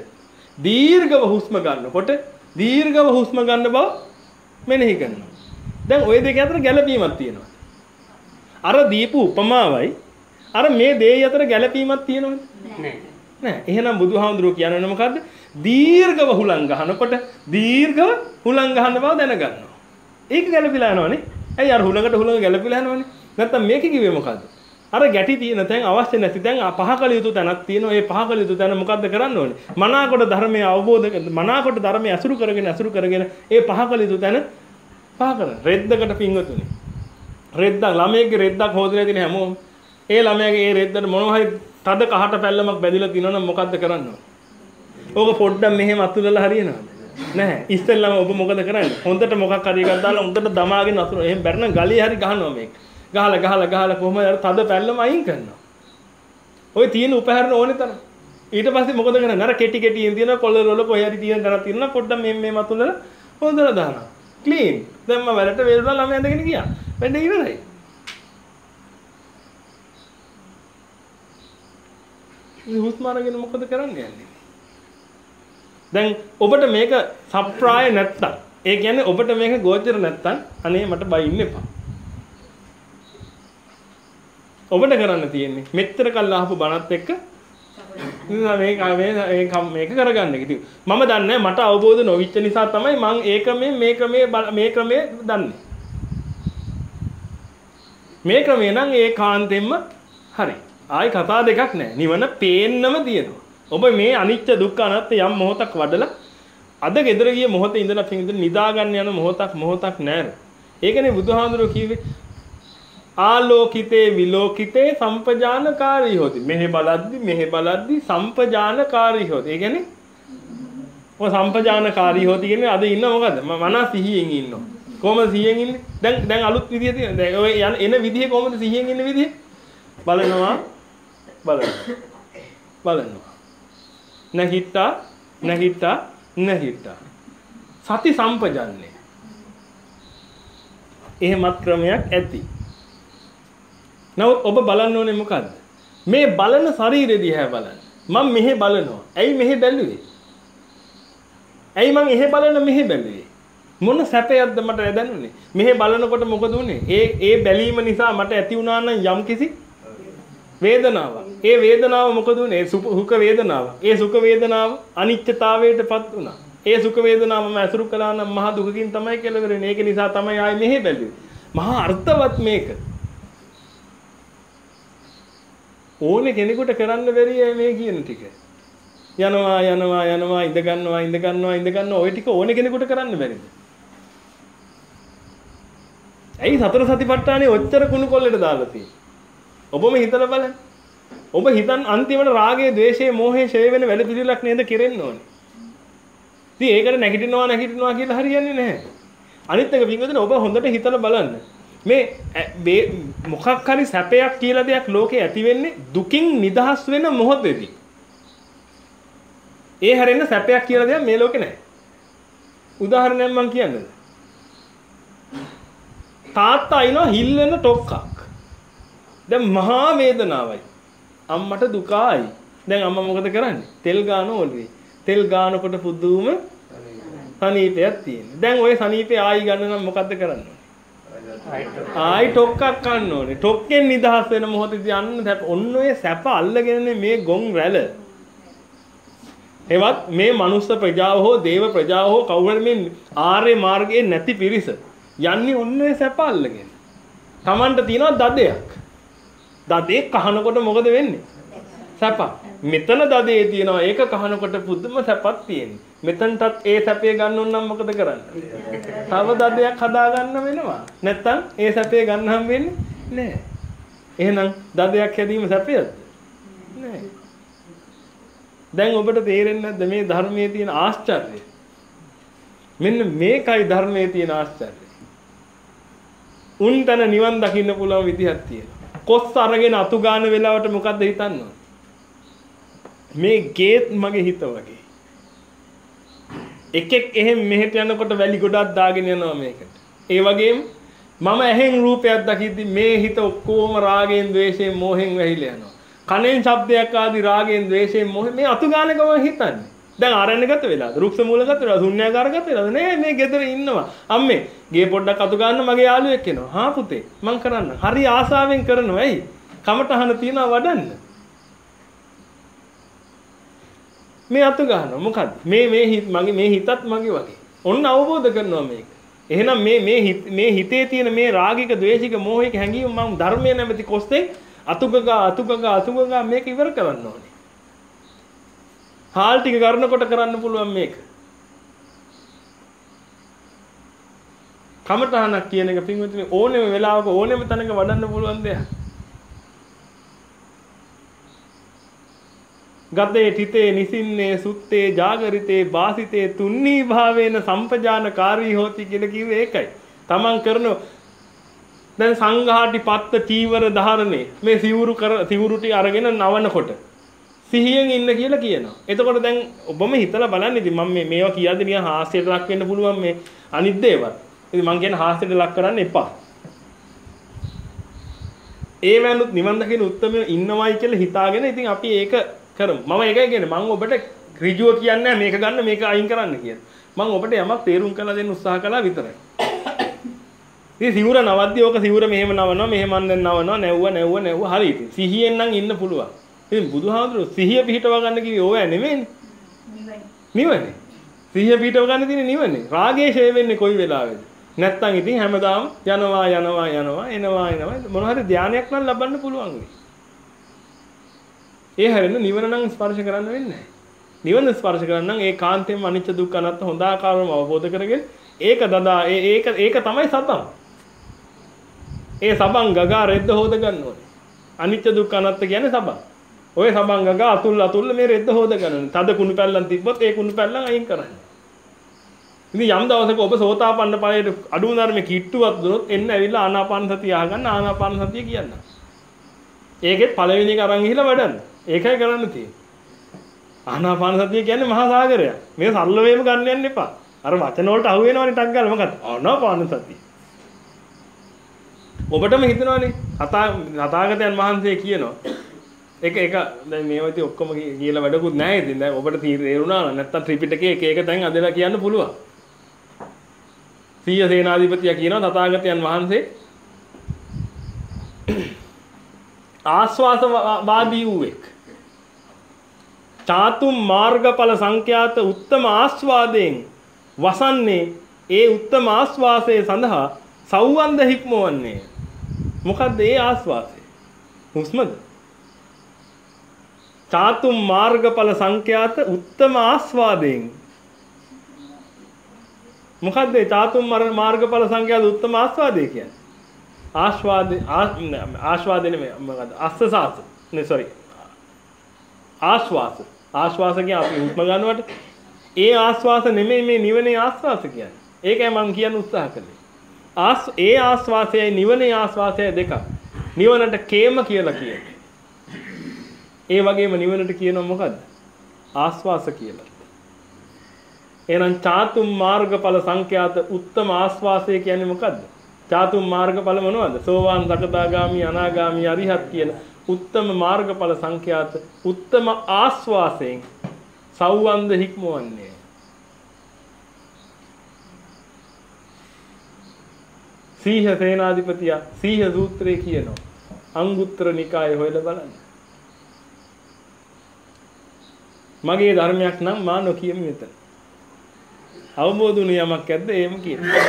A: දීර්ඝව හුස්ම ගන්නකොට දීර්ඝව හුස්ම ගන්න බව මෙනෙහි කරනවා. දැන් ওই දෙක අතර ගැළපීමක් තියෙනවා. අර දීපු උපමාවයි අර මේ දෙය අතර ගැළපීමක් තියෙනවද?
B: නෑ.
A: නෑ. එහෙනම් බුදුහාමුදුරුවෝ කියන්නේ මොකද්ද? දීර්ඝව හුලං ගහනකොට දීර්ඝව හුලං ගහන බව දැනගන්නවා. ඒක ගැළපීලා යනවනේ. ඇයි අර හුලඟට හුලඟ ගැළපීලා යනවනේ? නැත්තම් මේක කිව්වේ මොකද්ද? අර ගැටි තියෙන තැන් අවශ්‍ය නැති තැන් පහකල යුතු තැනක් තියෙනවා. ඒ පහකල යුතු තැන මොකද්ද කරන්න ඕනේ? මනාකොට ධර්මයේ අවබෝධ මනාකොට ධර්මයේ අසුරු කරගෙන අසුරු කරගෙන ඒ පහකල යුතු තැන පහ කරන. රෙද්දකට පිංගතුනේ. රෙද්දක් ළමයෙක්ගේ රෙද්දක් හොදලා තියෙන හැමෝම ඒ ළමයාගේ ඒ රෙද්දට මොනවා හරි තද කහට පැල්ලමක් බැඳිලා තියෙනවා නම් මොකද්ද කරන්න ඕනේ? ඕක පොඩ්ඩක් මෙහෙම අතුලලා හරියනවද? නැහැ. ඉස්සෙල්ලාම ඔබ මොකද කරන්නේ? හොඳට මොකක් හරි එකක් දාලා හොඳට දමාගෙන අතුර. එහෙම බැරනම් ගලිය හරි ගහනවා මේක. ගහලා ගහලා ගහලා කොහොමද අර තද පැල්ලම අයින් කරනවා. ඔය තියෙන උපකරණ ඕනේ තරම්. ඊට පස්සේ මොකද කරන්නේ? අර කෙටි කෙටියෙන් තියෙන කොළ රොල කොහේ හරි තියෙන දරක් තියෙනවා පොඩ්ඩක් මෙහෙම මෙහෙම අතුලලා හොඳට දානවා. ක්ලීන්. දැන් මම වැඩට වේලුණා ළමයා ඇඳගෙන ගියා. වැඩ ඉවරයි. හුස්ම අරගෙන මොකද කරන්නේ යන්නේ? දැන් ඔබට මේක සප්‍රාය නැත්තම් ඒ කියන්නේ ඔබට මේක ගෝචර නැත්තම් අනේ මට බයින්න එපා. ඔබට කරන්න තියෙන්නේ මෙච්චර කල් අහපු බණත් එක්ක මේක මේක මේක කරගන්න කිව්වා. මම දන්නේ මට අවබෝධ නොවිච්ච නිසා තමයි මම ඒක මේ මේ ක්‍රමයේ මේ ක්‍රමයේ දන්නේ. මේ ක්‍රමේ නම් ඒකාන්තයෙන්ම හරි. ආයි කතා දෙකක් නැහැ. නිවන පේන්නම තියෙනවා. ඔබ මේ අනිච්ච දුක්ඛ අනාත්ම යම් මොහොතක් වඩලා අද gedara ගිය මොහොතේ ඉඳලා පිටින් නිදා ගන්න යන මොහොතක් මොහොතක් නැහැ. ඒකනේ බුදුහාඳුරෝ කිව්වේ ආලෝකිතේ විලෝකිතේ සම්පජානකාරී හොති. මෙහෙ බලද්දි මෙහෙ බලද්දි සම්පජානකාරී හොති. ඒ කියන්නේ ඔය සම්පජානකාරී හොති කියන්නේ අද ඉන්න මොකද්ද? මනස සිහියෙන් ඉන්නවා. කොහොමද සිහියෙන් ඉන්නේ? දැන් දැන් අලුත් විදිය තියෙනවා. දැන් ඔය යන එන විදිය කොහොමද සිහියෙන් ඉන්න විදිය? බලනවා බලනවා බලනවා නැහිට්ටා නැහිට්ටා නැහිට්ටා සති සම්පජන්නේ එහෙමත් ක්‍රමයක් ඇති. නමුත් ඔබ බලන්න ඕනේ මොකද්ද? මේ බලන ශරීරය දිහා බලන්න. මම මෙහෙ බලනවා. ඇයි මෙහෙ බැලුවේ? ඇයි මං එහෙ බලන මෙහෙ බැලුවේ? මොන සැපයක්ද මට දැනුනේ? මෙහෙ බලනකොට මොකද උනේ? ඒ ඒ බැලීම නිසා මට ඇති වුණා නම් යම්කිසි වේදනාව. ඒ වේදනාව මොකද උනේ? සුඛ වේදනාව. ඒ සුඛ වේදනාව අනිත්‍යතාවයටපත් වුණා. ඒ සුඛ වේදනාව මම අසුරු කළා නම් මහා දුකකින් තමයි කෙලවර වෙන්නේ. ඒක නිසා තමයි ආයේ මෙහෙ බැලුවේ. මහා අර්ථවත් මේක. ඕනේ කෙනෙකුට කරන්න බැරි මේ කියන ටික. යනවා යනවා යනවා ඉඳ ගන්නවා ඉඳ ගන්නවා ඉඳ ගන්නවා ওই ටික ඕනේ කෙනෙකුට කරන්න බැරිද? ඇයි සතර සතිපට්ඨානේ ඔච්චර කුණු කොල්ලට දාලා තියෙන්නේ? ඔබම හිතලා බලන්න. ඔබ හිතන් අන්තිමට රාගය, ద్వේෂය, මෝහය ෂේ වෙන වැඩ පිළිලක් නේද කෙරෙන්න ඕනේ. ඉතින් ඒකට නැගිටිනවා නැගිටිනවා කියලා හරියන්නේ නැහැ. අනිත් එක පින්වතුනි ඔබ හොඳට හිතලා බලන්න. මේ මොකක් හරි සැපයක් කියලා දෙයක් ලෝකේ ඇති වෙන්නේ දුකින් නිදහස් වෙන මොහොතේදී. ඒ හැරෙන්න සැපයක් කියලා දෙයක් මේ ලෝකේ නැහැ. උදාහරණයක් මම කියන්නද? තාත්තා අයිනවා හිල් වෙන ටොක්කක්. දැන් මහා වේදනාවයි. අම්මට දුකයි. දැන් අම්මා මොකද කරන්නේ? තෙල් ගාන ඕල්වේ. තෙල් ගානකොට පුදුම සනීපයක් තියෙනවා. දැන් ওই සනීපේ ආයි ගන්න නම් මොකද්ද කරන්න ඕනේ? ආයි ටොක්කක් ගන්න ඕනේ. ටොක්කෙන් නිදහස් වෙන මොහොතේදී අන්න ඔන්න ඔය සැප අල්ලගෙනනේ මේ ගොන් රැළ. එවත් මේ මනුස්ස ප්‍රජාව හෝ දේව ප්‍රජාව හෝ කවුරු මේ ආර්ය මාර්ගයේ නැති පිරිස යන්නේ ඔන්න ඔය සැප අල්ලගෙන. Tamanට තියෙනවා දදයක්. දදේ කහනකොට මොකද වෙන්නේ? සැප. මෙතන දදේ තියෙනවා ඒක කහනකොට පුදුම සැපක් තියෙන්නේ. මෙතනටත් ඒ සැපේ ගන්න ඕන නම් මොකද කරන්නේ? තව දදයක් හදා ගන්න වෙනවා. නැත්තම් ඒ සැපේ ගන්න හම් වෙන්නේ නැහැ. එහෙනම් දදයක් හැදීම සැපයක්ද? නැහැ. දැන් ඔබට තේරෙන්නේ නැද්ද මේ ධර්මයේ තියෙන ආශ්චර්යය? මෙන්න මේකයි ධර්මයේ තියෙන ආශ්චර්යය. උන්තන නිවන් දකින්න පුළුවන් විදිහක් තියෙනවා. කොස් අරගෙන අතු ගන්න වෙලාවට මොකද්ද හිතන්නේ? මේ ගේත් මගේ හිත වගේ. එකෙක් එහෙම මෙහෙට යනකොට වැලි ගොඩක් දාගෙන යනවා මේකට. ඒ වගේම මම ඇහෙන් රූපයක් දකිද්දි මේ හිත ඔක්කොම රාගයෙන්, ద్వේෂයෙන්, මෝහෙන් වැහිලා යනවා. කනෙන් ශබ්දයක් ආදී රාගයෙන්, ద్వේෂයෙන්, මෝහෙන් මේ අතු ගන්න ගම හිතන්නේ. දැන් ආරණ්‍ය ගත වෙලාද? රුක්ෂ මූල ගත වෙලාද? ශුන්‍යාකාර ගත වෙලාද? නෑ මේ ගෙදර ඉන්නවා. අම්මේ ගේ පොඩ්ඩක් අතු ගන්න මගේ යාළුවෙක් එනවා. හා පුතේ මං කරන්න. හරි ආසාවෙන් කරනවා. ඇයි? කමටහන තියනවා වඩන්න. මේ අතු ගන්නවා. මොකද්ද? මේ මේ හිත මගේ මේ හිතත් මගේ වගේ. ඔන්න අවබෝධ කරනවා මේක. එහෙනම් මේ මේ මේ හිතේ තියෙන මේ රාගික, ද්වේෂික, මෝහික හැඟීම් මම ධර්මයේ නැමැති කොස්තෙන් අතුගගා අතුගගා අතුගගා මේක ඉවර කරන්න ඕනේ. හාල් ටික කරනකොට කරන්න පුළුවන් මේක. කමඨහනක් කියන එක පින්විතනේ ඕනෙම වෙලාවක ඕනෙම තැනක වඩන්න පුළුවන් දෙයක්. ගතේ තිතේ නිසින්නේ සුත්තේ ජාගරිතේ වාසිතේ තුන්නී භාවේන සම්පජානකාරී හෝති කියලා කිව්වේ ඒකයි. තමන් කරන දැන් සංඝාටි පත්ත චීවර ධාරණේ මේ සිවුරු කර සිවුරු ටික අරගෙන නවනකොට සිහියෙන් ඉන්න කියලා කියනවා. එතකොට දැන් ඔබම හිතලා බලන්න ඉතින් මම මේ මේවා කියද්දි නිකන් හාස්‍යයට ලක් වෙන්න පුළුවන් මේ අනිත් දේවල්. ඉතින් මං කියන්නේ හාස්‍යයට ලක් කරන්න එපා. ඒ වෙනුත් නිවන් දකින උත්තරම ඉන්නවයි කියලා හිතාගෙන ඉතින් අපි ඒක කරමු. මම ඒකයි කියන්නේ මම ඔබට ඍජුව කියන්නේ මේක ගන්න මේක අයින් කරන්න කියලා. මම ඔබට යමක් තේරුම් කරලා දෙන්න උත්සාහ කළා විතරයි. ඉතින් සිවුර නවද්දී ඕක සිවුර මෙහෙම නවනවා මෙහෙම මන් දැන් නවනවා නැව්ව නැව්ව නැව්ව හරි ඉතින් සිහියෙන් නම් ඉන්න පුළුවන්. ඉතින් බුදුහාමුදුරුවෝ සිහිය පිහිටව ගන්න කිව්වේ ඕවා නෙමෙයිනේ. නිවනේ. නිවනේ. සිහිය පිහිටව ගන්න තියෙන්නේ නිවනේ. රාගයේ ෂේ වෙන්නේ කොයි වෙලාවෙද? නැත්තම් ඉතින් හැමදාම යනවා යනවා යනවා එනවා එනවා මොන හරි ධානයක් නම් ලබන්න පුළුවන් වෙයි. ඒ හැරෙන්න නිවන නම් ස්පර්ශ කරන්න වෙන්නේ නැහැ. නිවන ස්පර්ශ කරන්න නම් ඒ කාන්තේම අනිච්ච දුක්ඛ අනාත්ම හොඳ ආකාරවම අවබෝධ කරගෙන ඒක දදා ඒ ඒක ඒක තමයි සතම්. ඒ සබන් ගගා රෙද්ද හොද ගන්න ඕනේ. අනිච්ච දුක්ඛ අනාත්ම කියන්නේ සබන්. ඔය සබන් ගගා අතුල් අතුල් මේ රෙද්ද හොද ගන්න ඕනේ. තද කුණු පැල්ලම් තිබ්බොත් ඒ කුණු පැල්ලම් අයින් කරන්න. ඉතින් යම් දවසක ඔබ සෝතාපන්න ඵලයට අඩුම ධර්මයේ කිට්ටුවක් දුනොත් එන්න ඇවිල්ලා ආනාපාන සතිය අහගන්න ආනාපාන සතිය කියන්න. ඒකෙත් පළවෙනි එක අරන් ගිහිල්ලා වඩන්න. ඒකයි කරන්න තියෙන්නේ. ආනාපාන සතිය කියන්නේ මහා සාගරයක්. මේ සරල වේම ගන්න යන්න එපා. අර වචන වලට අහු වෙනවනේ ටක් ගාලා මොකක්ද? ආනාපාන සතිය. ඔබටම හිතනවනේ තථාගතයන් වහන්සේ කියනවා. ඒක ඒක දැන් මේවා ඉතින් ඔක්කොම කියලා වැඩකුත් නැහැ ඉතින්. දැන් ඔබට තේරුණා නම් නැත්තම් ත්‍රිපිටකයේ එක එක තැන් අදලා කියන්න පුළුවන්. සීය සේනාධිපතියා කියනවා තථාගතයන් වහන්සේ ආස්වාසවාදී වූෙක්. චාතුම් මාර්ගඵල සංඛ්‍යාත උත්තම ආස්වාදයෙන් වසන්නේ ඒ උත්තම ආස්වාසයේ සඳහා සෞවන්ද හික්මවන්නේ. මොකද්ද ඒ ආස්වාසය? හුස්මද? චාතුම් මාර්ගඵල සංඛ්‍යාත උත්තම ආස්වාදයෙන් මොකද්ද චාතුම් මාර්ගඵල සංඛ්‍යාත උත්තම ආස්වාදය කියන්නේ? ආස්වාද ආස්වාද නෙමෙයි මොකද්ද? අස්සසාස නේ සෝරි ආස්වාස ආස්වාස කියන්නේ අපි හුස්ම ගන්නවට ඒ ආස්වාස නෙමෙයි මේ නිවනේ ආස්වාස කියන්නේ. ඒකයි මම කියන්න උත්සාහ කළේ. ආස් ඒ ආස්වාසයයි නිවනේ ආස්වාසයයි දෙක. නිවනට කේම කියලා කියන්නේ. ඒ වගේම නිවනට කියනවා මොකද්ද? ආස්වාස කියලා. එහෙනම් චාතුම් මාර්ගඵල සංඛ්‍යාත උත්තම ආස්වාසය කියන්නේ මොකද්ද? චාතුම් මාර්ගඵල මොනවද? සෝවාන් සකදාගාමි අනාගාමි අරිහත් කියන උත්තම මාර්ගඵල සංඛ්‍යාත උත්තම ආස්වාසයෙන් සෞවන්ද හික්මවන්නේ. සීහ සේනාධිපතියා සීහ සූත්‍රයේ කියනවා. අංගුත්තර නිකායේ හොයලා බලන්න. මගේ ධර්මයක් නම් මා නොකියමි මෙතන. අවබෝධ වුණ යමක් ඇද්ද එහෙම කියනවා.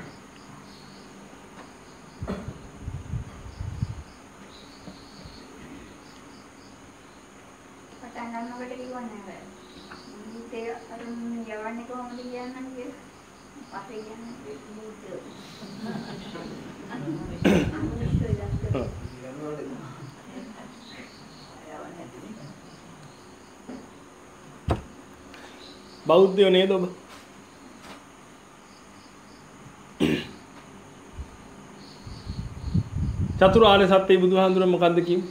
C: පටන් ගන්නකොට කිව්වනේ නේද? මුත්තේ අර යවන්නේ කොහොමද කියන්නම් කියලා. පස්සේ කියන්නේ මුත්තේ. බෞද්ධයෝ නේද ඔබ? චතුරාර්ය සත්‍ය බුදුහාඳුන මොකද්ද කිව්වේ?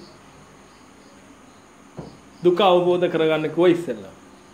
C: දුක අවබෝධ කරගන්න කිව්වා ඉස්සෙල්ලා.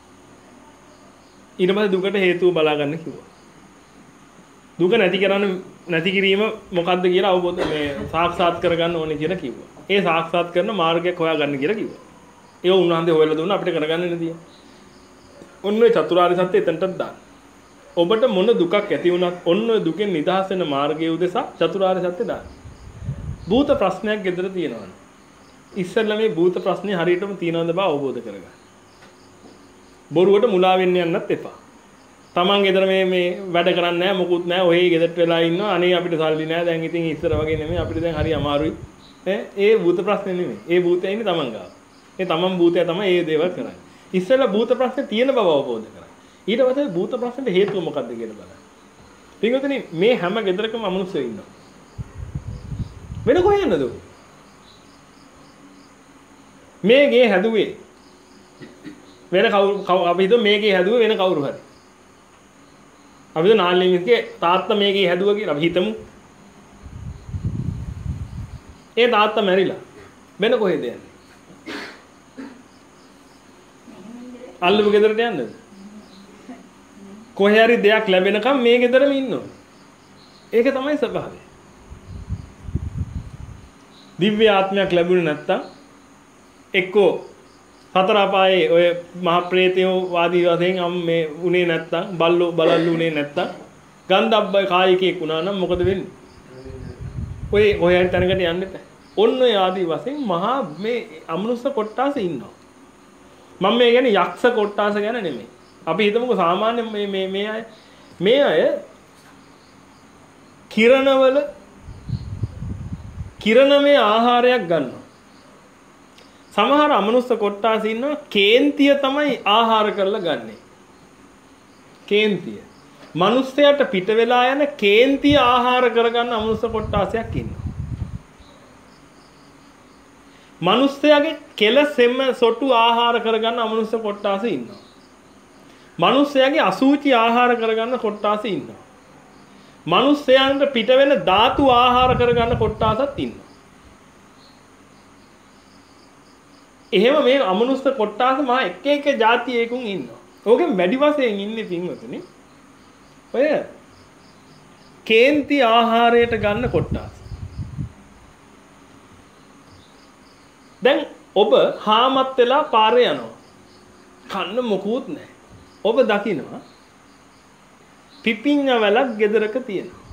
C: ඊට පස්සේ දුකට හේතුව බලා ගන්න කිව්වා. දුක නැති කරන්න නැති කිරීම මොකද්ද කියලා අවබෝධ මේ සාක්ෂාත් කරගන්න ඕනේ කියලා කිව්වා. ඒ සාක්ෂාත් කරන මාර්ගයක් හොයාගන්න කියලා කිව්වා. ඒක උන්වහන්සේ හොයලා දුන්නා අපිට කරගන්න නෙදී.
A: ඔන්න ඔය චතුරාර්ය සත්‍ය එතනටත් දාන්න. ඔබට මොන දුකක් ඇති වුණත් ඔන්න ඔය දුකෙන් නිදහස් වෙන මාර්ගය උදෙසා චතුරාර්ය සත්‍ය දාන්න. භූත ප්‍රශ්නයක් ගෙදර තියෙනවා. ඉස්සෙල්ලා මේ භූත ප්‍රශ්නේ හරියටම තියෙනවද බව අවබෝධ කරගන්න. බොරුවට මුලා වෙන්න යන්නත් එපා. Taman ගෙදර මේ මේ වැඩ කරන්නේ නැහැ මොකුත් නැහැ. ඔහේ ගෙදරට වෙලා ඉන්නවා. අනේ අපිට සල්ලි නැහැ. දැන් ඉතින් ඉස්සර වගේ නෙමෙයි. අපිට දැන් හරි අමාරුයි. ඈ ඒ භූත ප්‍රශ්නේ නෙමෙයි. ඒ භූතය ඉන්නේ Taman ගාව. ඒ Taman භූතය තමයි ඒ දේවල් කරන්නේ. ඉස්සෙල්ලා භූත ප්‍රශ්නේ තියෙන බව අවබෝධ කරගන්න. ඊට පස්සේ භූත ප්‍රශ්නෙට හේතුව මොකක්ද කියලා බලන්න. පින්වතුනි මේ හැම ගෙදරකම අමනුෂ්‍යයෝ ඉන්නවා. වෙන කොහෙ යන්නද? මේ ගේ හැදුවේ වෙන කවුරු අපි හිතුව මේ ගේ හැදුවේ වෙන කවුරු හරි. අපි හිතුව නාල්ලින්ගේ තාත්තා මේ ගේ හැදුවා කියලා අපි හිතමු. ඒ තාත්තා මැරිලා වෙන කොහෙද යන්නේ? අල්ලපු ගෙදරට යන්නද? කොහේ හරි දෙයක් ලැබෙනකම් මේ ගෙදරම ඉන්නවා. ඒක තමයි ස්වභාවය. දිව්‍ය ආත්මයක් ලැබුණේ නැත්තම් එක්කෝ හතර අපායේ ඔය මහ ප්‍රේතයෝ වාදී වශයෙන් අම් මේ උනේ නැත්තම් බල්ලෝ බලල්ලු උනේ නැත්තම් ගන්ධබ්බ කායිකෙක් වුණා නම් මොකද වෙන්නේ? ඔය ඔය හරි තැනකට යන්න එපා. ඔන්න ඔය ආදී වශයෙන් මහා මේ අමනුෂ්‍ය කොට්ටාස ඉන්නවා. මම මේ කියන්නේ යක්ෂ කොට්ටාස ගැන නෙමෙයි. අපි හිතමුකෝ සාමාන්‍ය මේ මේ මේ අය මේ අය කිරණවල කිරණමය ආහාරයක් ගන්නවා. සමහර අමනුෂ්‍ය කොට්ටාස ඉන්නවා කේන්තිය තමයි ආහාර කරලා ගන්නෙ. කේන්තිය. මිනිස්සයාට පිට වෙලා යන කේන්තිය ආහාර කරගන්න අමනුෂ්‍ය කොට්ටාසයක් ඉන්නවා. මිනිස්සයාගේ කෙලසෙම සොටු ආහාර කරගන්න අමනුෂ්‍ය කොට්ටාස ඉන්නවා. මිනිස්සයාගේ අසුචි ආහාර කරගන්න කොට්ටාස ඉන්නවා. මිනිස්සයන්ට පිට වෙන ධාතු ආහාර කරගන්න කොට්ටාසත් ඉන්නවා. එහෙම මේ අමනුෂ්‍ය කොට්ටාස මහා එක එක જાතියකින් ඉන්නවා. ඕකෙන් වැඩි වශයෙන් ඉන්නේ පින්වතුනි. ඔය කේන්ති ආහාරයට ගන්න කොට්ටාස. දැන් ඔබ හාමත් වෙලා පාරේ යනවා. කන්න මොකුත් නැහැ. ඔබ දකිනවා පිපිඤ්ඤා වලක් ගෙදරක තියෙනවා.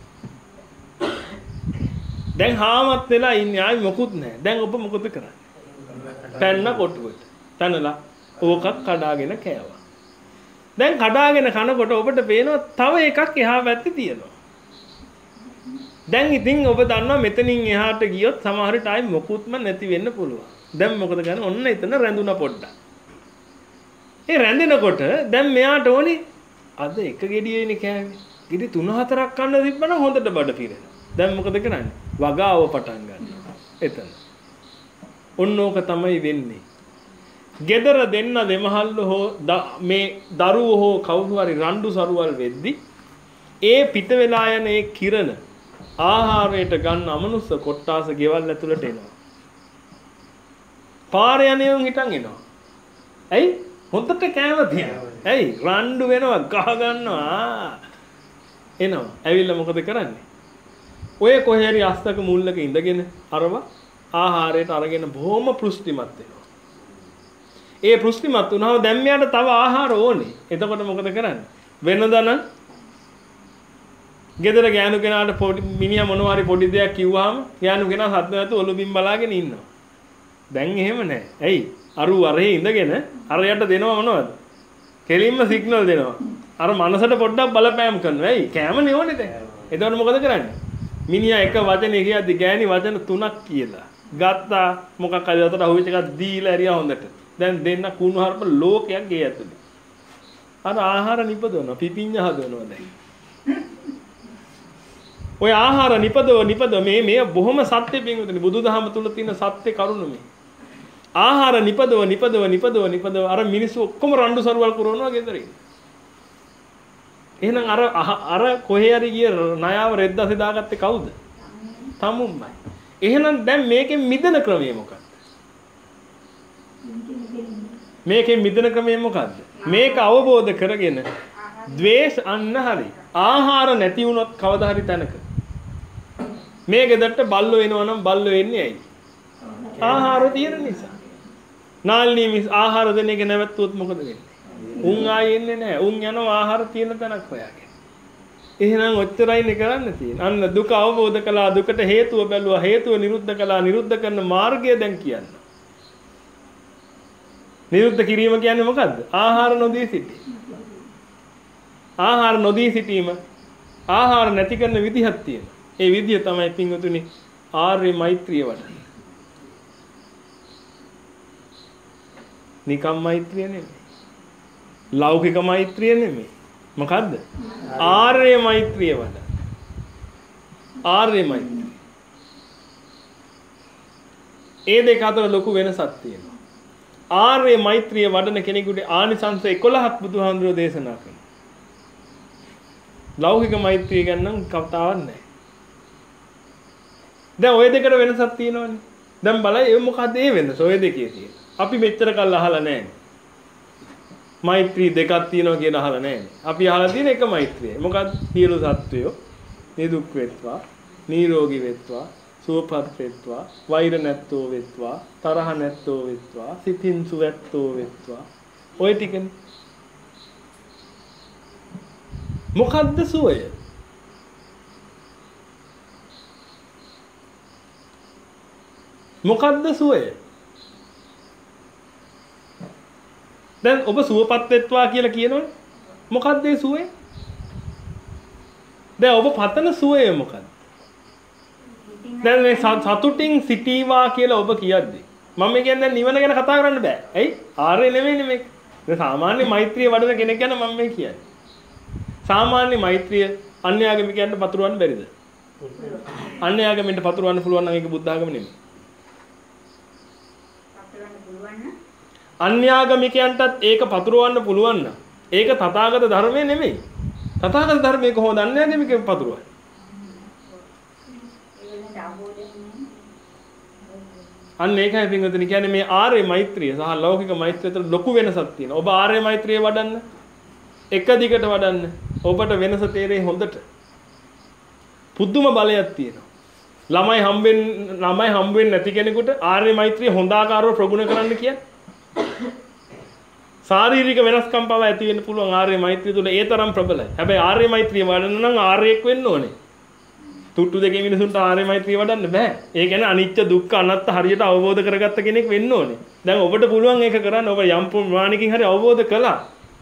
A: දැන් හාමත් වෙලා ඉන්නේ ආයි මොකුත් නැහැ. දැන් ඔබ මොකද කරන්නේ? පැන්න කොටුවට. පැනලා ඕකක් කඩාගෙන කෑවා. දැන් කඩාගෙන කනකොට ඔබට පේනවා තව එකක් එහා පැත්තේ තියෙනවා. දැන් ඉතින් ඔබ දන්නවා මෙතනින් එහාට ගියොත් සමහර විට ආයි මොකුත්ම නැති වෙන්න පුළුවන්. දැන් මොකද කරන්නේ? ඔන්න එතන රැඳුණා පොඩ්ඩක්. ඒ රැඳෙනකොට දැන් මෙයාට ඕනි අද එක ගෙඩියේනේ කෑවේ. ගෙඩි තුන හතරක් කන්න තිබ්බනම් හොඳට බඩ පිරෙනවා. දැන් මොකද කරන්නේ? වගාව පටන් ගන්නවා. එතන. ඔන්නෝක තමයි වෙන්නේ. gedara denna දෙමහල්ල හෝ මේ දරුවෝ හෝ කවුරු හරි රණ්ඩු සරුවල් වෙද්දි ඒ පිට වෙලා යන ඒ කිරණ ආහාරයට ගන්න අමනුෂ්‍ය කොට්ටාස ගෙවල් ඇතුළට එනවා. පාරේ යන්නේ හිටන් එනවා. ඇයි? හොඳට කෑම තියෙනවා. ඇයි? රණ්ඩු වෙනවා, ගහ ගන්නවා. එනවා. ඇවිල්ලා මොකද කරන්නේ? ඔය කොහේ හරි අස්තක මුල්ලක ඉඳගෙන අරව ආහාරයට අරගෙන බොහොම පෘෂ්ටිමත් වෙනවා. ඒ පෘෂ්ටිමත් වුණාම දැන් මෙයාට තව ආහාර ඕනේ. එතකොට මොකද කරන්නේ? වෙනදන ගෙදර ගෑනු කෙනාට පොඩි මිනිහා මොනවා හරි පොඩි දෙයක් කිව්වහම ගෑනු කෙනා හත් නැතු ඔලුබින් බලාගෙන ඉන්නවා. දැන් එහෙම නැහැ. ඇයි? අරු අරේ ඉඳගෙන අරයට දෙනවා මොනවද? කෙලින්ම සිග්නල් දෙනවා. අර මනසට පොඩ්ඩක් බලපෑම් කරනවා. ඇයි? කෑමනේ ඕනේ දැන්. එතකොට මොකද කරන්නේ? මිනිහා එක වචනේ කියද්දි ගෑණි වචන තුනක් කියලා. ගත්තා මොකක් හරි අතට අහුවෙච්ච එකක් දීලා හරියා හොඳට. දැන් දෙන්න කුණු හර්ප ලෝකයක් ගේ ඇතුලේ. අර ආහාර නිපදවනවා. පිපිඤ්ඤා හදවනවා දැන්. ඔය ආහාර නිපදව නිපදව මේ මේ බොහොම සත්‍ය පින්වතුනි බුදුදහම තුල තියෙන සත්‍ය කරුණ මේ. ආහාර නිපදව නිපදව නිපදව නිපදව අර මිනිස්සු ඔක්කොම රණ්ඩු සරුවල් කරනවා ගෙදරින්. එහෙනම් අර අර කොහේ හරි ගිය ණයාව රෙද්දසේ දාගත්තේ කවුද? තමුන්මයි. එහෙනම් දැන් මේකෙන් මිදෙන ක්‍රමය මොකක්ද? මේකෙන් මිදෙන ක්‍රමය මොකක්ද? මේක අවබෝධ කරගෙන ද්වේෂ අන්න හරි. ආහාර නැති වුණොත් කවදා හරි තැනක මේ ගෙදරට බල්ලෝ එනවා නම් බල්ලෝ එන්නේ ඇයි? ආහාර තියෙන නිසා. නාල්නී මිස් ආහාර දෙන එක නැවතුවොත් මොකද වෙන්නේ? උන් ආයේ එන්නේ නැහැ. උන් යනවා ආහාර තියෙන තැනක් හොයාගෙන. එහෙනම් ඔච්චරයිනේ කරන්න තියෙන්නේ. අන්න දුක අවබෝධ කළා, දුකට හේතුව බැලුවා, හේතුව නිරුද්ධ කළා, නිරුද්ධ කරන මාර්ගය දැන් කියන්න. නිරුද්ධ කිරීම කියන්නේ මොකද්ද? ආහාර නොදී සිටීම. ආහාර නොදී සිටීම ආහාර නැති කරන විදිහක් තියෙනවා. ඒ විදිය තමයි පින්වතුනි ආර්ය මෛත්‍රිය වඩන. නිකම් මෛත්‍රිය නෙමෙයි. ලෞකික මෛත්‍රිය නෙමෙයි. මොකද්ද? ආර්ය මෛත්‍රිය වඩන. ආර්ය මෛත්‍රිය. ඒ දෙක අතර ලොකු වෙනසක් තියෙනවා. ආර්ය මෛත්‍රිය වඩන කෙනෙකුට ආනිසංස එකොළහක් බුදුහාමුදුරෝ දේශනා කරනවා. ලෞකික මෛත්‍රිය ගැන නම් කතාවක් නැහැ. දැන් ওই දෙකට වෙනසක් තියෙනවනේ. දැන් බලයි ඒ මොකද ඒ වෙනස ඔය දෙකේ තියෙන. අපි මෙච්චර කල් අහලා නැහැ. මෛත්‍රී දෙකක් තියෙනවා කියන අහලා නැහැ. අපි අහලා තියෙන එක මෛත්‍රියයි. මොකක්ද? සියලු සත්වයෝ නිදුක් වෙත්වා, නිරෝගී වෙත්වා, සුවපත් වෙත්වා, වෛර නැත්තෝ වෙත්වා, තරහ නැත්තෝ වෙත්වා, සිතින් සුවැත්තෝ වෙත්වා. ඔය ටිකනේ. මොකද්ද සුවය? මොකද්ද සුවය? දැන් ඔබ සුවපත් වෙත්වා කියලා කියනවනේ. මොකද්ද ඒ සුවය? දැන් ඔබ පතන සුවය මොකද්ද? දැන් මේ සතුටින් සිටීවා කියලා ඔබ කියද්දි මම කියන්නේ නිවන ගැන කතා කරන්න බෑ. ඇයි? ආර්ය නෙමෙයිනේ මේක. දැන් සාමාන්‍ය මෛත්‍රිය වඩන කෙනෙක් ගැන මම මේ කියන්නේ. සාමාන්‍ය මෛත්‍රිය අන්‍යාගමිකයන්ට පතුරවන්න බැරිද? අන්‍යාගමිකයන්ට පතුරවන්න පුළුවන් නම් ඒක බුද්ධ ආගම නෙමෙයි. අන්‍යාගමිකයන්ටත් ඒක පතුරවන්න පුළුවන් නම් ඒක තථාගත ධර්මයේ නෙමෙයි. තථාගත ධර්මයේ කොහොමද අන්‍යාගමිකයන් පතුරවන්නේ? අන්න ඒකයි පින්වතුනි කියන්නේ මේ ආර්ය මෛත්‍රිය සහ ලෞකික මෛත්‍රිය අතර ලොකු වෙනසක් තියෙනවා. ඔබ ආර්ය මෛත්‍රිය වඩන්න එක දිගට වඩන්න ඔබට වෙනස තේරෙයි හොඳට. පුදුම බලයක් තියෙනවා. ළමයි හම්බෙන්න ළමයි හම්බෙන්නේ නැති කෙනෙකුට ආර්ය මෛත්‍රිය හොඳ ආකාරව ප්‍රගුණ කරන්න කියන්නේ. ශාරීරික වෙනස්කම් පව ඇති වෙන්න පුළුවන් ආර්ය මෛත්‍රිය තුළ ඒ තරම් ප්‍රබලයි. හැබැයි ආර්ය මෛත්‍රිය වඩන්න නම් ආර්යෙක් වෙන්න ඕනේ. තුට්ටු දෙකේ මිනිසුන්ට ආර්ය මෛත්‍රිය වඩන්න බෑ. ඒ කියන්නේ අනිත්‍ය දුක්ඛ අනාත්ම හරියට අවබෝධ කරගත්ත කෙනෙක් වෙන්න ඕනේ. දැන් ඔබට පුළුවන් ඒක කරන්න. ඔබ යම් ප්‍රමාණිකින් හරි අවබෝධ කළා.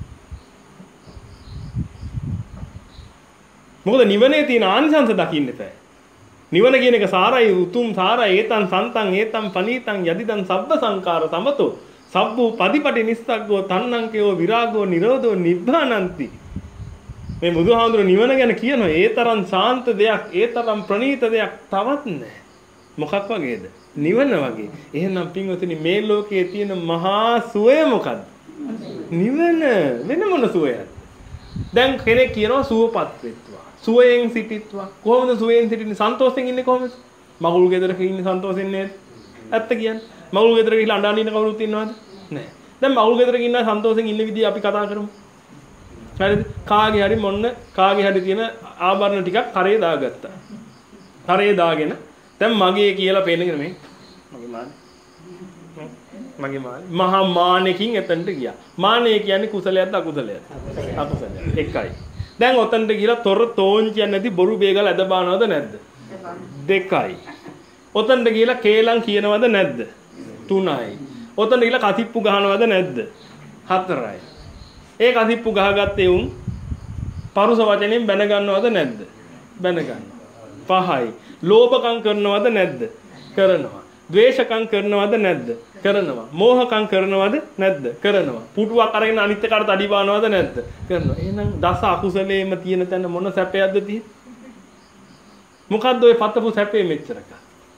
A: මොකද නිවනේ තියෙන ආනිසංස දකින්න එපා. නිවන කියන එක සාරයි උතුම් සාරයි ඒතං සන්තං ඒතං පනීතං යදිදං සබ්බ සංකාර සමතෝ සබ්බෝ පදිපටි නිස්සග්ගෝ තණ්හංකයෝ විරාගෝ නිරෝධෝ නිබ්බානಂತಿ. මේ බුදුහාමුදුර නිවන ගැන කියනවා ඒ තරම් ශාන්ත දෙයක් ඒ තරම් ප්‍රණීත දෙයක් තවත් නැහැ. මොකක් වගේද? නිවන වගේ. එහෙනම් පින්වතුනි මේ ලෝකයේ තියෙන මහා සුවය මොකද්ද? නිවන. වෙන මොන සුවයක්ද? දැන් කෙනෙක් කියනවා සුවපත් වෙත්වා. සුවයෙන් සිටිත්වා. කොහොමද සුවයෙන් සිටින්නේ? සන්තෝෂයෙන් ඉන්නේ කොහොමද? මගුල් ගෙදරක ඉන්නේ සන්තෝෂෙන් නේද? ඇත්ත කියන්නේ. මගුල් ගෙදර ගිහලා අඬන ඉන්න කවුරුත් ඉන්නවද? නැහැ. දැන් මගුල් ගෙදරක ඉන්න සන්තෝෂෙන් ඉන්න විදිය අපි කතා කරමු. හරිද? කාගේ හරි මොන්න කාගේ හරි තියෙන ආභරණ ටිකක් කරේ දාගත්තා. කරේ දාගෙන දැන් මගේ කියලා පේනගෙන මේ මගේ මානේ. මගේ මානේ. මහා මානෙකින් එතනට ගියා. මානෙ කියන්නේ කුසලයක්ද අකුසලයක්ද? අකුසලයක්. එකයි. දැන් ඔතනට ගිහලා තොර තෝංචියක් නැති බොරු බේගල ඇද බානවද නැද්ද? දෙකයි. ඔතනට ගිහලා කේලම් කියනවද නැද්ද? තුනයි. ඔතන ගිහලා කතිප්පු ගහනවද නැද්ද? හතරයි. ඒ කතිප්පු ගහගත්තේ උන් පරුස වචනෙන් බැන ගන්නවද නැද්ද? බැන ගන්නවා. පහයි. ලෝභකම් කරනවද නැද්ද? කරනවා. ද්වේෂකම් කරනවද නැද්ද? කරනවා. මෝහකම් කරනවද නැද්ද? කරනවා. පුටුවක් අරගෙන අනිත් එකට අඩි බානවද නැද්ද? කරනවා. එහෙනම් දස අකුසලේම තියෙන තැන මොන සැපයක්ද තියෙන්නේ? මොකද්ද ඔය පතපු සැපේ මෙච්චරක?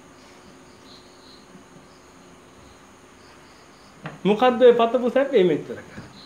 A: මොකද්ද ඔය පතපු සැපේ මෙච්චරක?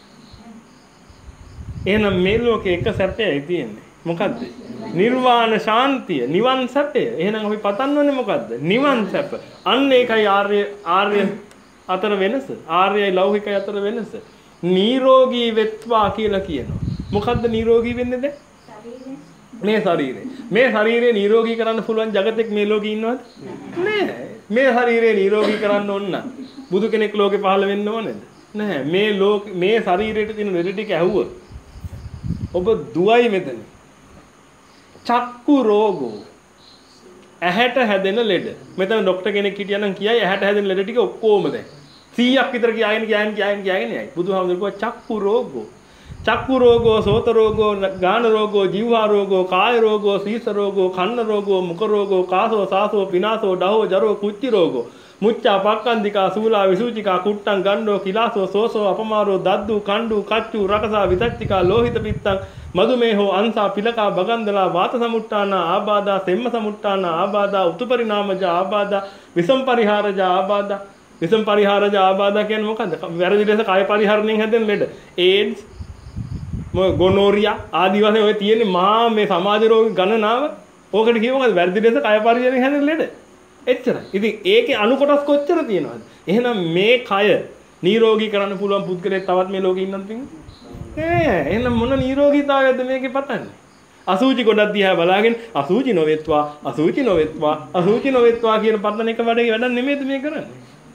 A: එහෙනම් මේ ලෝකේ එක සැපයයි තියෙන්නේ. මොකද්ද? නිර්වාණ ශාන්තිය, නිවන් සැපය. එහෙනම් අපි පතන්නෝනේ මොකද්ද? නිවන් සැප. අන්න ඒකයි ආර්ය ආර්ය අතර වෙනස. ආර්යයි ලෞකිකයි අතර වෙනස. නිරෝගී වෙත්වා කියලා කියනවා. මොකද්ද නිරෝගී වෙන්නේ දැන්? මේ ශරීරය. මේ ශරීරය නිරෝගී කරන්න පුළුවන් జగතෙක් මේ ලෝකේ ඉන්නවද? නෑ. මේ ශරීරය නිරෝගී කරන්න ඕන නම් බුදු කෙනෙක් ලෝකේ පහළ වෙන්න ඕනේද? නෑ මේ ලෝක මේ ශරීරයට තියෙන ලෙඩ ටික ඇහුවොත් ඔබ දුවයි මෙතන. චක්කු රෝගෝ ඇහැට හැදෙන ලෙඩ. මෙතන ડોක්ටර් කෙනෙක් හිටියා නම් කියයි ඇහැට හැදෙන ලෙඩ ටික ඔක්කොම දැන් සීයක් විතර කියයින් කියයින් කියයින් කියයින් යයි. බුදුහාමුදුරුවෝ චක්කු රෝගෝ චක්කු රෝගෝ සෝත රෝගෝ ගාන රෝගෝ ජීවා රෝගෝ කාය රෝගෝ සීස රෝගෝ කන්න රෝගෝ මුඛ රෝගෝ කාසෝ සාසෝ පිනාසෝ ඩහෝ ජරෝ කුච්චි රෝගෝ මුච්චා පක්කන්දිකා සූලා විසූචිකා කුට්ටං ගණ්ඩෝ කිලාසෝ සෝසෝ අපමාරෝ දද්දු කණ්ඩු කච්චු රකසා විතච්චිකා ලෝහිත පිත්තං මදුමේහෝ අංසා පිලකා බගන්දලා වාත සමුට්ටාන ආබාධා සෙම්ම සමුට්ටාන ආබාධා උතුපරිණාමජ ආබාධා විසම් පරිහාරජ ආබාධා විසම් පරිහාරජ ආබාධා කියන්නේ මොකද්ද? වැරදි ලෙස කාය පරිහරණයෙන් හැදෙන ලෙඩ. ඒඩ්ස් මොකද ගොනෝරියා ආදි වශයෙන් ඔය තියෙන්නේ මහා මේ සමාජ රෝග ගණනාව. ඕකට කියව මොකද? වැරදි ලෙස කාය පරිහරණයෙන් හැදෙන ලෙඩ. එච්චරයි. ඉතින් ඒකේ අණු කොටස් කොච්චර තියෙනවද? එහෙනම් මේ කය නිරෝගී කරන්න පුළුවන් පුද්ගලයෙක් තවත් මේ ලෝකේ ඉන්නත් තියෙන්නේ. ඈ එහෙනම් මොන නිරෝගීතාවයක්ද මේකේ පතන්නේ? අසුචි ගොඩක් දිහා බලාගෙන අසුචි නොවෙත්වා අසුචි නොවෙත්වා අසුචි නොවෙත්වා කියන පතන එක වැඩේ වැඩක් නෙමෙයිද මේ කරන්නේ?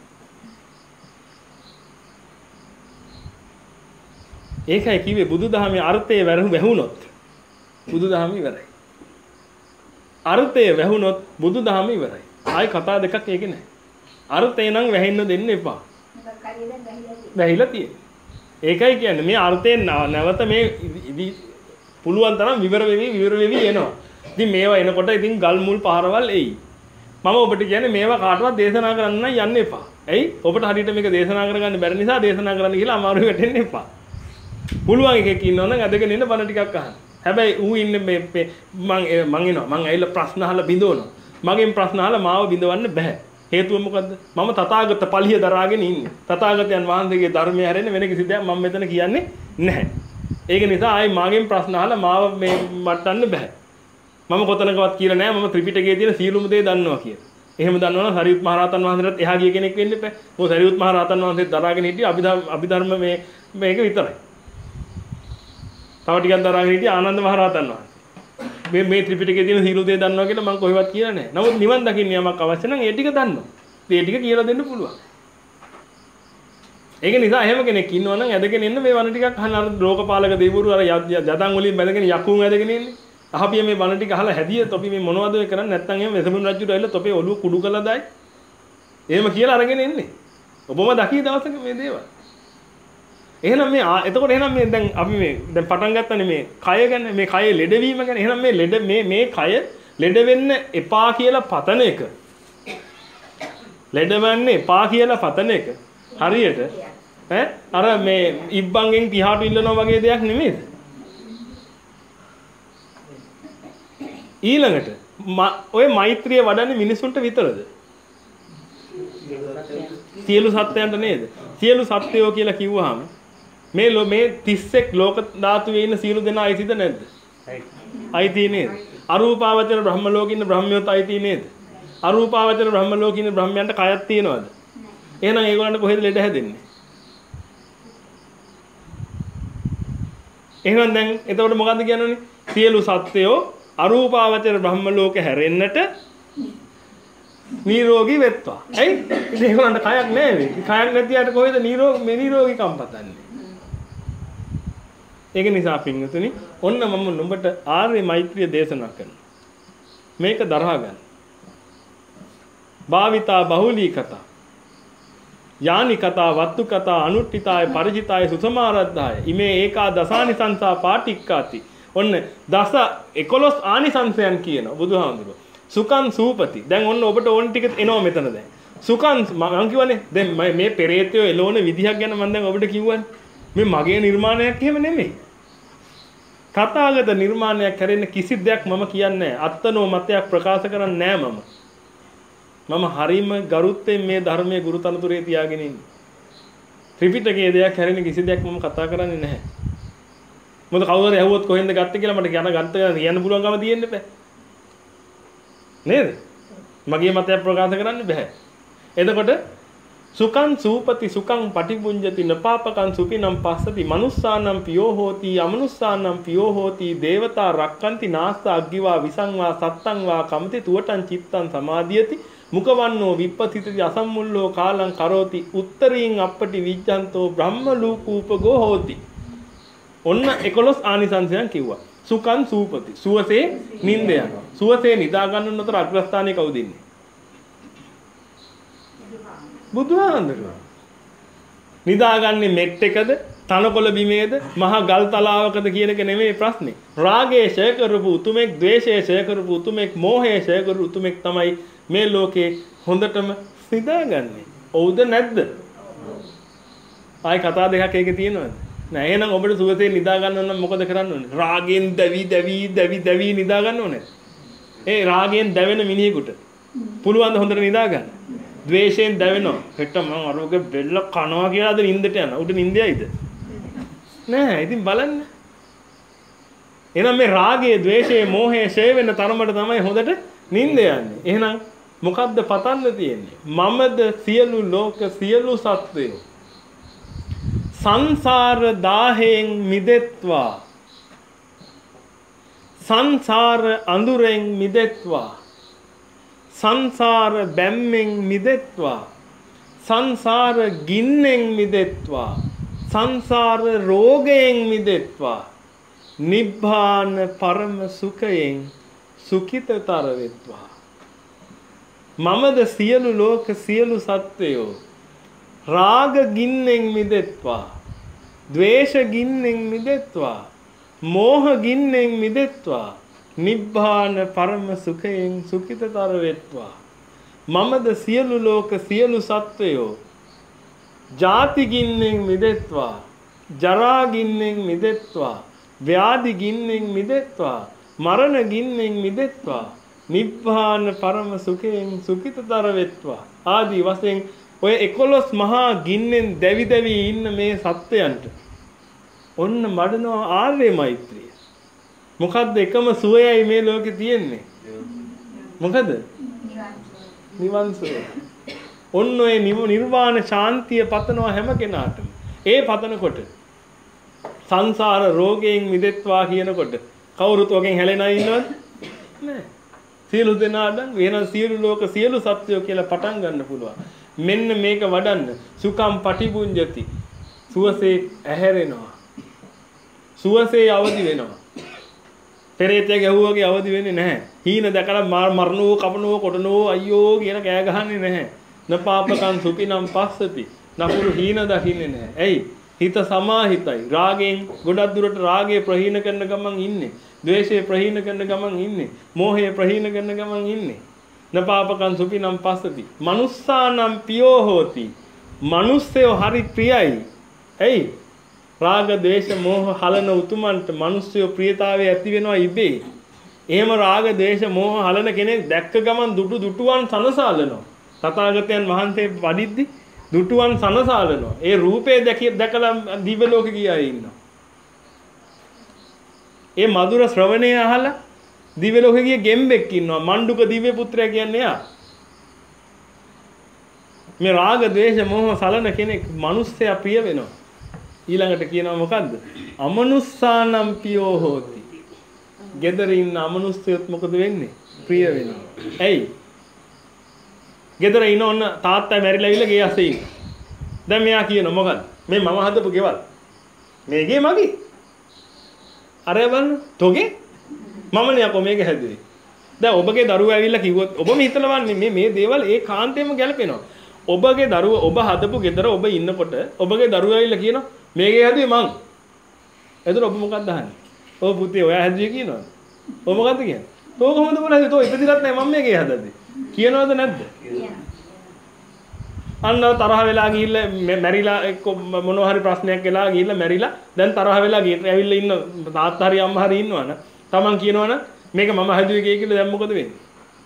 A: ඒකයි කිව්වේ බුදුදහමේ අර්ථය වැහුනොත් බුදුදහම ඉවරයි. අර්ථය වැහුනොත් බුදුදහම ඉවරයි. ආයි කතා දෙකක් ඒකේ නැහැ. අර්ථය නම් වැහෙන්න දෙන්න එපා. වැහිලා තියෙන්නේ. ඒකයි කියන්නේ මේ අර්ථයෙන් නැවත මේ පුළුවන් තරම් විවර වෙවි විවර වෙවි එනවා. ඉතින් මේවා එනකොට ඉතින් ගල් මුල් පහරවල් එයි. මම ඔබට කියන්නේ මේවා කාටවත් දේශනා කරන්න යන්න එපා. ඇයි? ඔබට හරියට මේක දේශනා කරගන්න බැරි නිසා දේශනා කරන්න කියලා අමාරු වෙටෙන්න එපා. පුළුවන් එකෙක් ඉන්නවනම් අදගෙන ඉන්න බණ ටිකක් අහන්න. හැබැයි ඌ ඉන්නේ මේ මං මං එනවා මං ඇවිල්ලා ප්‍රශ්න අහලා බිඳවනවා. මගෙන් ප්‍රශ්න අහලා මාව බිඳවන්න බෑ. හේතුව මොකද්ද? මම තථාගත පලිය දරාගෙන ඉන්නේ. තථාගතයන් වහන්සේගේ ධර්මය හැරෙන්න වෙන කිසි දෙයක් මම මෙතන කියන්නේ නැහැ. ඒක නිසා ආයි මාගෙන් ප්‍රශ්න අහලා මාව මේ මට්ටන්න බෑ. මම කොතනකවත් කියලා නැහැ මම ත්‍රිපිටකයේ තියෙන සියලුම දේ දන්නවා කියලා. එහෙම දන්නවනම් සරියුත් මහ රහතන් වහන්සේට එහා ගිය කෙනෙක් වෙන්න එපා. මොකද සරියුත් මහ රහතන් වහන්සේ දරාගෙන හිටියේ අභිධර්ම අභිධර්ම මේ මේක විතරයි. තව ටිකක් දරාගෙන හිටියේ ආනන්ද මහ රහතන් වහන්සේ. මේ මේ ත්‍රිපිටකයේ තියෙන සීල දේ දන්නවා කියලා මම කොහෙවත් කියලා නැහැ. නමුත් නිවන් දකින්න යමක් අවශ්‍ය නම් ඒ ටික දන්නවා. ඒ ටික කියලා දෙන්න පුළුවන්. ඒක නිසා එහෙම කෙනෙක් ඉන්නවා නම් ඇදගෙන එන්න මේ වණ ටිකක් අහන්න අර ලෝකපාලක දෙවිවරු අර යදන් වලින් බැඳගෙන යකුන් ඇදගෙන ඉන්නේ. අහපිය මේ වණ ටික අහලා හැදිය තොපි මේ මොනවද ඔය කරන්නේ නැත්නම් එහෙම වෙසමුණු රජුට ඇවිල්ලා තොපේ ඔළුව කුඩු කළා දායි. එහෙම කියලා අරගෙන එන්නේ. ඔබම දකී දවසක මේ දේවල්. එහෙනම් මේ එතකොට එහෙනම් මේ දැන් අපි මේ දැන් පටන් ගත්තනේ මේ කය ගැන මේ කයේ ලෙඩවීම ගැන. එහෙනම් මේ ලෙඩ මේ මේ කය ලෙඩ වෙන්න එපා කියලා පතන එක. ලෙඩ වෙන්න එපා කියලා පතන එක. හරියට ඈ අර මේ ඉබ්බන්ගෙන් තිහාට ඉල්ලනවා වගේ දෙයක් නෙමෙයිද? ඊළඟට ඔය මෛත්‍රිය වඩන්නේ මිනිසුන්ට විතරද? සියලු සත්ත්වයන්ට නේද? සියලු සත්ත්වයෝ කියලා කිව්වහම මේ මේ තිස් එක් ලෝක ධාතුවේ ඉන්න සියලු දෙනා අයිතිද නැද්ද? අයිති නේද? අරූපාවචර බ්‍රහ්ම ලෝකේ ඉන්න බ්‍රහ්මයෝත් අයිති නේද? අරූපාවචර බ්‍රහ්ම ලෝකේ ඉන්න බ්‍රහ්මයන්ට කයක් තියෙනවද? එහෙනම් ඒගොල්ලන්ට කොහෙද ලෙඩ හැදෙන්නේ? එහෙනම් දැන් එතකොට මොකද්ද කියන්නේ? සියලු සත්ත්වයෝ අරූපාවචර බ්‍රහ්ම ලෝකේ හැරෙන්නට නිරෝගී වෙත්වා. ඇයි? ඉතින් ඒගොල්ලන්ට කයක් නැහැ මේ. කයක් නැති අයට කොහෙද නිරෝගී මේ නිරෝගීකම් පතන්නේ? ඒක නිසා පින්වතුනි ඔන්න මම නුඹට ආර්ය මෛත්‍රිය දේශනා කරනවා. මේක දරා ගන්න. භාවිතා බහුලී කතා. යානි කතා වත්තු කතා අනුට්ඨිතාය පරිචිතාය සුසමාරද්ධාය. ඉමේ ඒකා දසානිසංසා පාටික්කාති. ඔන්න දස එකොළොස් ආනිසංසයන් කියනවා බුදුහාමුදුරුවෝ. සුකං සූපති. දැන් ඔන්න ඔබට ඕන ටික එනවා මෙතන දැන්. සුකං මම කියවනේ දැන් මේ පෙරේතයෝ එළවන විදිහක් ගැන මම දැන් ඔබට කිව්වනේ. මේ මගේ නිර්මාණයක් එහෙම නෙමෙයි. කතාගත නිර්මාණයක් කරන්න කිසි දෙයක් මම කියන්නේ නැහැ. අත්නෝ මතයක් ප්‍රකාශ කරන්නේ නැහැ මම. මම හරීම ගරුත්වයෙන් මේ ධර්මයේ ගුරුතනතුරේ තියාගෙන ඉන්නේ. ත්‍රිපිටකයේ දෙයක් හැරෙන කිසි දෙයක් මම කතා කරන්නේ නැහැ. මොකද කවුරු හරි ඇහුවොත් කොහෙන්ද ගත්තේ කියලා මට යන ගත්ත කියන්න පුළුවන්කම තියෙන්න බෑ. නේද? මගේ මතයක් ප්‍රකාශ කරන්න බෑ. එතකොට සුකං සූපති සුකං පටිපුඤ්ජති නපාපකං සුපිනම් පස්සති මනුස්සානම් පියෝ හෝති අමනුස්සානම් පියෝ හෝති දේවතා රක්칸ති නාස්ස අග්ගිවා විසංවා සත්තං වා කමති තුවටං චිත්තං සමාධියති මුකවන්නෝ විප්පතිති අසම්මුල්ලෝ කාලං කරෝති උත්තරීන් අපටි විජ්ජන්තෝ බ්‍රහ්ම ලූපූපගෝ හෝති. ඔන්න එකොළොස් ආනිසංසයන් කිව්වා. සුකං සූපති. සුවසේ නිින්ද යනවා. සුවසේ නිදා ගන්න උතර අග්‍රස්ථානයේ කවුද ඉන්නේ? බුදුහාඳුනන. නිදාගන්නේ මෙට් එකද තනකොළ බිමේද මහා ගල් තලාවකද කියන එක නෙමෙයි ප්‍රශ්නේ. රාගයේ ඡය කරපු උතුමෙක්, ද්වේෂයේ ඡය කරපු උතුමෙක්, මෝහයේ ඡය කරපු උතුමෙක් තමයි මේ ලෝකේ හොඳටම නිදාගන්නේ. ඔව්ද නැද්ද? ආයි කතා දෙකක් ඒකේ තියෙනවද? නෑ. එහෙනම් ඔබට සුවසේ නිදා ගන්න ඕන නම් මොකද කරන්න ඕනේ? රාගයෙන් දැවි දැවි දැවි දැවි නිදා ගන්න ඕනේ. ඒ රාගයෙන් දැවෙන මිනිහෙකුට පුළුවන් ද හොඳට නිදා ගන්න? ද්වේෂයෙන් දැවෙනවා. හෙට මම අරෝගේ බෙල්ල කනවා කියලාද නින්දට යනවා. උඩ නින්දයයිද? නෑ. ඉතින් බලන්න. එහෙනම් මේ රාගයේ, ද්වේෂයේ, මෝහයේ ඡය වෙන තරමට තමයි හොඳට නින්ද යන්නේ. එහෙනම් මොකද්ද පතන්න තියෙන්නේ? මමද සියලු ලෝක සියලු සත්වයෝ සංසාර දාහයෙන් මිදෙත්වා. සංසාර අඳුරෙන් මිදෙත්වා. සංසාර බැම්මෙන් මිදෙත්වා. සංසාර ගින්නෙන් මිදෙත්වා. සංසාර රෝගයෙන් මිදෙත්වා. නිබ්බාන පරම සුඛයෙන් සුඛිතතර වෙත්වා. මමද සියලු ලෝක සියලු සත්වයෝ රාග ගින්නෙන් මිදෙත්වා. ද්වේෂ ගින්නෙන් මිදෙත්වා. මෝහ ගින්නෙන් මිදෙත්වා. නිබ්බාන පරම සුඛයෙන් සුඛිතතර වෙත්වා. මමද සියලු ලෝක සියලු සත්වයෝ ජාති ගින්නෙන් මිදෙත්වා. ජරා ගින්නෙන් මිදෙත්වා. ව්‍යාධි ගින්නෙන් මිදෙත්වා. මරණ ගින්නෙන් මිදෙත්වා. නිබ්බාන පරම සුඛයෙන් සුඛිතතර වෙත්වා. ආදී වශයෙන් ඔය එකොළොස් මහා ගින්නෙන් දැවි දැවි ඉන්න මේ සත්වයන්ට ඔන්න මඩනවා ආර්ය මෛත්‍රිය. මොකද්ද එකම සුවයයි මේ ලෝකේ තියෙන්නේ? මොකද? නිවන් සුවය. ඔන්න ඔය නිර්වාණ ශාන්තිය පතනවා හැම කෙනාටම. ඒ පතනකොට සංසාර රෝගයෙන් මිදෙත්වා කියනකොට කවුරුත් ඔගෙන් හැලෙනා ඉන්නවද? නෑ. සියලු දෙනාට වෙන සියලු ලෝක සියලු සත්වයෝ කියලා පටන් ගන්න පුළුවන්. මෙන්න මේක වඩන්න. සුඛම් පටිබුඤ්ජති. සුවසේ ඇහැරෙනවා. සුවසේ අවදි වෙනවා. පෙරේතය ගැහුවාගේ අවදි වෙන්නේ නැහැ. හීන දැකලා මරණෝ කපනෝ කොටනෝ අයියෝ කියන කෑ ගහන්නේ නැහැ. නපාපකං සුපිනම් පස්සති. නපුරු හීන දකින්නේ නැහැ. ඇයි? හිත සමාහිතයි. රාගයෙන් ගොඩක් දුරට රාගය ප්‍රහීන කරන ගමන් ඉන්නේ. ද්වේෂය ප්‍රහීන කරන ගමන් ඉන්නේ. මෝහය ප්‍රහීන කරන ගමන් ඉන්නේ. නපාපකං සුපිනම් පස්සති. මනුස්සානම් පියෝ හෝති. මිනිස්සයෝ හරි ප්‍රියයි. ඇයි? රාග ද්වේෂ මෝහ හලන උතුමන්ට මිනිස්සයෝ ප්‍රියතාවය ඇති වෙනවා ඉබේ. එහෙම රාග ද්වේෂ මෝහ හලන කෙනෙක් දැක්ක ගමන් දුටු දුටුවන් සනසාලනවා. තථාගතයන් වහන්සේ වඩිද්දි දුටුවන් සනසාලනවා. ඒ රූපේ දැකලා දිව්‍ය ලෝකෙ ගියා ඉන්නවා. ඒ මధుර ශ්‍රවණය අහලා දිව්‍ය ලෝකෙ ගිය ගෙම්බෙක් ඉන්නවා. මණ්ඩුක දිව්‍ය පුත්‍රයා කියන්නේ යා. මේ රාග ද්වේෂ මෝහ සලන කෙනෙක් මිනිස්සයා ප්‍රිය වෙනවා. ඊළඟට කියනවා මොකද්ද? අමනුස්සානම් පියෝ හෝති. ගෙදර ඉන්න අමනුස්සයොත් මොකද වෙන්නේ? ප්‍රිය වෙනවා. ඇයි? ගෙදර ඉන්න ඔන්න තාත්තා මැරිලා ඉවිල්ලා ගේ අස්සේ ඉන්න. දැන් මෙයා කියනවා මොකද්ද? මේ මම හදපු ගෙවල්. මේ ගේ මගේ. අරය බලන්න. තෝගේ? මමනේ යකෝ මේක හැදුවේ. දැන් ඔබගේ දරුවා ඇවිල්ලා කිව්වොත් ඔබම හිතලා වන්නේ මේ මේ දේවල් ඒ කාන්තේම ගැලපෙනවා. ඔබගේ දරුවා ඔබ හදපු ගෙදර ඔබ ඉන්නකොට ඔබගේ දරුවා ඇවිල්ලා කියනවා මේකේ හැදුවේ මං. එතකොට ඔබ මොකක්ද අහන්නේ? ඔව් පුතේ ඔයා හැදුවේ කියනවාද? ඔබ මොකද්ද කියන්නේ? තෝ කොහොමද මොනවද? තෝ ඉපදිලත් නැහැ මම මේකේ හදද්දි. කියනවද නැද්ද? අන්න තරහ වෙලා ගිහිල්ලා මැරිලා එක්ක මොනවා හරි ප්‍රශ්නයක් වෙලා ගිහිල්ලා මැරිලා දැන් තරහ වෙලා ගිහින් ඇවිල්ලා ඉන්න තාත්තා හරි අම්මා හරි ඉන්නවනේ. Taman කියනවනේ මේක මම හැදුවේ කිය කියලා දැන් මොකද වෙන්නේ?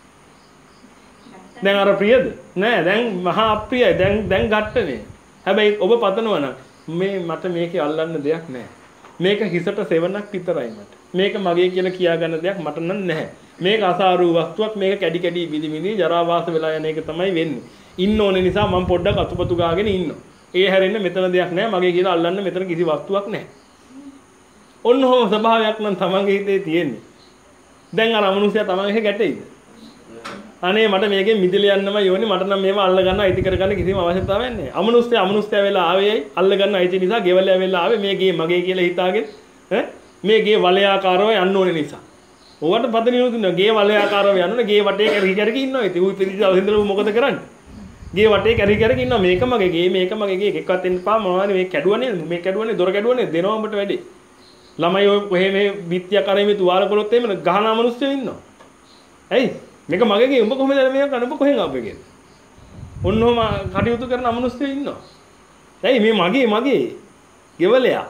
A: දැන් අර ප්‍රියද? නෑ දැන් මහා අප්‍රියයි. දැන් දැන් ගැට්ටනේ. හැබැයි ඔබ පතනවනම් මේ මට මේකේ අල්ලන්න දෙයක් නෑ. මේක හිසට සෙවණක් විතරයි මට. මේක මගේ කියලා කියා ගන්න දෙයක් මට නම් නැහැ. මේක අසාරු වස්තුවක්. මේක කැඩි කැඩි බිලි බිලි ජරා වාස වෙලා යන එක තමයි වෙන්නේ. ඉන්න ඕනේ නිසා මම පොඩ්ඩක් අතුපතු ගාගෙන ඉන්නවා. ඒ හැරෙන්න මෙතන දෙයක් නැහැ. මගේ කියලා අල්ලන්න මෙතන කිසි වස්තුවක් නැහැ. ඔන්න ඔහොම ස්වභාවයක් නම් තමන්ගේ හිතේ තියෙන්නේ. දැන් අර අමනුෂ්‍යයා තමන්ගේ ගැටෙයිද? අනේ මට මේකෙන් මිදෙලා යන්නමයි ඕනේ. මට නම් මේව අල්ල ගන්න අයිති කර ගන්න කිසිම අවශ්‍යතාවයක් නැහැ. අමනුෂ්‍ය අමනුෂ්‍ය වෙලා ආවේයි අල්ල ගන්න අයිති නිසා ගෙවල් ඇවිල්ලා ආවේ මේ ගේ මගේ කියලා හිතාගෙන ඈ මේ ගේ වලයාකාරව යන්න ඕනේ නිසා. ඕවට පදනියු දුන්නා ගේ වලයාකාරව යන්න ගේ වටේ කැරකි කැරකි ඉන්නවා. ඉතින් ඌ පිළිදි අවහින්දලා මොකද කරන්නේ? ගේ වටේ කැරකි කැරකි ඉන්නවා. මේක මගේ ගේ මේක මගේ ගේ එකක්වත් එන්න පා මොනවද මේ කැඩුවනේ මේ කැඩුවනේ දොර කැඩුවනේ දෙනවා උඹට වැඩි. ළමයි ඔය කොහේ මේ විත්‍යා කරේ මේ තුවාල කළොත් එහෙම ගහන අමනුෂ්‍යයෝ ඉන්නවා. ඇයි? මේක මගේ ගේ උඹ කොහොමද මේක කරන්නේ? උඹ කොහෙන් ආපේ කියලා. ඔන්නෝම කටයුතු කරන අමනුෂ්‍යයෝ ඉන්නවා. ඇයි මේ මගේ මගේ ගෙවලයා.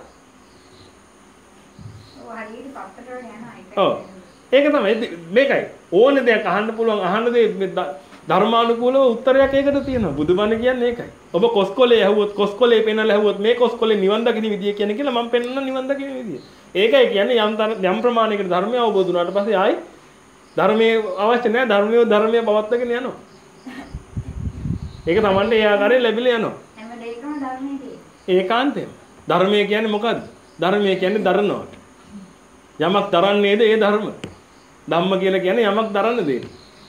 A: ඔව් ඒක තමයි මේකයි ඕනේ දෙයක් අහන්න පුළුවන් අහන්න දේ ධර්මානුකූලව උත්තරයක් ඒකට තියෙනවා බුදුබණ කියන්නේ ඒකයි ඔබ කොස්කොලේ ඇහුවොත් කොස්කොලේ පෙන්නලා ඇහුවොත් මේ කොස්කොලේ නිවන් දකින්න විදිය කියන්නේ කියලා මම පෙන්නන නිවන් දකින්න විදිය ඒකයි කියන්නේ යම් යම් ප්‍රමාණයකට ධර්මය අවබෝධ වුණාට පස්සේ ආයි ධර්මයේ අවශ්‍ය නැහැ ධර්මයේ ධර්මයේ පවත්වාගෙන යනවා ඒක Tamante ඒ ආකාරයෙන් ලැබිලා යනවා
D: හැම දෙයකම ධර්මයේ
A: ඒකාන්තයෙන් ධර්මය කියන්නේ මොකද්ද ධර්මය කියන්නේ දරනවා යමක් දරන්නේද ඒ ධර්ම ධම්ම කියලා කියන්නේ යමක් දරන්න දෙයක්.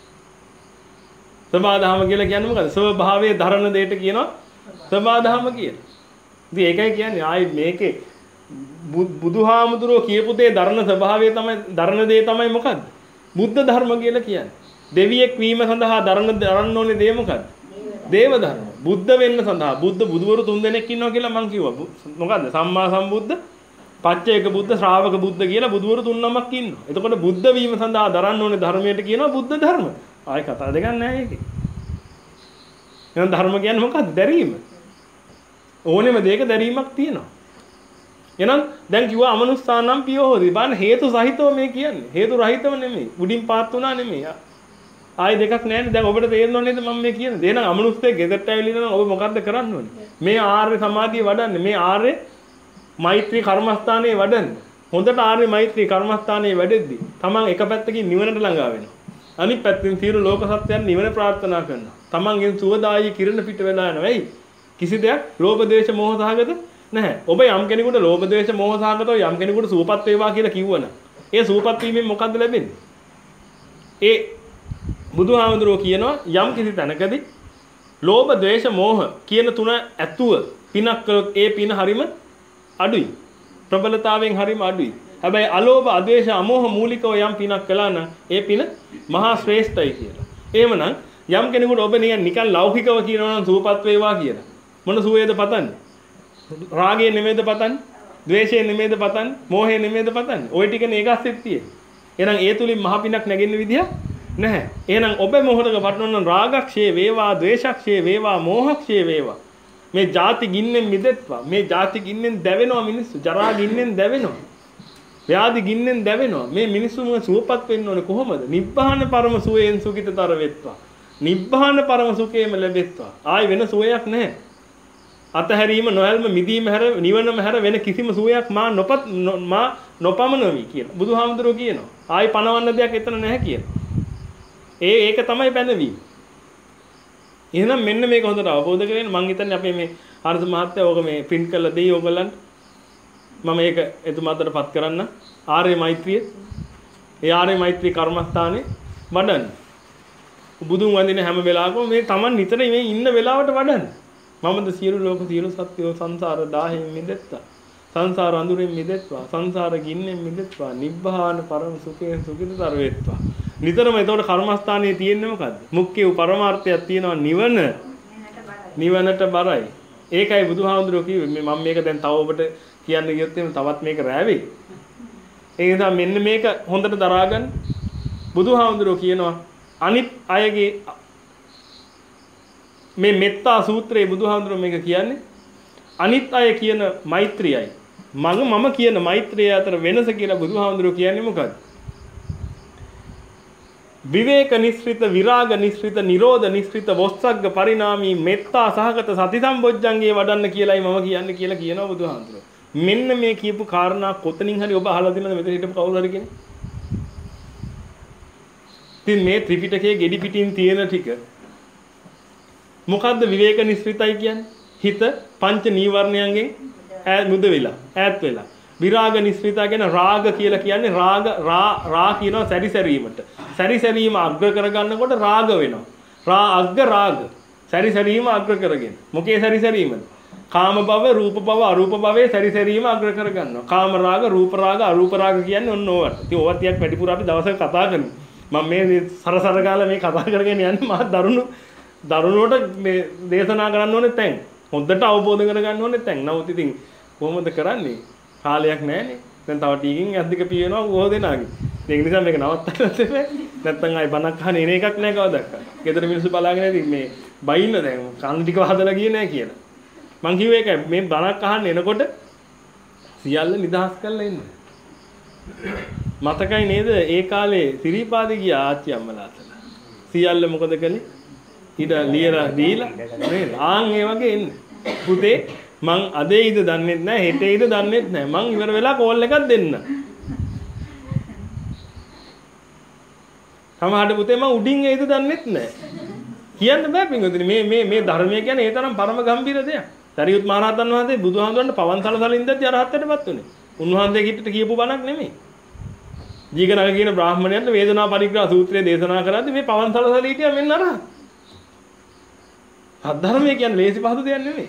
A: සබාධම කියලා කියන්නේ මොකද? ස්වභාවයේ දරන දෙයට කියනවා සබාධම කියලා. ඉතින් ඒකයි කියන්නේ ආයි මේකේ බුදුහාමුදුරුවෝ කියපු දේ දරන ස්වභාවය තමයි දරන දේ තමයි මොකද්ද? බුද්ධ ධර්ම කියලා කියන්නේ. දෙවියෙක් වීම සඳහා දරන දරන්න ඕනේ දේ මොකද්ද? දේව ධර්ම. බුද්ධ වෙන්න සඳහා බුද්ධ බුදුවරු තුන් දෙනෙක් ඉන්නවා කියලා මම කිව්වා. මොකද්ද? සම්මා සම්බුද්ධ පච්චේක බුද්ධ ශ්‍රාවක බුද්ධ කියලා බුදුවරු තුන් නමක් ඉන්නවා. එතකොට බුද්ධ වීම සඳහා දරන්න ඕනේ ධර්මයට කියනවා බුද්ධ ධර්ම. ආයි කතා දෙකක් නැහැ ඒකේ. එහෙනම් ධර්ම කියන්නේ මොකක්ද? දැරීම. ඕනෙම දෙයක දැරීමක් තියෙනවා. එහෙනම් දැන් කිව්වා අමනුස්සානම් පියෝහෝදි. බලන්න හේතු සහිතව මේ කියන්නේ. හේතු රහිතව නෙමෙයි. උඩින් පාත් වුණා නෙමෙයි. ආයි දෙකක් නැහැනේ. දැන් ඔබට තේරෙනව නේද මම මේ කියන්නේ? එහෙනම් අමනුස්සයෙක් ගෙදරට ඇවිල්ලා නම් ඔබ මොකද්ද කරන්න ඕනේ? මේ ආර්ය සමාධිය වඩන්නේ. මේ ආර්ය මෛත්‍රී කර්මස්ථානයේ වඩන්න. හොඳට ආර්ය මෛත්‍රී කර්මස්ථානයේ වැඩෙද්දි තමන් එක පැත්තකින් නිවනට ළඟා වෙනවා. අනිත් පැත්තෙන් සියලු ලෝක සත්‍යයන් නිවන ප්‍රාර්ථනා කරනවා. තමන්ගෙන් සුවදායි කිරණ පිට වෙලා යනවා. එයි කිසි දෙයක් ලෝභ ද්වේෂ මෝහ සහගත නැහැ. ඔබ යම් කෙනෙකුට ලෝභ ද්වේෂ මෝහ සහගතව යම් කෙනෙකුට සුවපත් වේවා කියලා කිව්වනම් ඒ සුවපත් වීමෙන් මොකද්ද ලැබෙන්නේ? ඒ බුදුහාමුදුරුවෝ කියනවා යම් කිසි තැනකදී ලෝභ ද්වේෂ මෝහ කියන තුන ඇතුව පිනක් කළොත් ඒ පින හරීම අඩුයි. ප්‍රබලතාවයෙන් හරීම අඩුයි. හැබැයි අලෝභ, අද්වේෂ, අමෝහ මූලිකව යම් පිනක් කළා නම් ඒ පින මහා ශ්‍රේෂ්ඨයි කියලා. එහෙමනම් යම් කෙනෙකුට ඔබ නිකන් ලෞකිකව කියනවා නම් සුවපත් වේවා කියලා. මොන සුවේද පතන්නේ? රාගය නෙමෙයිද පතන්නේ? ද්වේෂය නෙමෙයිද පතන්නේ? මෝහය නෙමෙයිද පතන්නේ? ওই ටිකනේ ඒකස්සෙත් තියෙන්නේ. එහෙනම් ඒ තුලින් මහ පිනක් නැගෙන්න විදියක් නැහැ. එහෙනම් ඔබ මොහොතක පටවන නම් රාගක්ෂේ වේවා, ද්වේෂක්ෂේ වේවා, මෝහක්ෂේ වේවා. මේ ಜಾති ගින්නෙන් මිදෙත්වා. මේ ಜಾති ගින්නෙන් දැවෙනවා මිනිස්සු. ජරා ගින්නෙන් දැවෙනවා. ව්‍යාධි ගින්නෙන් දැවෙනවා. මේ මිනිස්සුම සුවපත් වෙන්න ඕනේ කොහොමද? නිබ්බාන පරම සුවයෙන් සුඛිතතර වෙත්වා. නිබ්බාන පරම සුඛේම ලැබෙත්වා. ආයි වෙන සුවයක් නැහැ. අතහැරීම නොයල්ම මිදීම හැර නිවනම හැර වෙන කිසිම සුවයක් මා නොපත් මා නොපමනවි කියලා. බුදුහාමුදුරුවෝ කියනවා. ආයි පණවන්න දෙයක් එතන නැහැ කියලා. ඒ ඒක තමයි බැඳවීම. එහෙනම් මෙන්න මේක හොඳට අවබෝධ කරගෙන මම හිතන්නේ අපේ මේ හර්ෂ මහත්තයා ඕක මේ print කරලා දෙයි ඕගොල්ලන්ට. මම ඒක එතුමාටපත් කරන්න. ආර්ය මෛත්‍රිය. ඒ ආර්ය මෛත්‍රී කර්මස්ථානේ වඩන්න. බුදුන් වඳින හැම වෙලාවකම මේ Taman නිතර මේ ඉන්න වෙලාවට වඩන්න. මමද සියලු ලෝක සියලු සත්‍යෝ සංසාර දාහයෙන් මිදෙත්වා. සංසාර අඳුරෙන් මිදෙත්වා. සංසාර ගින්නෙන් මිදෙත්වා. නිබ්බාන පරම සුඛයෙන් සුඛිතතර වෙත්වා. නිතරම එතකොට කර්මස්ථානයේ තියෙන්නේ මොකද්ද? මුක්ඛය පරමාර්ථයක් තියෙනවා නිවන. නිවනට බරයි. ඒකයි බුදුහාමුදුරුවෝ කිව්වේ මම මේක දැන් තව ඔබට කියන්න ගියොත් එimhe තවත් මේක රැවෙයි. ඒ නිසා මෙන්න මේක හොඳට දරා ගන්න. බුදුහාමුදුරුවෝ කියනවා අනිත් අයගේ මේ මෙත්තා සූත්‍රයේ බුදුහාමුදුරුවෝ මේක කියන්නේ අනිත් අය කියන මෛත්‍රියයි මම මම කියන මෛත්‍රිය අතර වෙනස කියලා බුදුහාමුදුරුවෝ කියන්නේ මොකද්ද? විවේක නිස්ෘත විරාග නිස්ෘත නිරෝධ නිස්ෘත වොස්සග්ග පරිණාමී මෙත්තා සහගත සති සම්බොජ්ජංගේ වඩන්න කියලායි මම කියන්නේ කියලා කියනවා බුදුහාමුදුරුවෝ. මෙන්න මේ කියපු කාරණා කොතනින් හරි ඔබ අහලා දිනනද මෙතන හිටපු කවුරු හරි කෙනෙක්? ඉතින් මේ ත්‍රිපිටකයේ ගෙඩි පිටින් තියෙන ටික මොකද්ද විවේක නිස්ෘතයි කියන්නේ? හිත පංච නීවරණයන්ගෙන් ඈත් මුද වෙලා ඈත් වෙලා. විරාග නිස්ෘතා කියන රාග කියලා කියන්නේ රාග රා රා කියනවා සැරිසැරීමට. සැරිසැරීම අග්‍ර කරගන්නකොට රාග වෙනවා. රා අග්ග රාග. සැරිසැරීම අග්‍ර කරගෙන. මොකේ සැරිසැරීමද? කාම භව, රූප භව, අරූප භවයේ සැරිසැරීම අග්‍ර කරගන්නවා. කාම රාග, රූප රාග, අරූප රාග කියන්නේ ඔන්න ඕවට. ඉතින් ඕවත් ටිකක් වැඩිපුර අපි දවසක කතා කරමු. මම මේ සරසර ගාලා මේ කතා කරගෙන යන්නේ මහත් දරුණු දරුණුවට මේ දේශනා කරන්න ඕනේ තැන්. හොඳට අවබෝධ කරගන්න ඕනේ තැන්. නමුත් ඉතින් කොහොමද කරන්නේ? කාලයක් නැහැනේ. දැන් තව ටිකකින් අද්දික පියනවා බොහෝ දෙනාගේ. ඒක නිසා මේක නවත්තන්න දෙන්නේ. නැත්තම් ආයි බණක් අහන්න එන එකක් නැහැ කවදාවත්. ගෙදර මිනිස්සු බලාගෙන ඉතින් මේ බයින්න දැන් කන් ටික හදලා ගියේ නැහැ කියලා. මං කිව්වේ ඒකයි මේ බණක් අහන්න එනකොට සියල්ල නිදහස් කරලා එන්න. මතකයි නේද ඒ කාලේ සිරිපාදේ ගිය ආච්චි අම්මලා අතල. සියල්ල මොකද කළේ? ඊට ලියලා දීලා නේද? ආන් ඒ වගේ එන්න. පුතේ මං අදේ ඉද දන්නෙත් නැහැ හෙටේ ඉද දන්නෙත් නැහැ. මං ඉවර වෙලා කෝල් එකක් දෙන්න. සමහරට පුතේ මං උඩින් එයිද දන්නෙත් නැහැ. කියන්න බෑ පින්වතුනි මේ මේ මේ ධර්මය කියන්නේ ඒ තරම් පරම ගම්බීර දෙයක්. සරියුත් මහ රහතන් වහන්සේ බුදුහාමුදුරන්ට පවන් සලසලින් ඉඳද්දී අරහත්ත්වයටපත් උනේ. උන්වහන්සේ කිට්ට කියපු බණක් නෙමෙයි. දීඝනග කියන බ්‍රාහ්මණයන්ට වේදනා පරිග්‍රහ සූත්‍රය දේශනා කරද්දී මේ පවන් සලසලී හිටියා මෙන්න අරහත්. අධර්මය කියන්නේ ලේසි පහසු දෙයක් නෙමෙයි.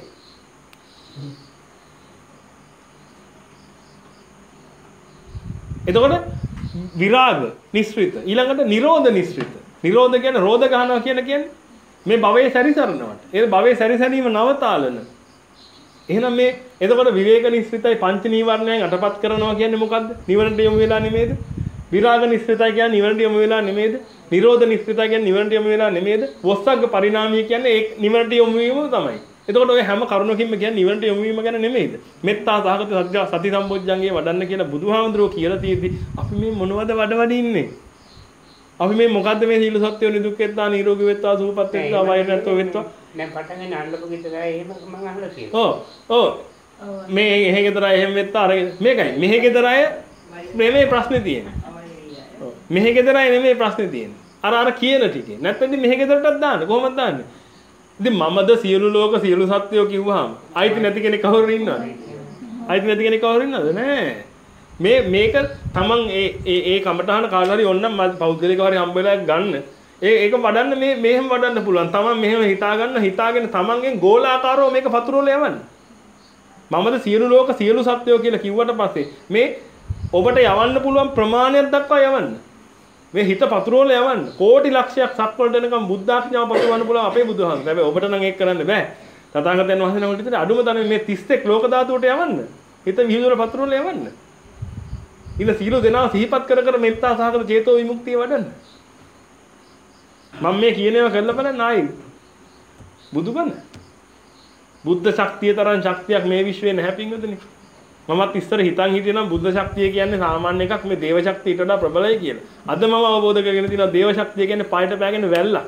A: එතකොට විරාග නිස්ෘත ඊළඟට නිරෝධ නිස්ෘත. නිරෝධ කියන්නේ රෝධ ගන්නවා කියන කියන්නේ මේ භවයේ සැරිසරනවට. ඒ භවයේ සැරිසැරීම නවතාලන. එහෙනම් මේ එතකොට විවේක නිස්ෘතයි පංච නීවරණයන් අටපත් කරනවා කියන්නේ මොකද්ද? නිවරණට යොමු වෙලා නෙමෙයිද? විරාග නිස්ෘතයි කියන්නේ නිවරණට යොමු වෙලා නෙමෙයිද? නිරෝධ නිස්ෘතයි කියන්නේ නිවරණට යොමු වෙලා නෙමෙයිද? වොස්සග්ග පරිණාමය කියන්නේ ඒ නිවරණට යොමු වීම තමයි. එතකොට ඔය හැම කරුණකින්ම කියන්නේ නිවරණට යොමු වීම ගැන නෙමෙයිද? මෙත්තා සහගත සති සම්බොජ්ජංගේ වඩන්න කියලා බුදුහාමුදුරුවෝ කියලා තියෙද්දි අපි මේ මොනවද වඩ වඩ ඉන්නේ? අපි මේ මොකද්ද මේ සීල සත්‍යෝ නිදුක් වෙත්තා නිරෝගී වෙත්තා සුවපත් වෙත්තා වෛර නැත්ෝ වෙත්තා
B: දැන් පටන් ගන්න අල්ලපු ගිතලා එහෙම මම අහලා තියෙනවා.
A: ඔව් ඔව් මේ එහෙ ගෙදර අය එහෙම වෙත්තා අර මේකයි මෙහෙ ගෙදර අය නෙමෙයි ප්‍රශ්නේ තියෙන්නේ. ඔව් මෙහෙ ගෙදර අය නෙමෙයි ප්‍රශ්නේ තියෙන්නේ. අර අර කියන ටිකේ නැත්නම් ඉතින් මෙහෙ ගෙදරටත් දාන්න කොහොමද දාන්නේ? ඉතින් මමද සියලු ලෝක සියලු සත්‍යෝ කිව්වහම අයිති නැති කෙනෙක් කවුරු ඉන්නවද? අයිති නැති කෙනෙක් කවුරු ඉන්නවද? නෑ. මේ මේක තමන් ඒ ඒ ඒ කමටහන කාලා හරි ඕනනම් පෞද්ගලිකව හරි හම්බ වෙලා ගන්න. ඒ ඒක වඩන්න මේ මෙහෙම වඩන්න පුළුවන්. තමන් මෙහෙම හිතා ගන්න හිතාගෙන තමන්ගෙන් ගෝලාකාරව මේක පතුරවල යවන්න. මමද සියලු ලෝක සියලු සත්‍යෝ කියලා කිව්වට පස්සේ මේ ඔබට යවන්න පුළුවන් ප්‍රමාණයක් දක්වා යවන්න. මේ හිත පතුරවල යවන්න. කෝටි ලක්ෂයක් සක්වලට එනකම් බුද්ධාඥාව පතුරවන්න පුළුවන් අපේ බුදුහාමුදුරුවෝ. හැබැයි ඔබට නම් ඒක කරන්න බෑ. තථාගතයන් වහන්සේ නමකට විතර අඩුම තරමේ මේ තිස් එක් ලෝක ධාතුවට යවන්න. හිත විහිදුවල පතුරවල යවන්න. ඉතින් සීල දෙනා සිහිපත් කර කර මෙත්තා සහගත චේතෝ විමුක්තිය වඩන්න. මම මේ කියන ඒවා කරලා බලන්න ආයි බුදුබණ. බුද්ධ ශක්තිය තරම් ශක්තියක් මේ විශ්වයේ නැහැ පින්වතුනි. මමත් ඉස්සර හිතන් හිටියේ නම් බුද්ධ ශක්තිය කියන්නේ සාමාන්‍ය එකක් මේ දේව ශක්තියට වඩා ප්‍රබලයි කියලා. අද මම අවබෝධ කරගෙන තියෙනවා දේව ශක්තිය කියන්නේ පායට පෑගෙන වැල්ලක්.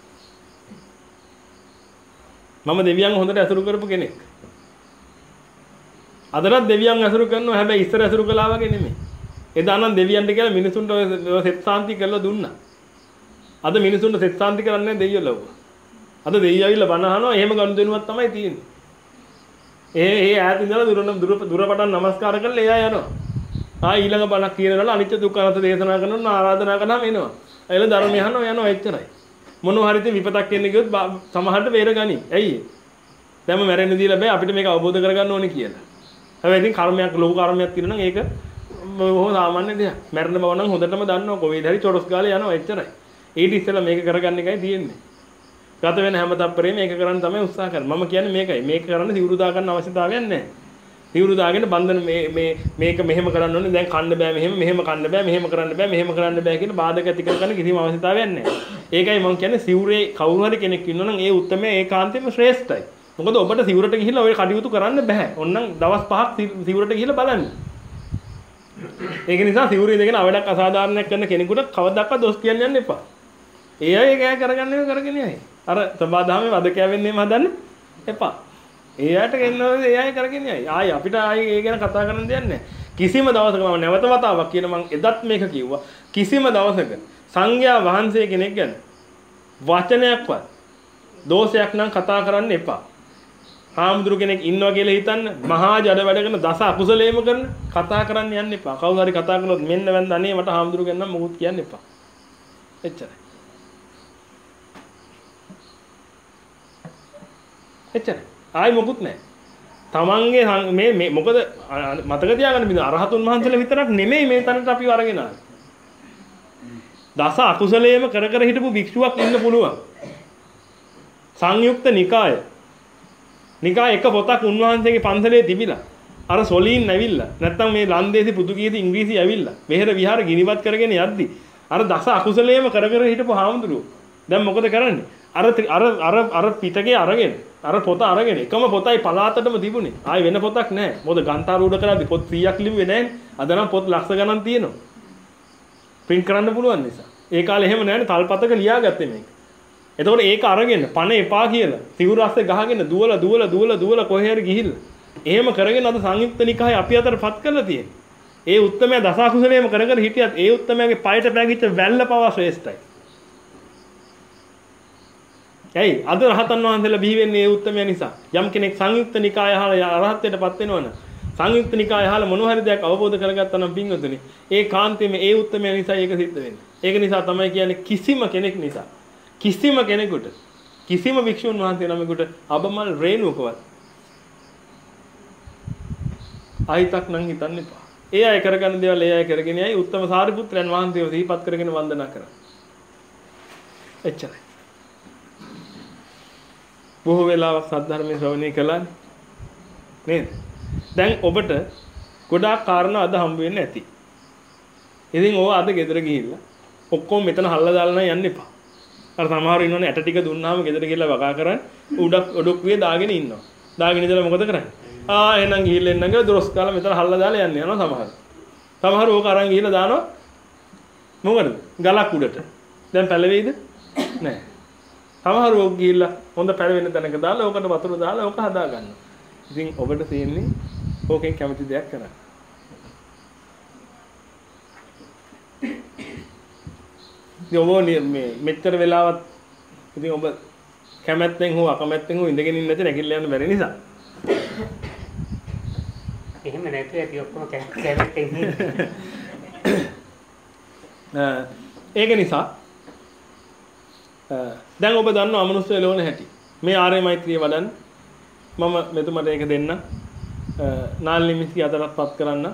A: මම දෙවියන් හොඳට ඇසුරු කරපු කෙනෙක්. අදටත් දෙවියන් ඇසුරු කරනවා හැබැයි ඉස්සර ඇසුරු කළා වගේ නෙමෙයි. එදා නම් දෙවියන්ට කියලා මිනිසුන්ට ඔය සෙත් සාන්ති කරලා දුන්නා. අද මිනිසුන්ට සෙත් සාන්ති කරන්නේ නැහැ දෙයියෝ ලව්ව. අද දෙයියෝ ඇවිල්ලා බණ අහනවා එහෙම ගනුදෙනුවක් තමයි තියෙන්නේ. ඒ ඒ ඈත ඉඳලා දුර දුර දුරපටන් නමස්කාර කරලා එයා යනවා. ආ ඊළඟ බණක් කියනවල අනිත්‍ය දුක්ඛ අනාත්ම දේශනා කරනවා ආරාධනා කරනම එනවා. එළ ධර්මය අහනවා යනවා එච්චරයි. මොනවා හරි ඉතින් විපතක් එන්න ගියොත් සමහරට වේර ගනි. ඇයි? දැන්ම මැරෙන්න දීලා බෑ අපිට මේක අවබෝධ කරගන්න ඕනේ කියලා. හැබැයි ඉතින් කර්මයක් ලොකු කර්මයක් තියෙනවා නම් ඒක බොහොම සාමාන්‍ය දෙයක්. මැරෙන බව නම් හොඳටම දන්නවා කොහේද හරි චොරස් ගාලා යනවා එච්චරයි. ඊට ඉස්සෙල්ලා මේක කරගන්න එකයි තියෙන්නේ. ගත වෙන හැම තප්පරේම මේක කරන්න තමයි උත්සාහ කරන්නේ. මම කියන්නේ මේකයි. මේක කරන්න සිවුරු දා ගන්න අවශ්‍යතාවයක් නැහැ. සිවුරු දාගෙන බන්ධන මේ මේ මේක මෙහෙම කරන්න ඕනේ. දැන් කන්න බෑ මෙහෙම මෙහෙම කන්න බෑ මෙහෙම කරන්න බෑ මෙහෙම කරන්න බෑ කියන බාධක ඇති කරගන්න කිසිම අවශ්‍යතාවයක් නැහැ. ඒකයි මම කියන්නේ සිවුරේ කවුරු හරි කෙනෙක් ඉන්නවා නම් ඒ උත්තරමේ ඒකාන්තයෙන්ම ශ්‍රේෂ්ඨයි. මොකද ඔබට සිවුරට ගිහිල්ලා ඔය කටයුතු කරන්න බෑ. ඕනනම් දවස් පහක් සිවුරට ගිහිල්ලා බලන්න. ඒක නිසා සිවුරු ඉඳගෙන අවඩක් අසාධාරණයක් කරන කෙනෙකුට කවදාවත් දොස් කියන්න යන්න එපා. ඒ අය ඒක කරගන්න එක කරගෙන යයි. අර සබාධාමේ වදකෑ වෙන්නේම හදන්න එපා. ඒ අයට ගෙන්නනෝනේ ඒ අය කරගෙන යයි. ආයි අපිට ආයි ඒ ගැන කතා කරන්න දෙයක් නැහැ. කිසිම දවසක මම නැවත වතාවක් කියන මම එදත් මේක කිව්වා. කිසිම දවසක සංඝයා වහන්සේ කෙනෙක් ගැන වචනයක්වත් දෝෂයක් නම් කතා කරන්න එපා. හාමුදුරු කෙනෙක් ඉන්නවා කියලා හිතන්න මහා ජඩ වැඩ කරන දස අකුසලේම කරන කතා කරන්න යන්න එපා. කවුරු හරි කතා කළොත් මෙන්න වැන්ද අනේ මට හාමුදුරු කෙනෙක් නම් මොකුත් කියන්න එපා. එච්චරයි. එච්චරයි. ආයි මොකුත් නැහැ. තමන්ගේ මේ මේ මොකද මතක තියාගන්න බින්ද අරහතුන් වහන්සේලා විතරක් නෙමෙයි මේ තැනට අපිව අරගෙන ආවේ. දස අකුසලයේම කර කර හිටපු භික්ෂුවක් ඉන්න පුළුවන්. සංයුක්ත නිකාය. නිකාය එක පොතක් උන්වහන්සේගේ පන්සලේ තිබිලා. අර සොලීන් ඇවිල්ලා. නැත්තම් මේ ලන්දේසි පෘතුගීසි ඉංග්‍රීසි ඇවිල්ලා. මෙහෙර විහාර ගිනිපත් කරගෙන යද්දි අර දස අකුසලයේම කර කර හිටපු හාමුදුරුවෝ. දැන් මොකද කරන්නේ? අර අර අර අර පිටකේ අරගෙන අර පොත අරගෙන එකම පොතයි පලාතටම තිබුණේ. ආයි වෙන පොතක් නැහැ. මොකද ගන්ථාරූඪ කරද්දි පොත් සීයක් ලිව්වේ නැහැ. අද නම් පොත් ලක්ෂ ගණන් තියෙනවා. print කරන්න පුළුවන් නිසා. ඒ කාලේ එහෙම නැහැනේ තල්පතක ලියාගත්තේ මේක. එතකොට ඒක අරගෙන පණ එපා කියලා සිවුරු අස්සේ ගහගෙන දුවලා දුවලා දුවලා දුවලා කොහේ හරි ගිහිල්ලා. එහෙම කරගෙන අද සංයුක්ත නිකායේ අපි අතරපත් කරලා තියෙන්නේ. ඒ උත්තමයා දස අකුසලයේම කර කර හිටියත් ඒ උත්තමයාගේ පයට පැගිච්ච වැල්ල පවා ශ්‍රේෂ්ඨයි. ඇයි අද රහතන් වහන්සේලා බිහි වෙන්නේ ඒ උත්තමයා නිසා. යම් කෙනෙක් සංයුක්ත නිකාය අහලා අරහත්ත්වයටපත් වෙනවනම් සංයුක්ත නිකාය අහලා මොන හරි දෙයක් අවබෝධ කරගත්තා නම් පින්වතුනි ඒ කාන්තේම ඒ උත්තමයා නිසා ඒක සිද්ධ වෙන්නේ. ඒක නිසා තමයි කියන්නේ කිසිම කෙනෙක් නිසා කිසිම කෙනෙකුට කිසිම වික්ෂුන් වහන්සේ නමකට අබමල් රේණුවකවත් ආයිතක් නම් හිතන්න එපා. ඒ අය කරගන්න දේවල් ඒ අය කරගෙන යයි උත්තම සාරිපුත්‍රයන් වහන්සේව සිහිපත් කරගෙන වන්දනා කරා. එච්චරයි. බොහෝ වෙලාවක් සද්ධර්මයේ ශ්‍රවණය කළානේ. නේද? දැන් ඔබට ගොඩාක් කාරණා අද හම්බ වෙන්නේ නැති. ඉතින් ඕව අද ගෙදර ගිහිල්ලා ඔක්කොම මෙතන හල්ලා දාලා නම් යන්න එපා. අර සමහර ඉන්නෝනේ ඇට ටික දුන්නාම ගෙදර ගිහලා වගා කරන් උඩක් ඔඩොක්කුවේ දාගෙන ඉන්නවා. දාගෙන ඉඳලා මොකද කරන්නේ? ආ එහෙනම් ගිහිල්ලා එන්නම් කියලා දොස් කාලා මෙතන හල්ලා දාලා යන්න යනවා සමහර. සමහර ඕක අරන් ගිහිල්ලා දානවා මොකද? ගලක් උඩට. දැන් පැලවෙයිද? නැහැ. සමහර ඕක ගිහිල්ලා හොඳ පැලවෙන තැනක දාලා ඕකට වතුර දාලා ඕක හදා ගන්නවා. ඉතින් ඔබට තියෙන්නේ ඕකෙන් කැමති දෙයක් කරන්න. ඉතින් ඔබ මේ මෙච්චර වෙලාවත් ඉතින් ඔබ කැමැත්තෙන් හෝ අකමැත්තෙන් හෝ ඉඳගෙන ඉන්න නැති නැගිටලා යන්න බැරි නිසා.
B: එහෙම නැතුව ඇති ඔක්කොම කැමැත්තෙන්
A: ඒක නිසා දැන් ඔබ දන්නවා අමනුෂ්‍ය ලෝණ හැටි. මේ ආර්ය මෛත්‍රිය වඩන්න මම මෙතුමට ඒක දෙන්න. නාල් නිමිති අතරත්පත් කරන්න.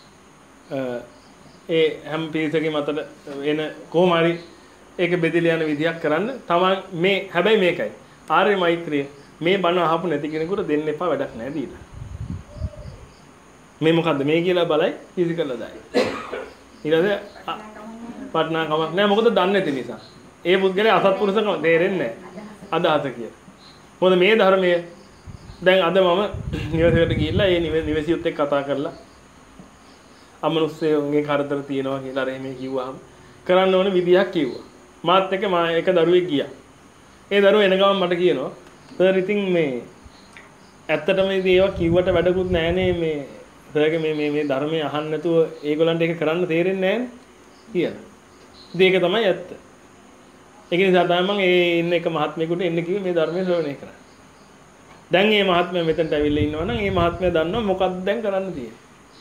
A: ඒ හැම පිරිසකම අතට එන කොහොම හරි ඒක බෙදලා යන විදියක් කරන්න. තමන් මේ හැබැයි මේකයි. ආර්ය මෛත්‍රිය මේ බණ අහපු නැති කෙනෙකුට දෙන්න එපා වැඩක් නැහැ දීලා. මේ මොකද්ද මේ කියලා බලයි ඉසි කරලා දායි. ඊළඟ පටනා කමක් නැහැ මොකද දන්නේ නැති නිසා. ඒ පුද්ගලයා අසත්පුරුෂකම තේරෙන්නේ නැහැ. අදහස කියලා. මොකද මේ ධර්මයේ දැන් අද මම නිවසේට ගිහිල්ලා ඒ නිවසියුත් එක්ක කතා කරලා අමනුෂ්‍යයන්ගේ කරදර තියෙනවා කියලා අර එහෙම කිව්වහම කරන්න ඕන විදියක් කිව්වා. මාත් එක්ක මා එක දරුවෙක් ගියා. ඒ දරුවා එන ගමන් මට කියනවා සර් ඉතින් මේ ඇත්තටම ඉතින් ඒවා කිව්වට වැඩකුත් නැහනේ මේ සර්ගේ මේ මේ මේ ධර්මයේ අහන්න නැතුව ඒගොල්ලන්ට ඒක කරන්න තේරෙන්නේ නැහනේ කියලා. ඉතින් ඒක තමයි ඇත්ත. ඒක නිසා තමයි මම ඒ ඉන්න එක මහත්මයෙකුට එන්න කිව්වේ මේ ධර්මයේ ශ්‍රවණය කරන්න. දැන් මේ මහත්මයා මෙතනට ඇවිල්ලා ඉන්නවා නම් මේ මහත්මයා දන්නවා මොකක්ද දැන් කරන්න තියෙන්නේ.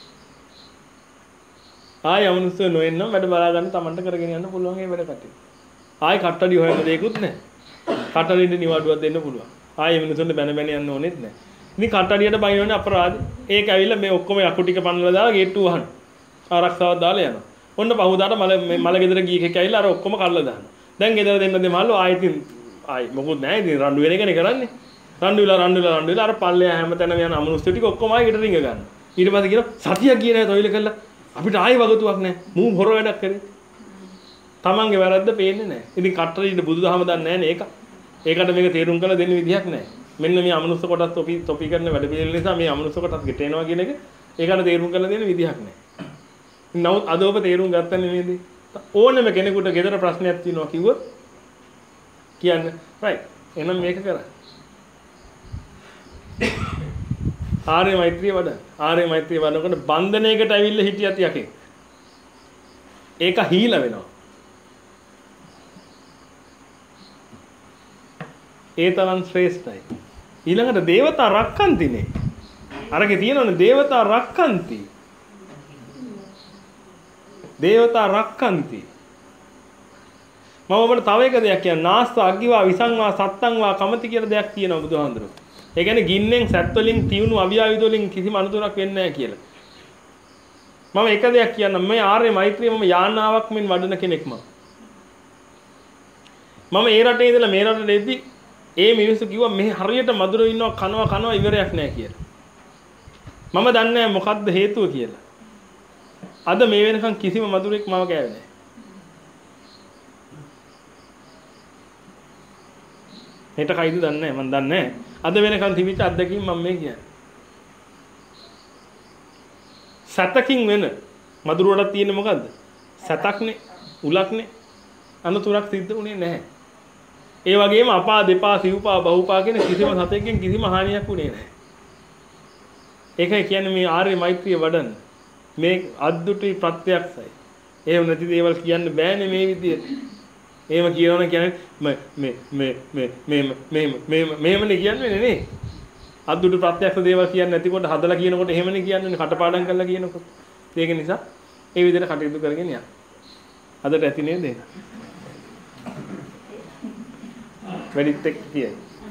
A: ආය අමනුෂ්‍ය නොවෙන්නම් වැඩ බලා ගන්න තමන්ට කරගෙන යන්න පුළුවන් ඒ වැඩ කටයුතු. ආය කට්ටඩි හොයන්න දෙයක්වත් නැහැ. කට්ටඩින්ට නිවාඩුවක් දෙන්න පුළුවන්. ආය මිනිසුන්ට බැන බැන යන්න ඕනෙත් නැහැ. ඉතින් කට්ටඩියට බයිනෝනේ අපරාධ. ඒක ඇවිල්ලා මේ ඔක්කොම යකු ටික පන්නලා දාලා ගේට්ටුව වහන. ආරක්ෂාවක් දාලා යනවා. ඔන්න පහුදාට මල මල ගෙදර ගිය එකෙක් ඇවිල්ලා අර ඔක්කොම කල්ලා දානවා. දැන් ගෙදර දෙන්න දෙමල්ලෝ ආයෙත් ආයි මොකුත් නැහැ ඉතින් රණ්ඩු වෙන එකනේ කරන්නේ. රණ්ඩු වෙලා රණ්ඩු වෙලා රණ්ඩු වෙලා අර පල්ලෙයා හැමතැනම යන අමනුෂ්‍ය ටික ඔක්කොම ආයෙ ගෙදර රිංග ගන්නවා. ඊට පස්සේ කියනවා සතියක් ගියේ නැහැ තොইল කළා. අපිට ආයෙ වගතුවක් නැහැ. මූ හොර වැඩක් කරේ. තමන්ගේ වැරද්ද පේන්නේ නැහැ. ඉතින් කට්ටරිට බුදුදහම දන්නේ නැහැ නේ ඒක. ඒකට මේක තේරුම් කරලා දෙන්න විදිහක් නැහැ. මෙන්න මේ අමනුෂ්‍ය කොටස් තොපි තොපි කරන වැඩ පිළිවෙල නිසා මේ අමනුෂ්‍ය කොටස් ගෙට එනවා කියන එක ඒකට තේරුම් කරලා දෙන්න විදිහක් නැහැ. නමුත් අද ඔබ තේරුම් ගත්තා නෙමෙයිද? ඕනම කෙනෙකුට ගෙදර ප්‍රශ්නයක් තියෙනවා කිව්වොත් කියන්න right එහෙනම් මේක කරන්න. ආර්ය මෛත්‍රිය වඩන්න. ආර්ය මෛත්‍රිය වඩනකොට බන්ධනයකට ඇවිල්ලා හිටියත් යකේ. ඒක හීල වෙනවා. ඒ තරම් ශ්‍රේෂ්ඨයි. ඊළඟට දේවතා රක්칸තිනේ. අරගේ තියෙනවනේ දේවතා රක්칸ති. දේවතා රක්칸ති. මම ඔබට තව එක දෙයක් කියන්න. නාස්ත අග්ගිවා විසංවා සත්තංවා කමති කියලා දෙයක් තියෙනවා බුදුහාඳුරෝ. ඒ කියන්නේ ගින්නෙන් සැත් වලින් තියුණු අවියාවිද වලින් කිසිම අනුතරක් වෙන්නේ නැහැ කියලා. මම එක දෙයක් කියන්නම්. මේ ආර්ය මෛත්‍රිය මම යානාවක් මෙන් වඩන කෙනෙක් මම. මම ඒ රටේ ඉඳලා මේ රටට එද්දි ඒ මිනිස්සු කිව්වා මේ හරියට මధుරව ඉන්නවා කනවා කනවා ඉවරයක් නැහැ කියලා. මම දන්නේ නැහැ මොකද්ද හේතුව කියලා. අද මේ වෙනකන් කිසිම මధుරෙක් මම කෑවේ නැහැ. හෙට කයිද දන්නේ නැහැ මම දන්නේ නැහැ. අද වෙනකන් තිබිච්ච අත්දැකීම් මම මේ කියන්නේ. සතකින් වෙන මధుර වලට තියෙන්නේ මොකද්ද? සතක්නේ, උලක්නේ. අනුතුරක් සිද්ධ වුණේ නැහැ. ඒ වගේම අපා දෙපා සිව්පා බහුපා කියන කිසිම සතෙක්ගෙන් කිසිම හානියක් වුණේ නැහැ. ඒකයි කියන්නේ මේ ආර්ය මෛත්‍රිය වඩන්න. මේ අද්දුටි ප්‍රත්‍යක්ෂයි. එහෙම නැති දේවල් කියන්න බෑනේ මේ විදියට. එහෙම කියනවනේ කියන්නේ මේ මේ මේ මේ මේ මේ මේ මේමනේ කියන්නේ නේ. අද්දුටි ප්‍රත්‍යක්ෂ දේවල් කියන්නේ නැතිකොට හදලා කියනකොට එහෙමනේ කියන්නේ කටපාඩම් කරලා කියනකොට. ඒක නිසා ඒ විදිහට කටයුතු කරගෙන යන්න. අදට ඇති නේද ඒක? වැඩිත් එක්ක කියයි.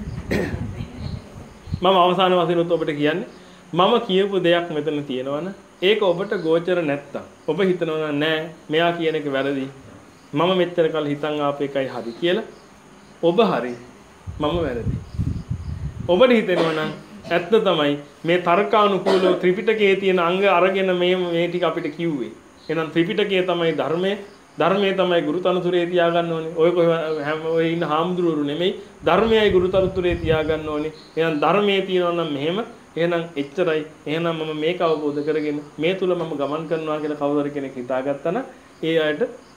A: මම අවසාන වශයෙන් ඔබට කියන්නේ මම කියපු දෙයක් මෙතන තියෙනවනේ ඒක ඔබට ගෝචර නැත්තම් ඔබ හිතනවා නෑ මෙයා කියන එක වැරදි. මම මෙච්චර කල් හිතන් ආපු එකයි හරි කියලා. ඔබ හරි මම වැරදි. ඔබට හිතෙනවා නම් ඇත්ත තමයි මේ තර්කානුකූලව ත්‍රිපිටකයේ තියෙන අංග අරගෙන මේ මේ ටික අපිට කිව්වේ. එහෙනම් ත්‍රිපිටකය තමයි ධර්මයේ ධර්මයේ තමයි ගුරුතනුතුරේ තියාගන්න ඕනේ. ඔය හැම ඔය ඉන්න හාමුදුරුවෝ නෙමෙයි ධර්මයයි ගුරුතනුතුරේ තියාගන්න ඕනේ. එහෙනම් ධර්මයේ තියෙනවා නම් මෙහෙම එහෙනම් එච්චරයි. එහෙනම් මම මේක අවබෝධ කරගෙන මේ තුල මම ගමන් කරනවා කියලා කවුරු කෙනෙක් හිතාගත්තා නම් ඒ අයට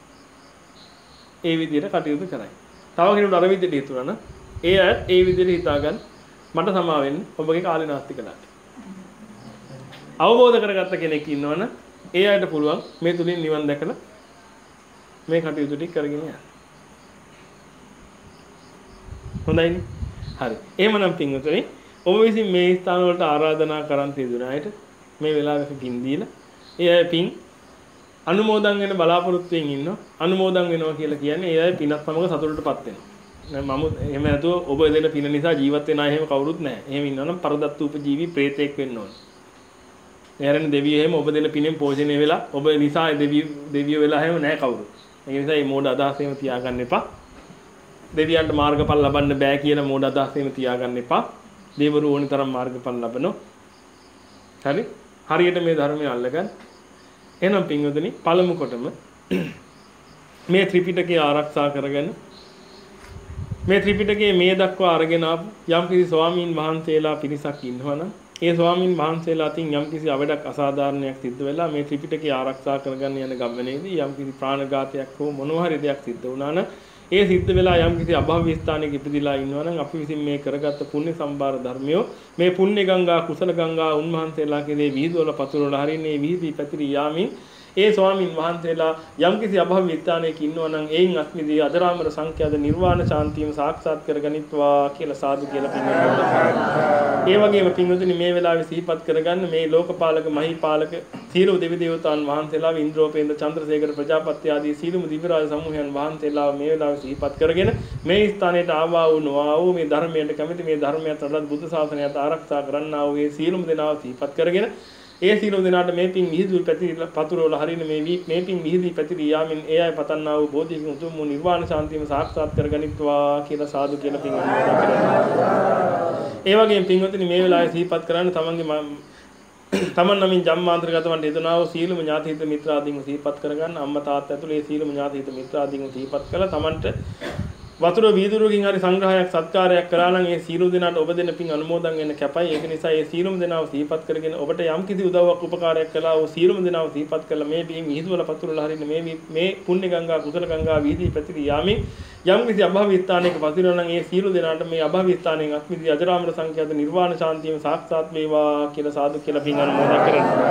A: ඒ විදිහට කටයුතු කරයි. තව කෙනෙකුට අර විදිහට හිතුණා නම් ඒ අයත් ඒ විදිහට හිතාගන්න මට සමා වෙන්න ඔබගේ කාලේ නාස්ති කළාට. අවබෝධ කරගත්ත කෙනෙක් ඉන්නවනම් ඒ අයට පුළුවන් මේ තුලින් නිවන් දැකලා මේ කටයුතු ටික කරගෙන යන්න. හොඳයිනේ. හරි. එහෙමනම් පින්වතුනි ඔබ විසින් මේ ස්ථාන වලට ආරාධනා කරන් තියදුන අයට මේ වෙලාවෙක පින් දීලා ඒ අය පින් අනුමෝදන් වෙන බලාපොරොත්තුෙන් ඉන්නවා. අනුමෝදන් වෙනවා කියලා කියන්නේ ඒ අය පිනත් සමග සතුටටපත් වෙනවා. මම එහෙම නැතුව ඔබ දෙන පින නිසා ජීවත් වෙන අය එහෙම කවුරුත් නැහැ. එහෙම ඉන්නවනම් පරදත්ත උපජීවී ප්‍රේතෙක් වෙන්න ඕනේ. එහරෙන් දෙවියෝ එහෙම ඔබ දෙන පිනෙන් පෝෂණය වෙලා ඔබ නිසා දෙවියෝ දෙවියෝ වෙලා එහෙම නැහැ කවුරුත්. ඒ නිසා මේ මෝඩ අදහස් එහෙම තියාගන්න එපා. දෙවියන්ට මාර්ගඵල ලබන්න බෑ කියන මෝඩ අදහස් එහෙම තියාගන්න එපා. දේවරු ඕනි තරම් මාර්ගඵල ලබනවා. හරි? හරියට මේ ධර්මය අල්ලගන්න. එහෙනම් පින්වතුනි පළමු කොටම මේ ත්‍රිපිටකය ආරක්ෂා කරගෙන මේ ත්‍රිපිටකයේ මේ දක්වා අරගෙන ආපු යම්කිසි ස්වාමීන් වහන්සේලා පිරිසක් ඉන්නවනම් ඒ ස්වාමීන් වහන්සේලා අතින් යම්කිසි අවඩක් අසාධාරණයක් සිද්ධ වෙලා මේ ත්‍රිපිටකය ආරක්ෂා කරගන්න යන ගමනේදී යම්කිසි ප්‍රාණඝාතයක් හෝ මොනවා හරි දෙයක් සිද්ධ වුණා නම් ඒ සිද්ධ වෙලා යම්කිසි අභව්‍ය ස්ථානයක ඉපදිලා ඉන්නවා නම් අපි විසින් මේ කරගත්ත පුණ්‍ය සම්භාර ධර්මියෝ මේ පුණ්‍ය ගංගා කුසල ගංගා උන්වහන්සේලා කෙරේ විහිදුවල පතුරවල හරින්නේ විහිදී පැතිරී යාමින් ඒ ස්වාමින් වහන්සේලා යම්කිසි අභව්‍ය ස්ථානයක ඉන්නවා නම් එයින් අත්මිදී අදරාමර සංඛ්‍යාත නිර්වාණ ශාන්තියම සාක්ෂාත් කරගනිත්වා කියලා සාදු කියලා පින්වතුනි. ඒ වගේම පින්වතුනි මේ වෙලාවේ සිහිපත් කරගන්න මේ ලෝකපාලක මහීපාලක සීල දෙවි දේවතාවුන් වහන්සේලා ඉන්ද්‍රෝපේන්ද්‍ර චන්ද්‍රසේකර ප්‍රජාපති ආදී සීලමු දිව්‍ය රාජ සමූහයන් වහන්සේලා මේ වෙලාවේ සිහිපත් කරගෙන මේ ස්ථානයට ආවා වූ නොආ වූ මේ ධර්මයට කැමති මේ ධර්මයට අදත් බුද්ධ ශාසනයත් ආරක්ෂා කරන්නා වූ මේ සීලමු දෙනාව සිහිපත් කරගෙන ඒ සීලමු දෙනාට මේ පින් මිහිදුල් පැතිරලා පතුරවල හරින මේ මේ පින් මිහිදී පැතිරී යාමින් ඒ අය පතන්නා වූ බෝධිසත්ව උතුම් වූ නිර්වාණ ශාන්තියම සාක්ෂාත් කරගනිත්වා කියලා සාදු කියලා පින් අනුමෝදන් කරනවා. ඒ වගේම පින්වතුනි මේ වෙලාවේ සිහිපත් කරන්න තමන්ගේ තමන් නමින් ජම්මාන්තරගත වන්ට යෙදෙනා වූ සීලමු ඥාතිහිත මිත්‍රාදීන්ව සිහිපත් කරගන්න අම්මා තාත්තා ඇතුළේ සීලමු ඥාතිහිත මිත්‍රාදීන්ව සිහිපත් කළා තමන්ට වතුර වීදුරුවකින් හරි සංග්‍රහයක් සත්කාරයක් කරා නම් ඒ සීලු දෙනාට ඔබ දෙන පින් අනුමෝදන් වෙන්න කැපයි. ඒක නිසා ඒ සීලුම දෙනාව සිහිපත් කරගෙන ඔබට යම් කිසි උදව්වක් උපකාරයක් කළා වූ සීලුම දෙනාව සිහිපත් කළා මේ බින් මිහිදුවල පතුරලා හරින මේ මේ පුණ්‍ය ගංගා කුසල ගංගා වීදී පැතිරී යාමින් යම් කිසි අභව්‍ය ස්ථානයක පතිරලා නම් ඒ සීලු දෙනාට මේ අභව්‍ය ස්ථානයෙන් අත්මිදී අජරාමර සංඛ්‍යාත නිර්වාණ ශාන්තියම සාක්ෂාත් වේවා කියලා සාදු කියලා පින් අනුමෝදන් කරනවා.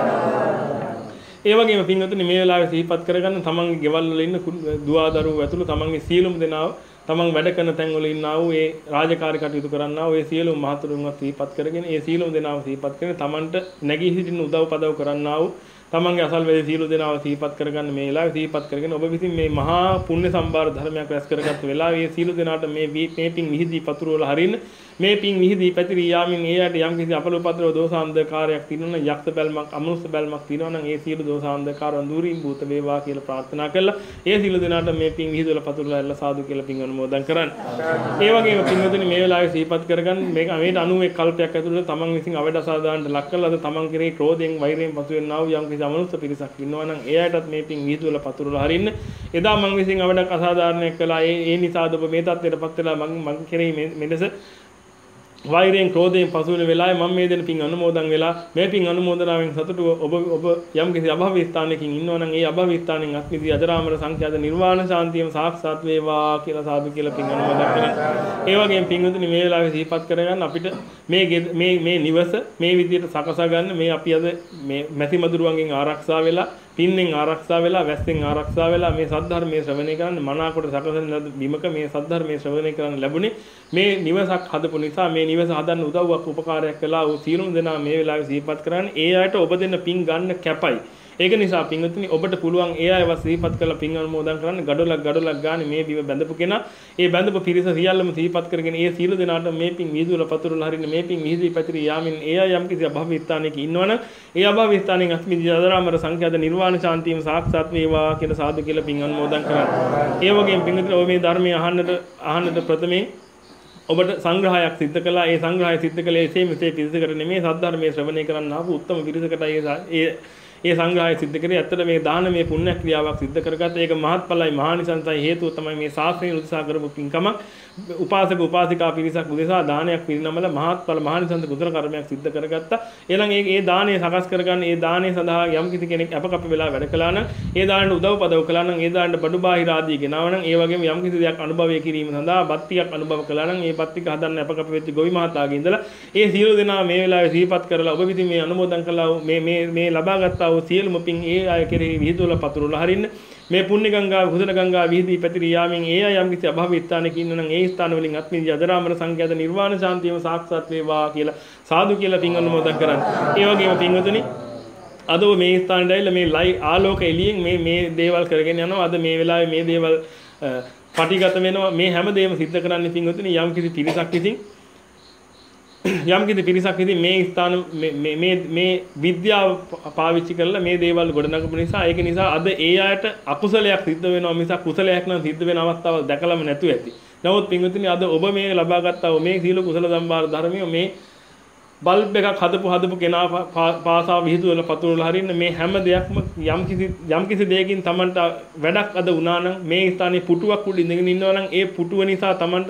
A: ඒ වගේම පින්වතුනි මේ වෙලාවේ සිහිපත් කරගන්න තමන්ගේ ගෙවල් වල ඉන්න දුව දරුවෝ ඇතුළු තමන්ගේ සීලුම දෙනාව තමන් වැඩ කරන තැන්වල ඉන්නා වූ ඒ රාජකාරී කටයුතු කරන්නා වූ ඒ සියලුම මහතුරුන්වත් සිහිපත් කරගෙන ඒ සියලුම දෙනාම සිහිපත් කරගෙන තමන්ට නැගී සිටින උදව් පදව් කරන්නා වූ තමන්ගේ අසල්වැසි සියලු දෙනාව සිහිපත් කරගන්න මේ වෙලාවේ සිහිපත් කරගෙන ඔබ විසින් මේ මහා පුණ්‍ය සම්භාර ධර්මයක් රැස් කරගත් වෙලාවේ සියලු දෙනාට මේ මේ පින් විහිදී පතුරවල හරින්න මේ පින් විහිදී පැතිරී යාමින් ඒ යට යම් කිසි අපලෝපද්‍රව දෝසාන්ධකාරයක් තියෙනවා නම් යක්ෂ බැල්මක් අමනුෂ්‍ය බැල්මක් තියෙනවා නම් ඒ සියලු දෝසාන්ධකාරයන් දුරින් භූත වේවා කියලා ප්‍රාර්ථනා කළා. ඒ සියලු දෙනාට මේ පින් විහිදවල පතුරවල ඇල්ල සාදු කියලා පින් අනුමෝදන් කරන්න. ඒ වගේම පින්වතුනි මේ වෙලාවේ සිහිපත් කරගන්න මේක මේට අනූ එක් කල්පයක් ඇතුළත තමන් විසින් අවඩ අසාදාන්න ලක් කළාද තමන් කෙරෙහි ක්‍රෝධයෙන් වෛරයෙන් පසු වෙනා වූ යම් කිසි අමනුෂ්‍ය පිරිසක් ඉන්නවා නම් ඒ අයටත් මේ පින් විහිදුවල පතුරවල හරින්න. එදා මම විසින් අවඩක් අසාධාරණයක් කළා. ඒ ඒ නිසාද ඔබ මේ තත්ත්වයටපත් වෙලා මම මම කෙරෙහි මෙලෙස වෛරයෙන් ක්‍රෝධයෙන් පසු වෙන වෙලාවේ මම මේ දෙන පින් අනුමෝදන් වෙලා මේ පින් අනුමෝදනාවෙන් සතුටුව ඔබ ඔබ යම් කිසි අභව්‍ය ස්ථානයකින් ඉන්නවා නම් ඒ අභව්‍ය ස්ථානෙන් අත්මිදී අජරාමර සංඛ්‍යාත නිර්වාණ ශාන්තියම සාක්ෂාත් වේවා කියලා සාදු කියලා පින් අනුමෝදන් කරනවා. ඒ වගේම පින්වතුනි මේ වෙලාවේ සිහිපත් කරගන්න අපිට මේ මේ මේ නිවස මේ විදිහට සකසා ගන්න මේ අපි අද මේ මැසි මදුරුවන්ගෙන් ආරක්ෂා වෙලා පින්නෙන් ආරක්ෂා වෙලා වැස්සෙන් ආරක්ෂා වෙලා මේ සද්ධර්මයේ ශ්‍රවණය කරන්න මනාකොට සකසන ලද බිමක මේ සද්ධර්මයේ ශ්‍රවණය කරන්න ලැබුණේ මේ නිවසක් හදපු නිසා මේ නිවස හදන්න උදව්වක් උපකාරයක් කළා වූ සියලුම දෙනා මේ වෙලාවේ සිහිපත් කරන්නේ ඒ අයට ඔබ දෙන්න පින් ගන්න කැපයි. ඒක නිසා පින්වතුනි ඔබට පුළුවන් ඒ අයව සිහිපත් කරලා පින් අනුමෝදන් කරන්න ගඩොලක් ගඩොලක් ගානේ මේ බිම බැඳපු කෙනා ඒ බැඳපු පිරිස සියල්ලම සිහිපත් කරගෙන ඒ සියලු දෙනාට මේ පින් විහිදුවල පතුරවල හරින්න මේ පින් විහිදී පැතිරී යාමින් ඒ අය යම් කිසි අභව්‍ය ස්ථානයක ඉන්නවනම් ඒ අභව්‍ය ස්ථානයෙන් අස්මිදී අදරාමර සංඛ්‍යාත නිර්වාණ ශාන්තියම සාක්ෂාත් වේවා කියලා සාදු කියලා පින් අනුමෝදන් කරන්න. ඒ වගේම පින්වතුනි ඔබ මේ ධර්මය අහන්නට අහන්නට ප්‍රථමයෙන් ඔබට සංග්‍රහයක් සිද්ධ කළා. ඒ සංග්‍රහය සිද්ධ කළේ එසේ මෙසේ පිරිසකට නෙමේ සද්ධර්මයේ ශ්‍රවණය කරන්න ආපු උත්තම පිරිසකටයි ඒ ඒ සංග්‍රහය සිද්ධ කරේ. ඇත්තට මේ දානමය පුණ්‍ය ක්‍රියාවක් සිද්ධ කරගත්ත ඒක මහත්ඵලයි මහානිසංසයි හේතුව තමයි මේ ශාස්ත්‍රයෙන් උත්සාහ කරපු පින්කම. උපාසක උපාසිකා පිරිසක් උදෙසා දානයක් පිරිනමල මහත්ඵල මහානිසංස කුසල කර්මයක් සිද්ධ කරගත්තා. ඊළඟ ඒ ඒ දානය සකස් කරගන්න ඒ දානය සඳහා යම් කිසි කෙනෙක් අපකප්ප වෙලා වැඩ කළා නම් ඒ දානට උදව් පදව් කළා නම් ඒ දානට බඩු බාහිර ආදී ගෙනාව නම් ඒ වගේම යම් කිසි දෙයක් අනුභවය කිරීම සඳහා බත්තියක් අනුභව කළා නම් ඒ බත්තික හදන්න අපකප්ප වෙච්ච ගොවි මහතාගේ ඉඳලා ඒ සියලු දෙනා මේ වෙලාවේ සිහිපත් කරලා ඔබ විසින් මේ අනුමෝදන් කළා මේ මේ මේ ලබා ගත්තා වූ සියලුම පින් ඒ අය කෙරෙහි විහිදුවල පතුරවල හරින්න මේ පුණ්‍ය ගංගාව කුසල ගංගාව විහිදී පැතිරී යාමින් ඒ අය යම් කිසි අභව්‍ය ස්ථානයක ඉන්න නම් ඒ ස්ථාන වලින් අත්මිදී අජරාමර සංඛ්‍යාත නිර්වාණ ශාන්තියම සාක්ෂාත් වේවා කියලා සාදු කියලා පින් අනුමෝදන් කරන්න. ඒ වගේම පින්වතුනි අද මේ ස්ථානයේ ඇවිල්ලා මේ ලයි ආලෝක එළියෙන් මේ මේ දේවල් කරගෙන යනවා. අද මේ වෙලාවේ මේ දේවල් පටිගත වෙනවා. මේ හැම දෙයක්ම සිද්ධ කරන්නේ පින්වතුනි යම් කිසි පිරිසක් විසින් යම් කිසි පිරිසක් ඉතින් මේ ස්ථාන මේ මේ මේ විද්‍යාව පාවිච්චි කරලා මේ දේවල් ගොඩනගපු නිසා ඒක නිසා අද ඒ අයට අකුසලයක් සිද්ධ වෙනවා මිසක් කුසලයක් නම් සිද්ධ වෙන අවස්ථාවල් දැකලම නැතුව ඇති. නමුත් පින්වතුනි අද ඔබ මේ ලබා ගත්තා මේ සීල කුසල සම්භාර ධර්මිය මේ බල්බ් එකක් හදපු හදපු කෙනා පාසා විහිදුවල පතුරවල හරින්න මේ හැම දෙයක්ම යම් කිසි යම් කිසි දෙයකින් Tamanට වැඩක් අද වුණා නම් මේ ස්ථානයේ පුටුවක් උඩ ඉඳගෙන ඉන්නවා නම් ඒ පුටුව නිසා Tamanට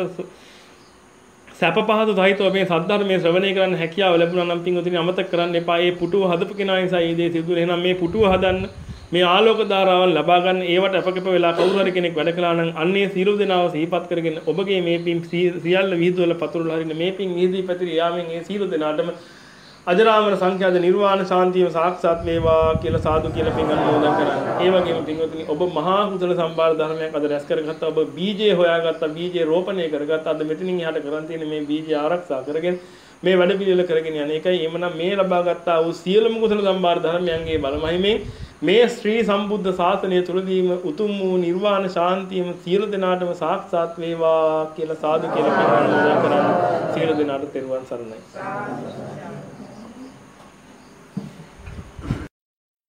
A: සැප පහසු සහිතව මේ සද්ධර්මයේ ශ්‍රවණය කරන්න හැකියාව ලැබුණා නම් පින්වතුනි අමතක කරන්න එපා. මේ පුටුව හදපු කෙනා නිසා මේ දේ සිදු වෙනවා. එහෙනම් මේ පුටුව හදන්න මේ ආලෝක ධාරාවන් ලබා ගන්න ඒවට අපකප වෙලා කවුරු හරි කෙනෙක් වැඩ කළා නම් අන්නේ සියලු දෙනාව සිහිපත් කරගෙන ඔබගේ මේ පින් සියල්ල විහිදුවල පතුරවල හරින්න මේ පින් විහිදී පැතිරී යාමෙන් ඒ සියලු දෙනාටම අජරාමර සංඛ්‍යාත නිර්වාණ ශාන්තියම සාක්ෂාත් වේවා කියලා සාදු කියලා පින් අනුමෝදන් කරන්න. ඒ වගේම පින්වතුනි ඔබ මහා කුසල සම්භාර ධර්මයක් අද රැස් කරගත්තා. ඔබ බීජේ හොයාගත්තා, බීජේ රෝපණය කරගත්තා. අද මෙතනින් එහාට කරන් තියෙන මේ බීජය ආරක්ෂා කරගෙන මේ වැඩ පිළිවෙල කරගෙන යන එකයි. එhmenan මේ ලබා ගත්තා වූ සියලුම කුසල සම්භාර ධර්මයන්ගේ බලමහිමෙන් මේ ශ්‍රී සම්බුද්ධ ශාසනය තුලදීම උතුම් වූ නිර්වාණ ශාන්තියම සියලු දෙනාටම සාක්ෂාත් වේවා කියලා සාදු කියලා පින් අනුමෝදන් කරන්න. සියලු දෙනාට තෙරුවන් සරණයි.